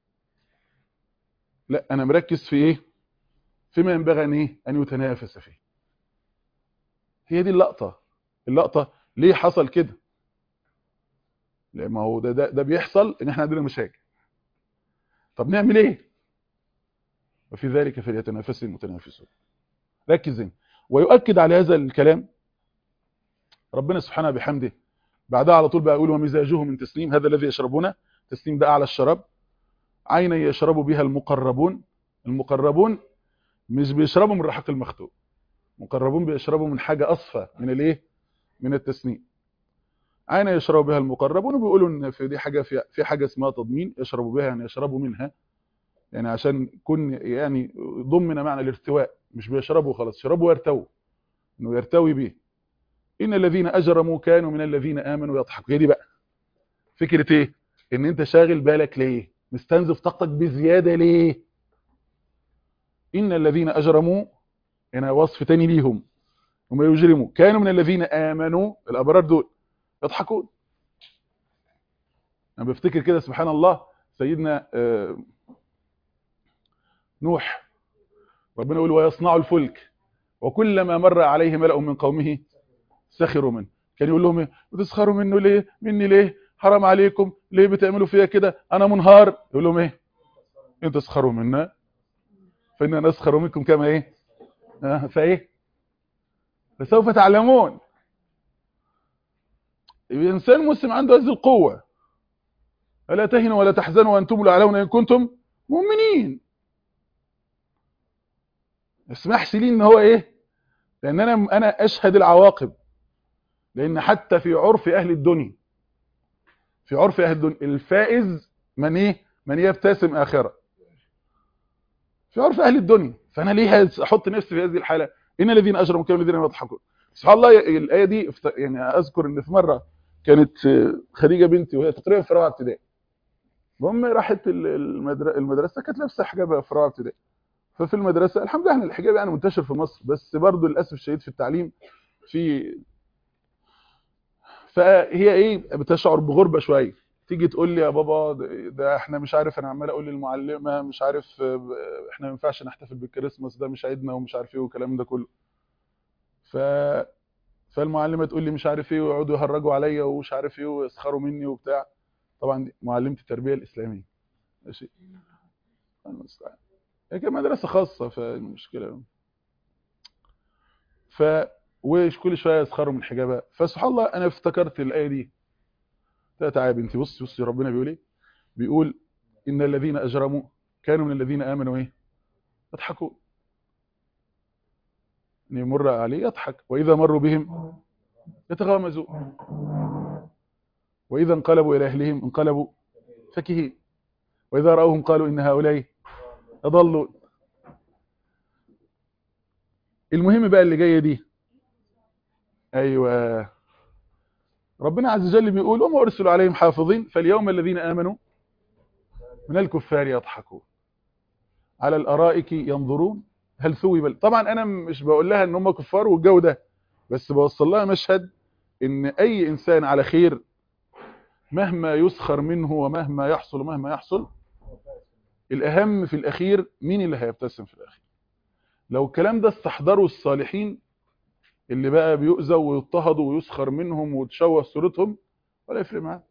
لا، انا مركز في ايه؟ فيما ينبغي ان ايه؟ ان يتنافس فيه. هي دي اللقطه ليه حصل كده؟ لان ما هو ده بيحصل ان احنا عندنا مشاكل. طب نعمل ايه؟ وفي ذلك فليتنافس المتنافسون. ركز هنا. ويؤكد على هذا الكلام ربنا سبحانه بحمده بعدها على طول بقى يقول ومزاجه من تسنيم، هذا الذي يشربونه. تسنيم ده اعلى الشراب. عينا يشرب بها المقربون. المقربون مش بيشربوا من ريحه المختوم، المقربون بيشربوا من حاجه اصفى من الايه؟ من التسنيم. عينا يشرب بها المقربون، وبيقولوا ان في دي حاجه، في حاجه اسمها تضمين، يشربوا بها يعني يشربوا منها، يعني عشان يكون يعني ضمن معنى الارتواء، مش بيشربوا خلاص، يشربوا ويرتووا، انه يرتوي به. ان الذين اجرموا كانوا من الذين امنوا يضحكوا. هي دي بقى فكره ايه؟ ان انت شاغل بالك ليه؟ مستنزف طاقتك بزياده ليه؟ ان الذين اجرموا هنا وصف تاني ليهم، وما يجرموا كانوا من الذين امنوا، الابرار دول، يضحكون. انا بفتكر كده سبحان الله سيدنا نوح، ربنا يقول ويصنع الفلك وكلما مر عليه ملأ من قومه سخروا منه. كان يقول لهم ايه؟ بتسخروا منه ليه؟ مني ليه؟ حرام عليكم، ليه بتعملوا فيا كده؟ انا منهار. يقول لهم ايه؟ انت تسخروا منا فإننا نسخر منكم كما ايه؟ فايه؟ فسوف تعلمون. الانسان المسلم عنده هذه القوه، الا تهنوا ولا تحزنوا وانتم الاعلون ان كنتم مؤمنين. ما اسمحش لي ان هو ايه؟ لان انا اشهد العواقب. لان حتى في عرف اهل الدنيا، في عرف اهل الدنيا الفائز من ايه؟ من يبتسم اخره. في عرف اهل الدنيا. فانا ليه احط نفسي في هذه الحاله؟ ان الذين اجرموا كانوا الذين يضحكون. سبحان الله. الايه دي يعني اذكر ان في مره كانت خديجه بنتي وهي تقريبا في رابعه ابتدائي، المهم راحت المدرسه، كانت لابسه حجاب في رابعه ابتدائي. ففي المدرسه الحمد لله الحجاب يعني منتشر في مصر، بس برضه للاسف الشديد في التعليم في، فهي ايه بتشعر بغربه شويه. تيجي تقول لي يا بابا ده احنا مش عارف، انا عمال اقول للمعلمه مش عارف احنا ما ينفعش نحتفل بالكريسماس، ده مش عيدنا ومش عارف ايه والكلام ده كله. ف فالمعلمه تقول لي مش عارف ايه، ويقعدوا يهرجوا عليا ومش عارف ايه ويسخروا مني وبتاع. طبعا دي معلمه التربيه الاسلاميه، ماشي، المستعان، هي كانت مدرسه خاصه فالمشكله. ف وش كل شويه يسخروا من حجابها. فسبحان الله انا افتكرت الايه دي، تعالى يا بنتي بصي ربنا بيقول ايه؟ بيقول ان الذين اجرموا كانوا من الذين امنوا ايه؟ يضحكون. ان يمر عليه يضحك، واذا مروا بهم يتغامزون، واذا انقلبوا الى اهلهم انقلبوا فكهين، واذا راوهم قالوا ان هؤلاء يضلون. المهم بقى اللي جايه دي، ايوه، ربنا عز وجل بيقول وما ارسلوا عليهم حافظين فاليوم الذين امنوا من الكفار يضحكون على الارائك ينظرون هل ثوب. طبعا انا مش بقول لها ان هم كفار والجو ده، بس بوصل لها مشهد ان اي انسان على خير مهما يسخر منه ومهما يحصل ومهما يحصل، الاهم في الاخير مين اللي هيبتسم في الاخير. لو الكلام ده استحضروا الصالحين اللي بقى بيؤذوا ويضطهدوا ويسخر منهم وتشوه صورتهم، ولا يفرق معاه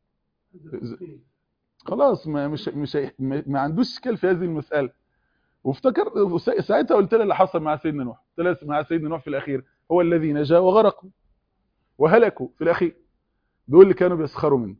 خلاص، ما عندوش اشكال في هذه المساله. وافتكر ساعتها قلت لها اللي حصل مع سيدنا نوح، قلت لها مع سيدنا نوح في الاخير هو الذي نجا وغرقوا وهلكوا في الاخير، دول اللي كانوا بيسخروا منه.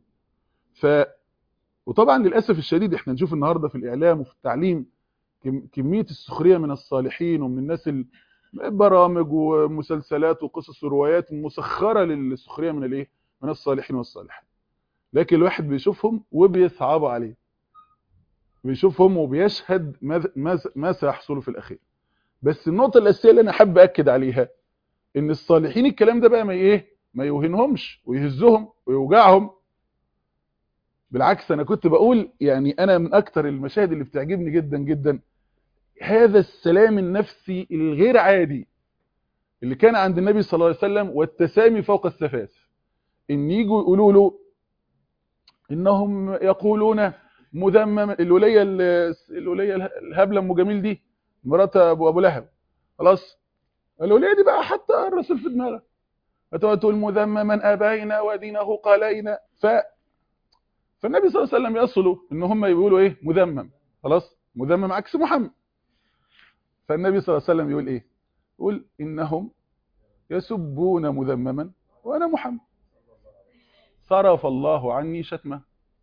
وطبعا للاسف الشديد احنا نشوف النهارده في الاعلام وفي التعليم كميه السخريه من الصالحين ومن الناس، برامج ومسلسلات وقصص وروايات مسخره للسخريه من الايه، من الصالحين والصالحات. لكن الواحد بيشوفهم وبيصعبوا عليه، بيشوفهم وبيشهد ما سيحصل في الاخير. بس النقطه الاساسيه اللي انا حابب اكد عليها ان الصالحين الكلام ده بقى ما يوهنهمش ويهزهم ويوجعهم. بالعكس انا كنت بقول يعني انا من اكتر المشاهد اللي بتعجبني جدا جدا هذا السلام النفسي الغير عادي اللي كان عند النبي صلى الله عليه وسلم، والتسامي فوق السفاف. ان يجوا يقولوا له انهم يقولون مذمم، الوليه الهبله ام جميل دي مرات ابو لهب، خلاص الوليه دي بقى حتى الرسول في دماغها فتقول مذمما ابينا ودينه قالينا. فالنبي صلى الله عليه وسلم يصلوا ان هم يقولوا ايه مذمم، خلاص مذمم عكس محمد. فالنبي صلى الله عليه وسلم يقول ايه؟ يقول انهم يسبون مذمما وانا محمد صرف الله عني شتمه.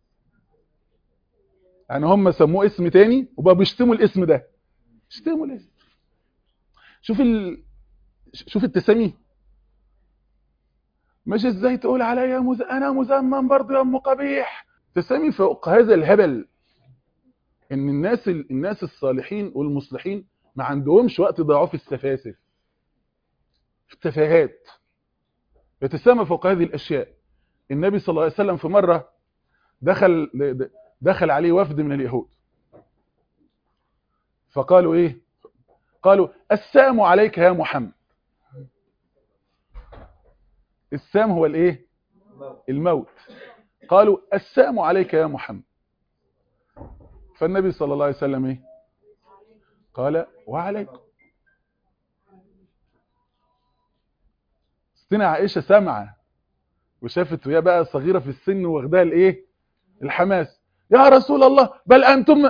يعني هم سموه اسم تاني وبقى بيشتموا الاسم ده، يشتموا الاسم. شوف التسامي، مش ازاي تقول عليا انا مذمم برضه يا ام قبيح. تسامي فوق هذا الهبل. ان الناس الصالحين والمصلحين ما عندهمش وقت يضيعوه في السفاسف، في التفاهات، يتسامى فوق هذه الاشياء. النبي صلى الله عليه وسلم في مره دخل عليه وفد من اليهود، فقالوا ايه؟ قالوا السام عليك يا محمد. السام هو الايه؟ الموت. قالوا السام عليك يا محمد. فالنبي صلى الله عليه وسلم ايه؟ قال وعليكم. ستنا عائشه سامعه وشافت وهي بقى صغيره في السن واخداها الايه؟ الحماس. يا رسول الله بل انتم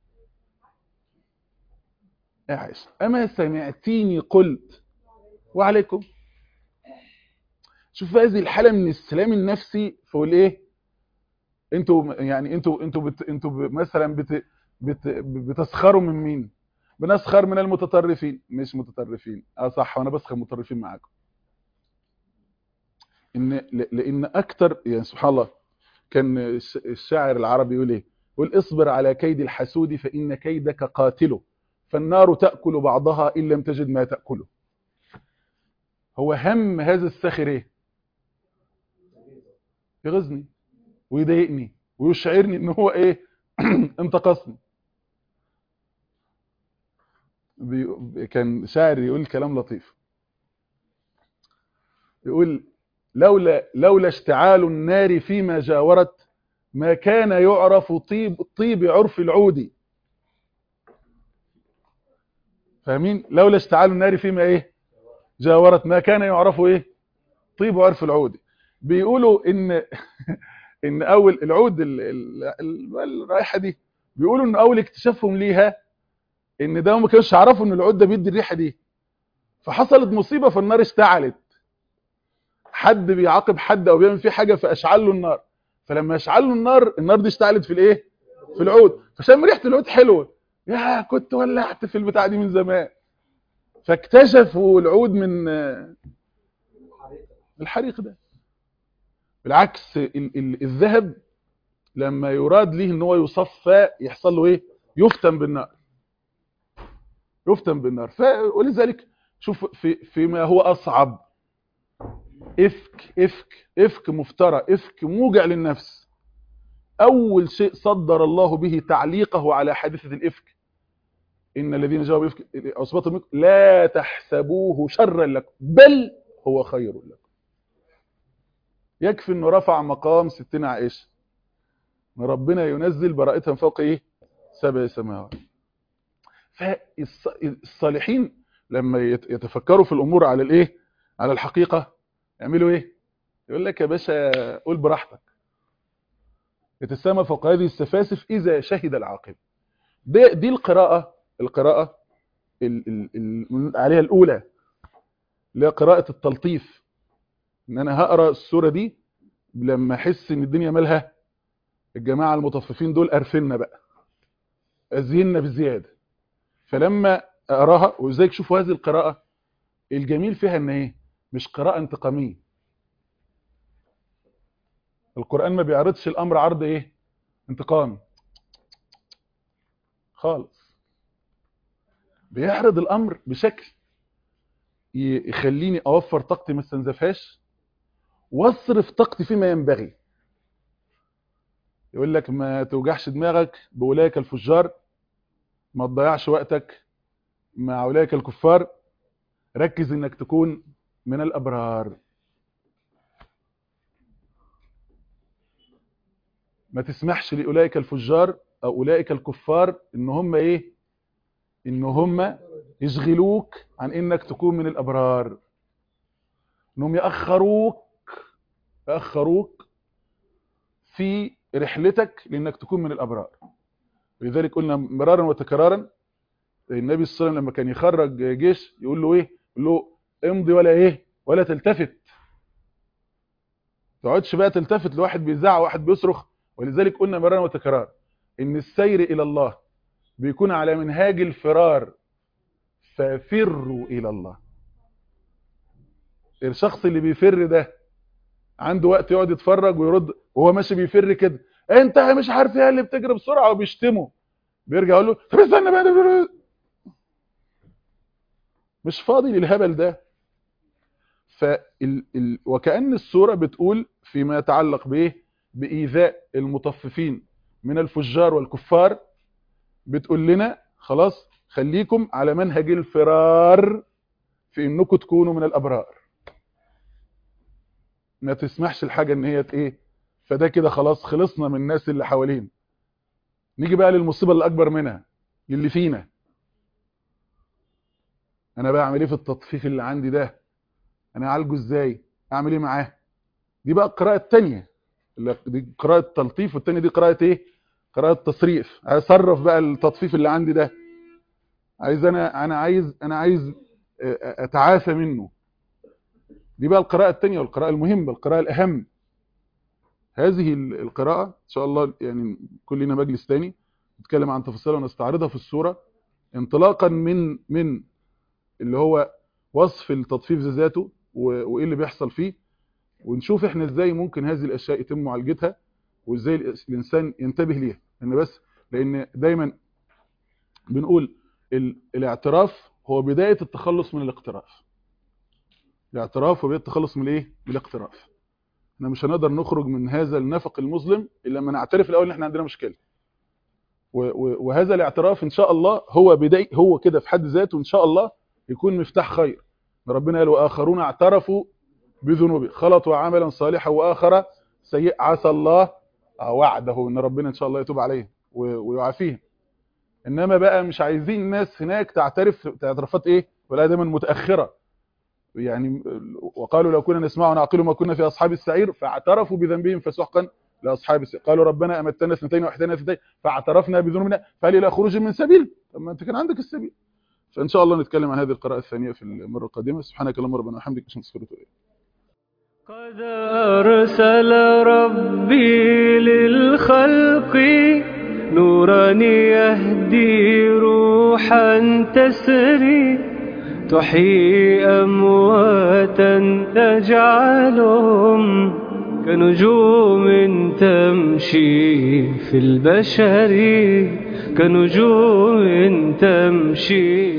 يا عائشه اما سمعتيني قلت وعليكم. شوف هذه الحاله من السلام النفسي. فقول ايه؟ انتوا مثلا بتسخروا من مين؟ بنسخر من المتطرفين. مش متطرفين، صح، وانا بسخر متطرفين معاكم. لان اكتر يعني سبحان الله كان الشاعر العربي يقول ايه؟ يقول اصبر على كيد الحسود فان كيدك قاتله فالنار تاكل بعضها ان لم تجد ما تاكله. هو هم هذا الساخر ايه؟ يغزني ويضايقني ويشعرني ان هو ايه؟ انتقصني. كان شاعر يقول كلام لطيف، يقول لولا اشتعال النار فيما جاورت ما كان يعرف طيب عرف العود. فاهمين؟ لولا اشتعال النار فيما ايه جاورت ما كان يعرف ايه طيب عرف العود. بيقولوا ان اول العود الرائحه دي، بيقولوا ان اول اكتشافهم ليها ان ده ما كانوش يعرفوا ان العود ده بيدي الريحه دي. فحصلت مصيبه فالنار اشتعلت، حد بيعاقب حد او بيعمل فيه حاجه فاشعل له النار، فلما اشعل له النار دي اشتعلت في الايه؟ في العود، فشم ريحه العود حلوه، يا كنت ولعت في البتاع دي من زمان. فاكتشفوا العود من الحريق ده. بالعكس الذهب لما يراد ليه ان هو يصفى يحصل له ايه؟ يفتن بالنار. ولذلك شوف فيما هو أصعب، إفك مفترى، إفك موجع للنفس. أول شيء صدر الله به تعليقه على حادثة الإفك، إن الذين جاءوا بإفك أصبتم منكم لا تحسبوه شرا لكم بل هو خير لكم. يكفي إنه رفع مقام ستنا عائشة، إن ربنا ينزل براءتها من فوق 7 سماوات. فالصالحين لما يتفكروا في الأمور على على الحقيقة يعملوا إيه؟ يقول لك يا باشا قول براحتك، يتسامى فوق هذه السفاسف إذا شهد العاقبة. دي القراءة عليها الأولى، اللي هي قراءة التلطيف. إن أنا هقرأ السورة دي لما أحس إن الدنيا مالها الجماعة المطففين دول قرفنا بقى، أزيننا بزيادة. فلما أقراها، وإزاي شوفوا هذه القراءة الجميل فيها إن إيه؟ مش قراءة انتقامية. القرآن ما بيعرضش الأمر عرض انتقام خالص، بيعرض الأمر بشكل يخليني أوفر طاقتي ما استنزفهاش واصرف طاقتي فيما ينبغي. يقول لك ما توجعش دماغك بأولئك الفجار، ما تضيعش وقتك مع أولئك الكفار، ركز إنك تكون من الأبرار. ما تسمحش لأولئك الفجار أو أولئك الكفار إن هم يشغلوك عن إنك تكون من الأبرار، إنهم يأخروك في رحلتك لإنك تكون من الأبرار. ولذلك قلنا مرارا وتكرارا النبي صلى الله عليه وسلم لما كان يخرج جيش يقول له يقول له امضي ولا تلتفت. ما تقعدش بقى تلتفت لواحد بيزعق وواحد بيصرخ. ولذلك قلنا مرارا وتكرارا ان السير الى الله بيكون على منهاج الفرار، ففروا الى الله. الشخص اللي بيفر ده عنده وقت يقعد يتفرج ويرد وهو ماشي بيفر كده، انت مش عارف ايه اللي بتجري بسرعه، وبيشتمه. بيرجع يقول له طب استنى بقى، مش فاضي للهبل ده. وكأن السورة بتقول فيما يتعلق بإيذاء المطففين من الفجار والكفار، بتقول لنا خلاص خليكم على منهج الفرار في انكم تكونوا من الأبرار. ما تسمحش الحاجة ان هي فده كده خلاص خلصنا من الناس اللي حوالين. نيجي بقى للمصيبة اللي أكبر منها اللي فينا. أنا بقى أعمل إيه في التطفيف اللي عندي ده؟ أنا أعالجه إزاي؟ أعمل إيه معاه؟ دي بقى القراءة التانية، دي قراءة تلطيف، والتانية دي قراءة قراءة تصريف. أصرف بقى التطفيف اللي عندي ده. أنا عايز أتعافى منه. دي بقى القراءة التانية والقراءة المهمة، القراءة الأهم. هذه القراءة إن شاء الله يعني كل لنا مجلس تاني نتكلم عن تفاصيلها ونستعرضها في السورة، انطلاقا من اللي هو وصف التطفيف ذاته وايه اللي بيحصل فيه، ونشوف احنا ازاي ممكن هذه الاشياء يتم معالجتها، وازاي الانسان ينتبه ليها. لان دايما بنقول الاعتراف هو بداية التخلص من الاقتراف. الاعتراف هو بداية التخلص من الاقتراف. احنا مش هنقدر نخرج من هذا النفق المظلم الا لما نعترف الاول ان احنا عندنا مشكلة. وهذا الاعتراف ان شاء الله هو كده في حد ذاته ان شاء الله يكون مفتاح خير. ربنا قال واخرون اعترفوا بذنوبهم خلطوا عملا صالحا واخر سيء عسى الله وعده ان ربنا ان شاء الله يتوب عليهم ويعافيهم. انما بقى مش عايزين الناس هناك تعترف اعترافات ولا دايما متاخره. يعني وقالوا لو كنا نسمع ونعقل ما كنا في اصحاب السعير فاعترفوا بذنبهم فسحقا لاصحاب السعير. قالوا ربنا امتنا 2 واحدنا 2 فاعترفنا بذنوبنا فهل الى خروج من سبيل؟ طب ما انت كان عندك السبيل. فان شاء الله نتكلم عن هذه القراءه الثانيه في المره القادمه. سبحانك اللهم ربنا وبحمدك اشهد ان لا اله الا انت. قد أرسل ربي للخلق نورا يهدي روحا تسري تحيي أمواتا تجعلهم كنجوم تمشي في البشر كنجوم تمشي